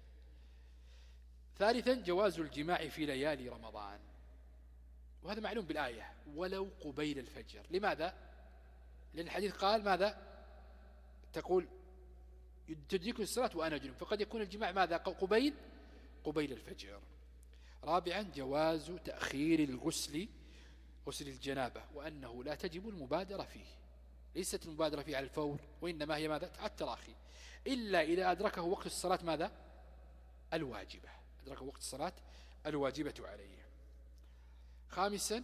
Speaker 2: ثالثا جواز الجماع في ليالي رمضان، وهذا معلوم بالآية ولو قبيل الفجر. لماذا؟ لأن الحديث قال ماذا؟ تقول تدركني الصلاة وأنا جنب، فقد يكون الجماع ماذا؟ قبيل قبيل الفجر. رابعا جواز تأخير الغسل، غسل الجنابة، وأنه لا تجب المبادرة فيه، ليست المبادرة فيه على الفور، وإنما هي ماذا؟ على التراخي، إلا إذا أدركه وقت الصلاة ماذا؟ الواجبة، أدركه وقت الصلاة الواجبة عليه. خامسا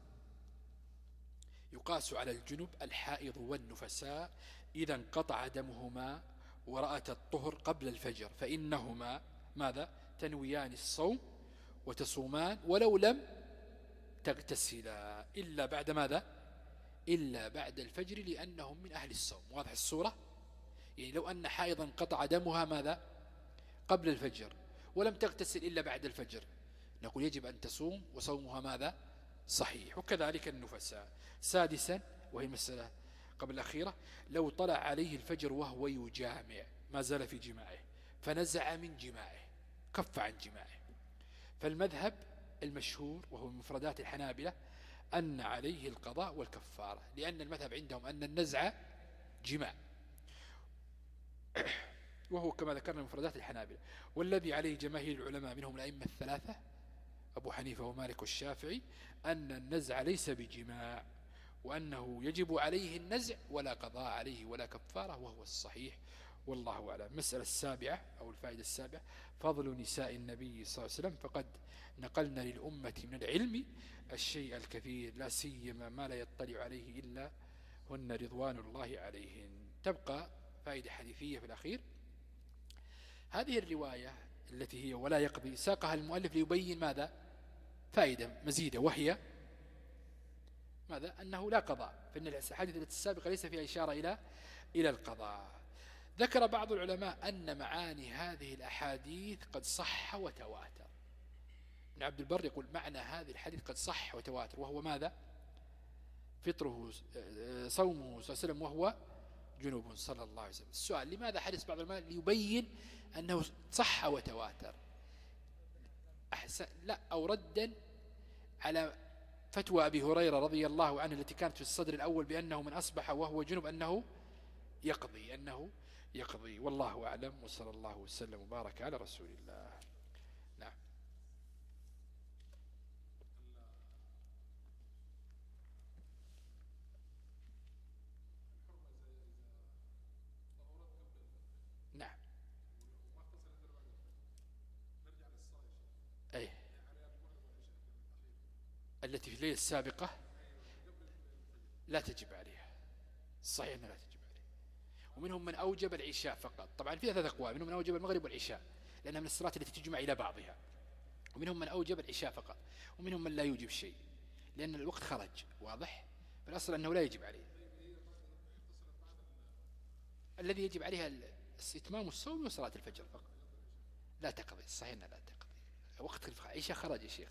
Speaker 2: يقاس على الجنب الحائض والنفساء إذا انقطع دمهما ورأت الطهر قبل الفجر، فإنهما ماذا؟ تنويان الصوم وتصومان ولو لم تغتسلا إلا بعد ماذا؟ إلا بعد الفجر، لأنهم من أهل الصوم. واضح الصورة؟ يعني لو أن حائضا انقطع دمها ماذا؟ قبل الفجر ولم تغتسل إلا بعد الفجر، نقول يجب أن تصوم وصومها ماذا؟ صحيح. وكذلك النفساء. سادسا وهي المسألة قبل الأخيرة، لو طلع عليه الفجر وهو يجامع ما زال في جماعه فنزع من جماعه كف عن جماعه، فالمذهب المشهور وهو مفردات الحنابلة أن عليه القضاء والكفارة، لأن المذهب عندهم أن النزع جماع، وهو كما ذكرنا مفردات الحنابلة. والذي عليه جماهير العلماء منهم الأئمة الثلاثة أبو حنيفة ومالك والشافعي أن النزع ليس بجماع، وأنه يجب عليه النزع ولا قضاء عليه ولا كفارة، وهو الصحيح والله أعلم. المسألة السابعة أو الفائدة السابعة فضل نساء النبي صلى الله عليه وسلم، فقد نقلنا للأمة من العلم الشيء الكثير، لا سيما ما لا يطلع عليه إلا هن رضوان الله عليهن. تبقى فائدة حديثية في الأخير. هذه الرواية التي هي ولا يقضي ساقها المؤلف ليبين ماذا؟ فائدة مزيدة، وهي ماذا؟ أنه لا قضاء، فإن الحديث السابقة ليس فيها إشارة إلى إلى القضاء. ذكر بعض العلماء أن معاني هذه الأحاديث قد صح وتواتر. ابن عبد البر يقول معنى هذه الحديث قد صح وتواتر، وهو ماذا؟ فطره صومه صلى الله عليه وسلم وهو جنوب صلى الله عليه وسلم. السؤال لماذا حدث بعض العلماء ليبين أنه صح وتواتر؟ أحسن لا أو ردا على فتوى أبي هريرة رضي الله عنه التي كانت في الصدر الأول بأنه من أصبح وهو جنب أنه يقضي أنه يقضي والله أعلم، وصلى الله وسلم وبارك على رسول الله. نعم. نعم. أي التي في الليلة السابقة لا تجب عليها، صحيح أنها لا تجب عليها. ومنهم من أوجب العشاء فقط، طبعا فيها ثلاث أقوال، منهم من أوجب المغرب والعشاء لأنها من الصلاة التي تجمع إلى بعضها، ومنهم من أوجب العشاء فقط، ومنهم من لا يوجب شيء لأن الوقت خرج. واضح؟ بالأصل أنه لا يجب عليه. الذي يجب عليها إتمام الصوم وصلاة الفجر فقط، لا تقضي. صحيح أنها لا تقضي، وقت العشاء خرج يا شيخ،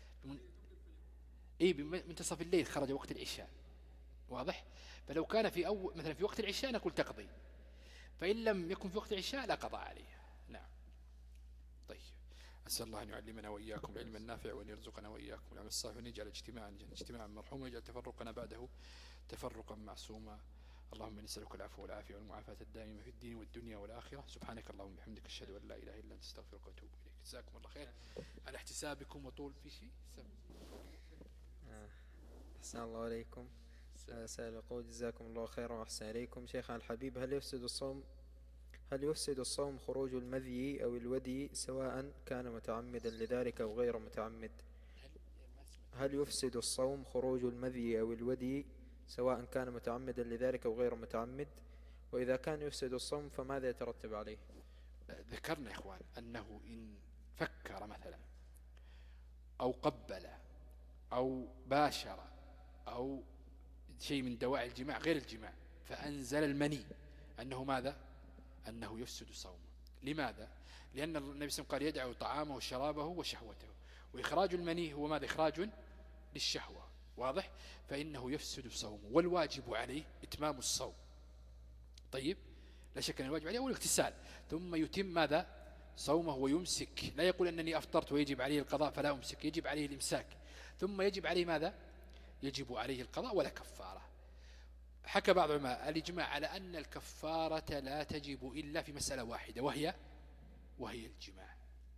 Speaker 2: إيه بمنتصف الليل خرج وقت العشاء. واضح؟ فلو كان في أول مثلا في وقت العشاء نقول تقضي، فإن لم يكن في وقت العشاء لا قضاء عليها. نعم. طيب، أسأل الله أن يعلمنا وإياكم العلم النافع وأن يرزقنا وإياكم العمل الصالح وأن يجعل اجتماعا اجتماعا مرحوما ويجعل تفرقنا بعده تفرقا معصوما. اللهم نسألك العفو والعافية والمعافاة الدائمة في الدين والدنيا والآخرة. سبحانك اللهم وبحمدك أشهد أن لا إله إلا أنت أستغفرك وأتوب إليك. جزاكم الله خير على احتسابكم وطول في شيء.
Speaker 1: أحسن الله عليكم. سائل يقول جزاكم الله خيرا وأحسن إليكم. شيخنا الحبيب، هل يفسد الصوم هل يفسد الصوم خروج المذي أو الودي سواء كان متعمدا لذلك أو غير متعمد؟ هل يفسد الصوم خروج المذي أو الودي سواء كان متعمدا لذلك أو غير متعمد؟ وإذا كان يفسد الصوم فماذا يترتب عليه؟
Speaker 2: ذكرنا يا إخوان أنه إن فكر مثلا أو قبل أو باشر أو شيء من دواعي الجماع غير الجماع فأنزل المني أنه ماذا؟ أنه يفسد صومه. لماذا؟ لأن النبي صلى الله عليه وسلم قال يدعو طعامه وشرابه وشهوته، وإخراج المني هو ماذا؟ إخراج للشهوة. واضح؟ فإنه يفسد صومه، والواجب عليه إتمام الصوم. طيب، لا شك أن الواجب عليه هو الاغتسال، ثم يتم ماذا؟ صومه ويمسك. لا يقول أنني أفطرت ويجب عليه القضاء فلا أمسك، يجب عليه الإمساك، ثم يجب عليه ماذا؟ يجب عليه القضاء ولا كفارة. حكى بعض العلماء الإجماع على أن الكفارة لا تجب إلا في مسألة واحدة، وهي وهي الجماع.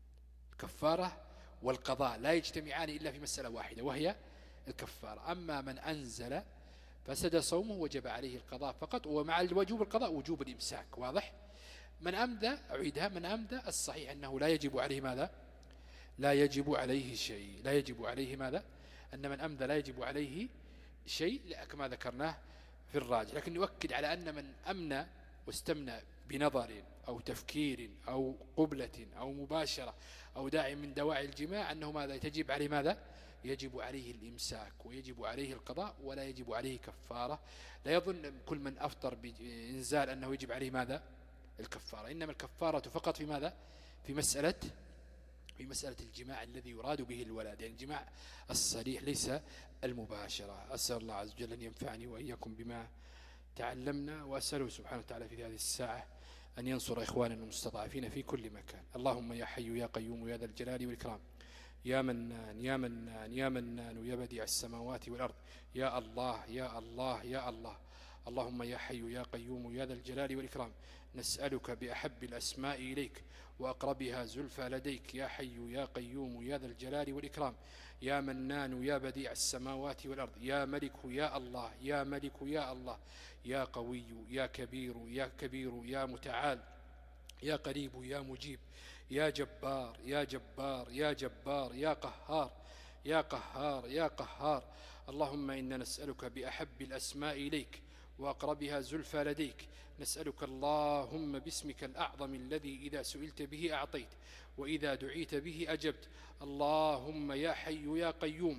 Speaker 2: الكفارة والقضاء لا يجتمعان إلا في مسألة واحدة وهي الكفارة. أما من أنزل فسد صومه وجب عليه القضاء فقط، ومع الوجوب القضاء وجوب الإمساك. واضح؟ من أمدى، أعيدها، من أمدى الصحيح أنه لا يجب عليه ماذا؟ لا يجب عليه شيء. لا يجب عليه ماذا؟ أن من أمدى لا يجب عليه شيء كما ذكرناه في الراجح. لكن يؤكد على أن من أمنى واستمنى بنظر أو تفكير أو قبلة أو مباشرة أو داعي من دواعي الجماع أنه ماذا؟ تجب عليه ماذا؟ يجب عليه الإمساك ويجب عليه القضاء ولا يجب عليه كفارة. لا يظن كل من أفطر بإنزال أنه يجب عليه ماذا؟ الكفارة. إنما الكفارة فقط في ماذا؟ في مسألة في مسألة الجماع الذي يراد به الولد، يعني الجماع الصريح ليس المباشرة. أسأل الله عز وجل أن ينفعني وإياكم بما تعلمنا، وأسأله سبحانه وتعالى في هذه الساعة أن ينصر إخواننا المستضعفين في كل مكان. اللهم يا حي يا قيوم يا ذا الجلال والإكرام، يا منان يا منان يا منان يا بديع السماوات والأرض، يا الله يا الله يا الله. اللهم يا حي يا قيوم يا ذا الجلال والإكرام، نسألك بأحب الأسماء إليك وأقربها زلفى لديك، يا حي يا قيوم يا ذا الجلال والإكرام، يا منان يا بديع السماوات والأرض، يا ملك يا الله يا ملك يا الله، يا قوي يا كبير يا كبير يا متعال، يا قريب يا مجيب، يا جبار يا جبار يا جبار، يا قهار يا قهار يا قهار. اللهم إنا نسألك بأحب الأسماء إليك وأقربها زلفى لديك، نسألك اللهم باسمك الأعظم الذي إذا سئلت به أعطيت وإذا دعيت به أجبت. اللهم يا حي يا قيوم،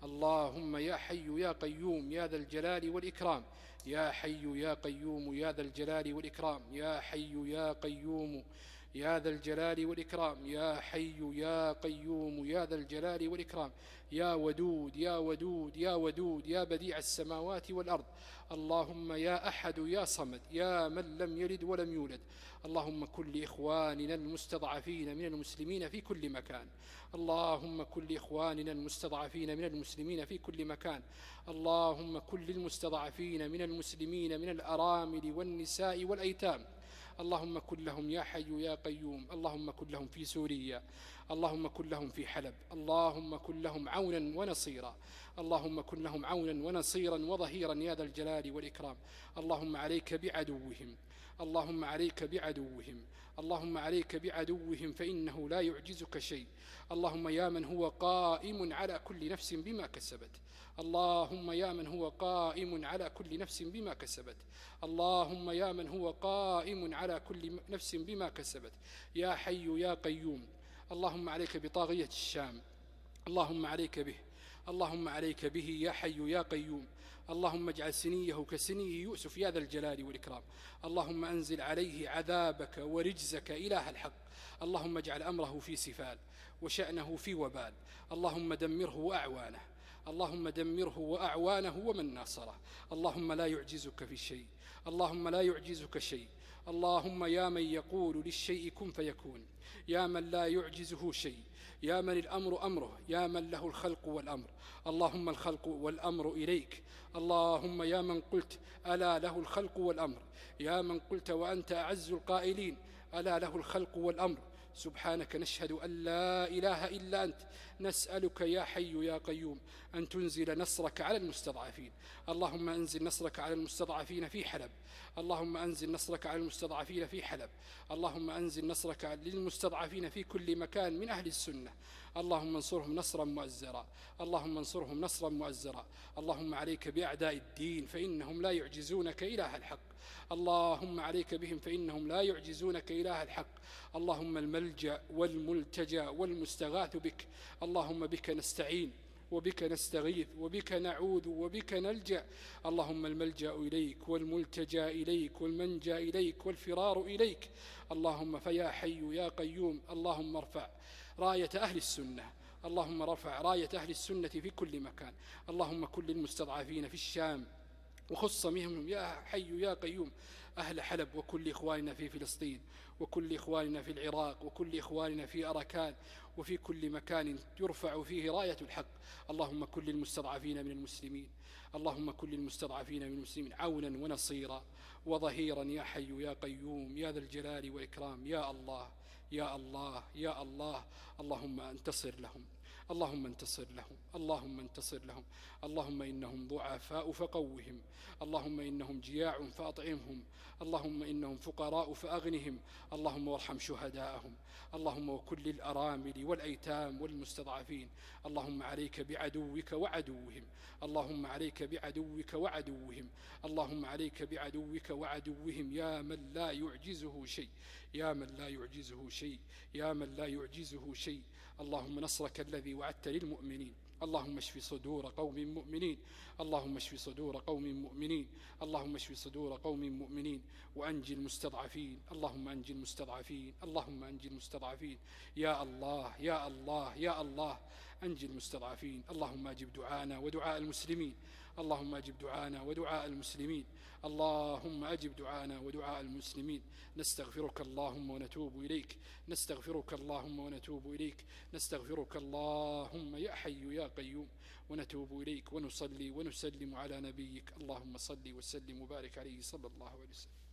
Speaker 2: اللهم يا حي يا قيوم يا ذا الجلال والإكرام يا حي يا قيوم يا ذا الجلال والإكرام يا حي يا قيوم يا ذا الجلال والإكرام يا حي يا قيوم يا ذا الجلال والإكرام يا ودود يا ودود يا ودود يا بديع السماوات والأرض اللهم يا أحد يا صمد يا من لم يلد ولم يولد اللهم كن لإخواننا المستضعفين من المسلمين في كل مكان اللهم كن لإخواننا المستضعفين من المسلمين في كل مكان اللهم كن للمستضعفين من المسلمين من الأرامل والنساء والأيتام اللهم كن لهم يا حي يا قيوم اللهم كن لهم في سوريا اللهم كن لهم في حلب اللهم كن لهم عونا ونصيرا اللهم كن لهم عونا ونصيرا وظهيرا يا ذا الجلال والإكرام اللهم عليك بعدوهم اللهم عليك بعدوهم اللهم عليك بعدوهم فإنه لا يعجزك شيء اللهم يا من هو قائم على كل نفس بما كسبت اللهم يا من هو قائم على كل نفس بما كسبت اللهم يا من هو قائم على كل نفس بما كسبت يا حي يا قيوم اللهم عليك بطاغية الشام اللهم عليك به اللهم عليك به يا حي يا قيوم اللهم اجعل سنيه كسني يوسف يا ذا الجلال والإكرام اللهم أنزل عليه عذابك ورجزك إله الحق اللهم اجعل أمره في سفال وشأنه في وبال اللهم دمره وأعوانه اللهم دمره وأعوانه ومن ناصره اللهم لا يعجزك في شيء اللهم لا يعجزك شيء اللهم يا من يقول للشيء كن فيكون يا من لا يعجزه شيء يا من الأمر أمره يا من له الخلق والأمر اللهم الخلق والأمر إليك اللهم يا من قلت ألا له الخلق والأمر يا من قلت وأنت أعز القائلين ألا له الخلق والأمر سبحانك نشهد أن لا إله إلا أنت نسألك يا حي يا قيوم أن تنزل نصرك على المستضعفين اللهم أنزل نصرك على المستضعفين في حلب اللهم أنزل نصرك على المستضعفين في حلب اللهم أنزل نصرك للمستضعفين في كل مكان من أهل السنة اللهم انصرهم نصرا مؤزرا اللهم انصرهم نصرا مؤزرا اللهم عليك بأعداء الدين فإنهم لا يعجزونك إله الحق اللهم عليك بهم فإنهم لا يعجزونك إله الحق اللهم الملجأ والملتجى والمستغاث بك اللهم بك نستعين وبك نستغيث وبك نعوذ وبك نلجأ اللهم الملجأ إليك والملتجى إليك والمنجى إليك والفرار إليك اللهم فيا حي يا قيوم اللهم ارفع راية أهل السنة اللهم ارفع راية أهل السنة في كل مكان اللهم كل المستضعفين في الشام وخص منهم يا حي يا قيوم أهل حلب وكل إخواننا في فلسطين وكل إخواننا في العراق وكل إخواننا في أركان وفي كل مكان يرفع فيه راية الحق اللهم كل المستضعفين من المسلمين اللهم كل المستضعفين من المسلمين عونا ونصيرا وظهيرا يا حي يا قيوم يا ذا الجلال والإكرام يا الله يا الله يا الله اللهم انتصر لهم اللهم انتصر لهم اللهم انتصر لهم اللهم إنهم ضعفاء فقوهم اللهم إنهم جياع فأطعمهم اللهم إنهم فقراء فأغنهم اللهم وارحم شهداءهم اللهم وكل الأرامل والأيتام والمستضعفين اللهم عليك بعدوك وعدوهم اللهم عليك بعدوك وعدوهم اللهم عليك بعدوك وعدوهم يا من لا يعجزه شيء يا من لا يعجزه شيء يا من لا يعجزه شيء اللهم نصرك الذي وعدت للمؤمنين اللهم اشف صدور قوم مؤمنين اللهم اشف صدور قوم مؤمنين اللهم اشف صدور قوم مؤمنين وأنجي المستضعفين اللهم أنجي المستضعفين اللهم أنجي المستضعفين يا الله يا الله يا الله أنجي المستضعفين اللهم أجب دعانا ودعاء المسلمين اللهم أجب دعانا ودعاء المسلمين اللهم أجب دعانا ودعاء المسلمين نستغفرك اللهم ونتوب إليك نستغفرك اللهم ونتوب إليك نستغفرك اللهم يا حي يا قيوم ونتوب إليك ونصلي ونسلم على نبيك اللهم صل وسلم وبارك عليه صلى الله عليه وسلم.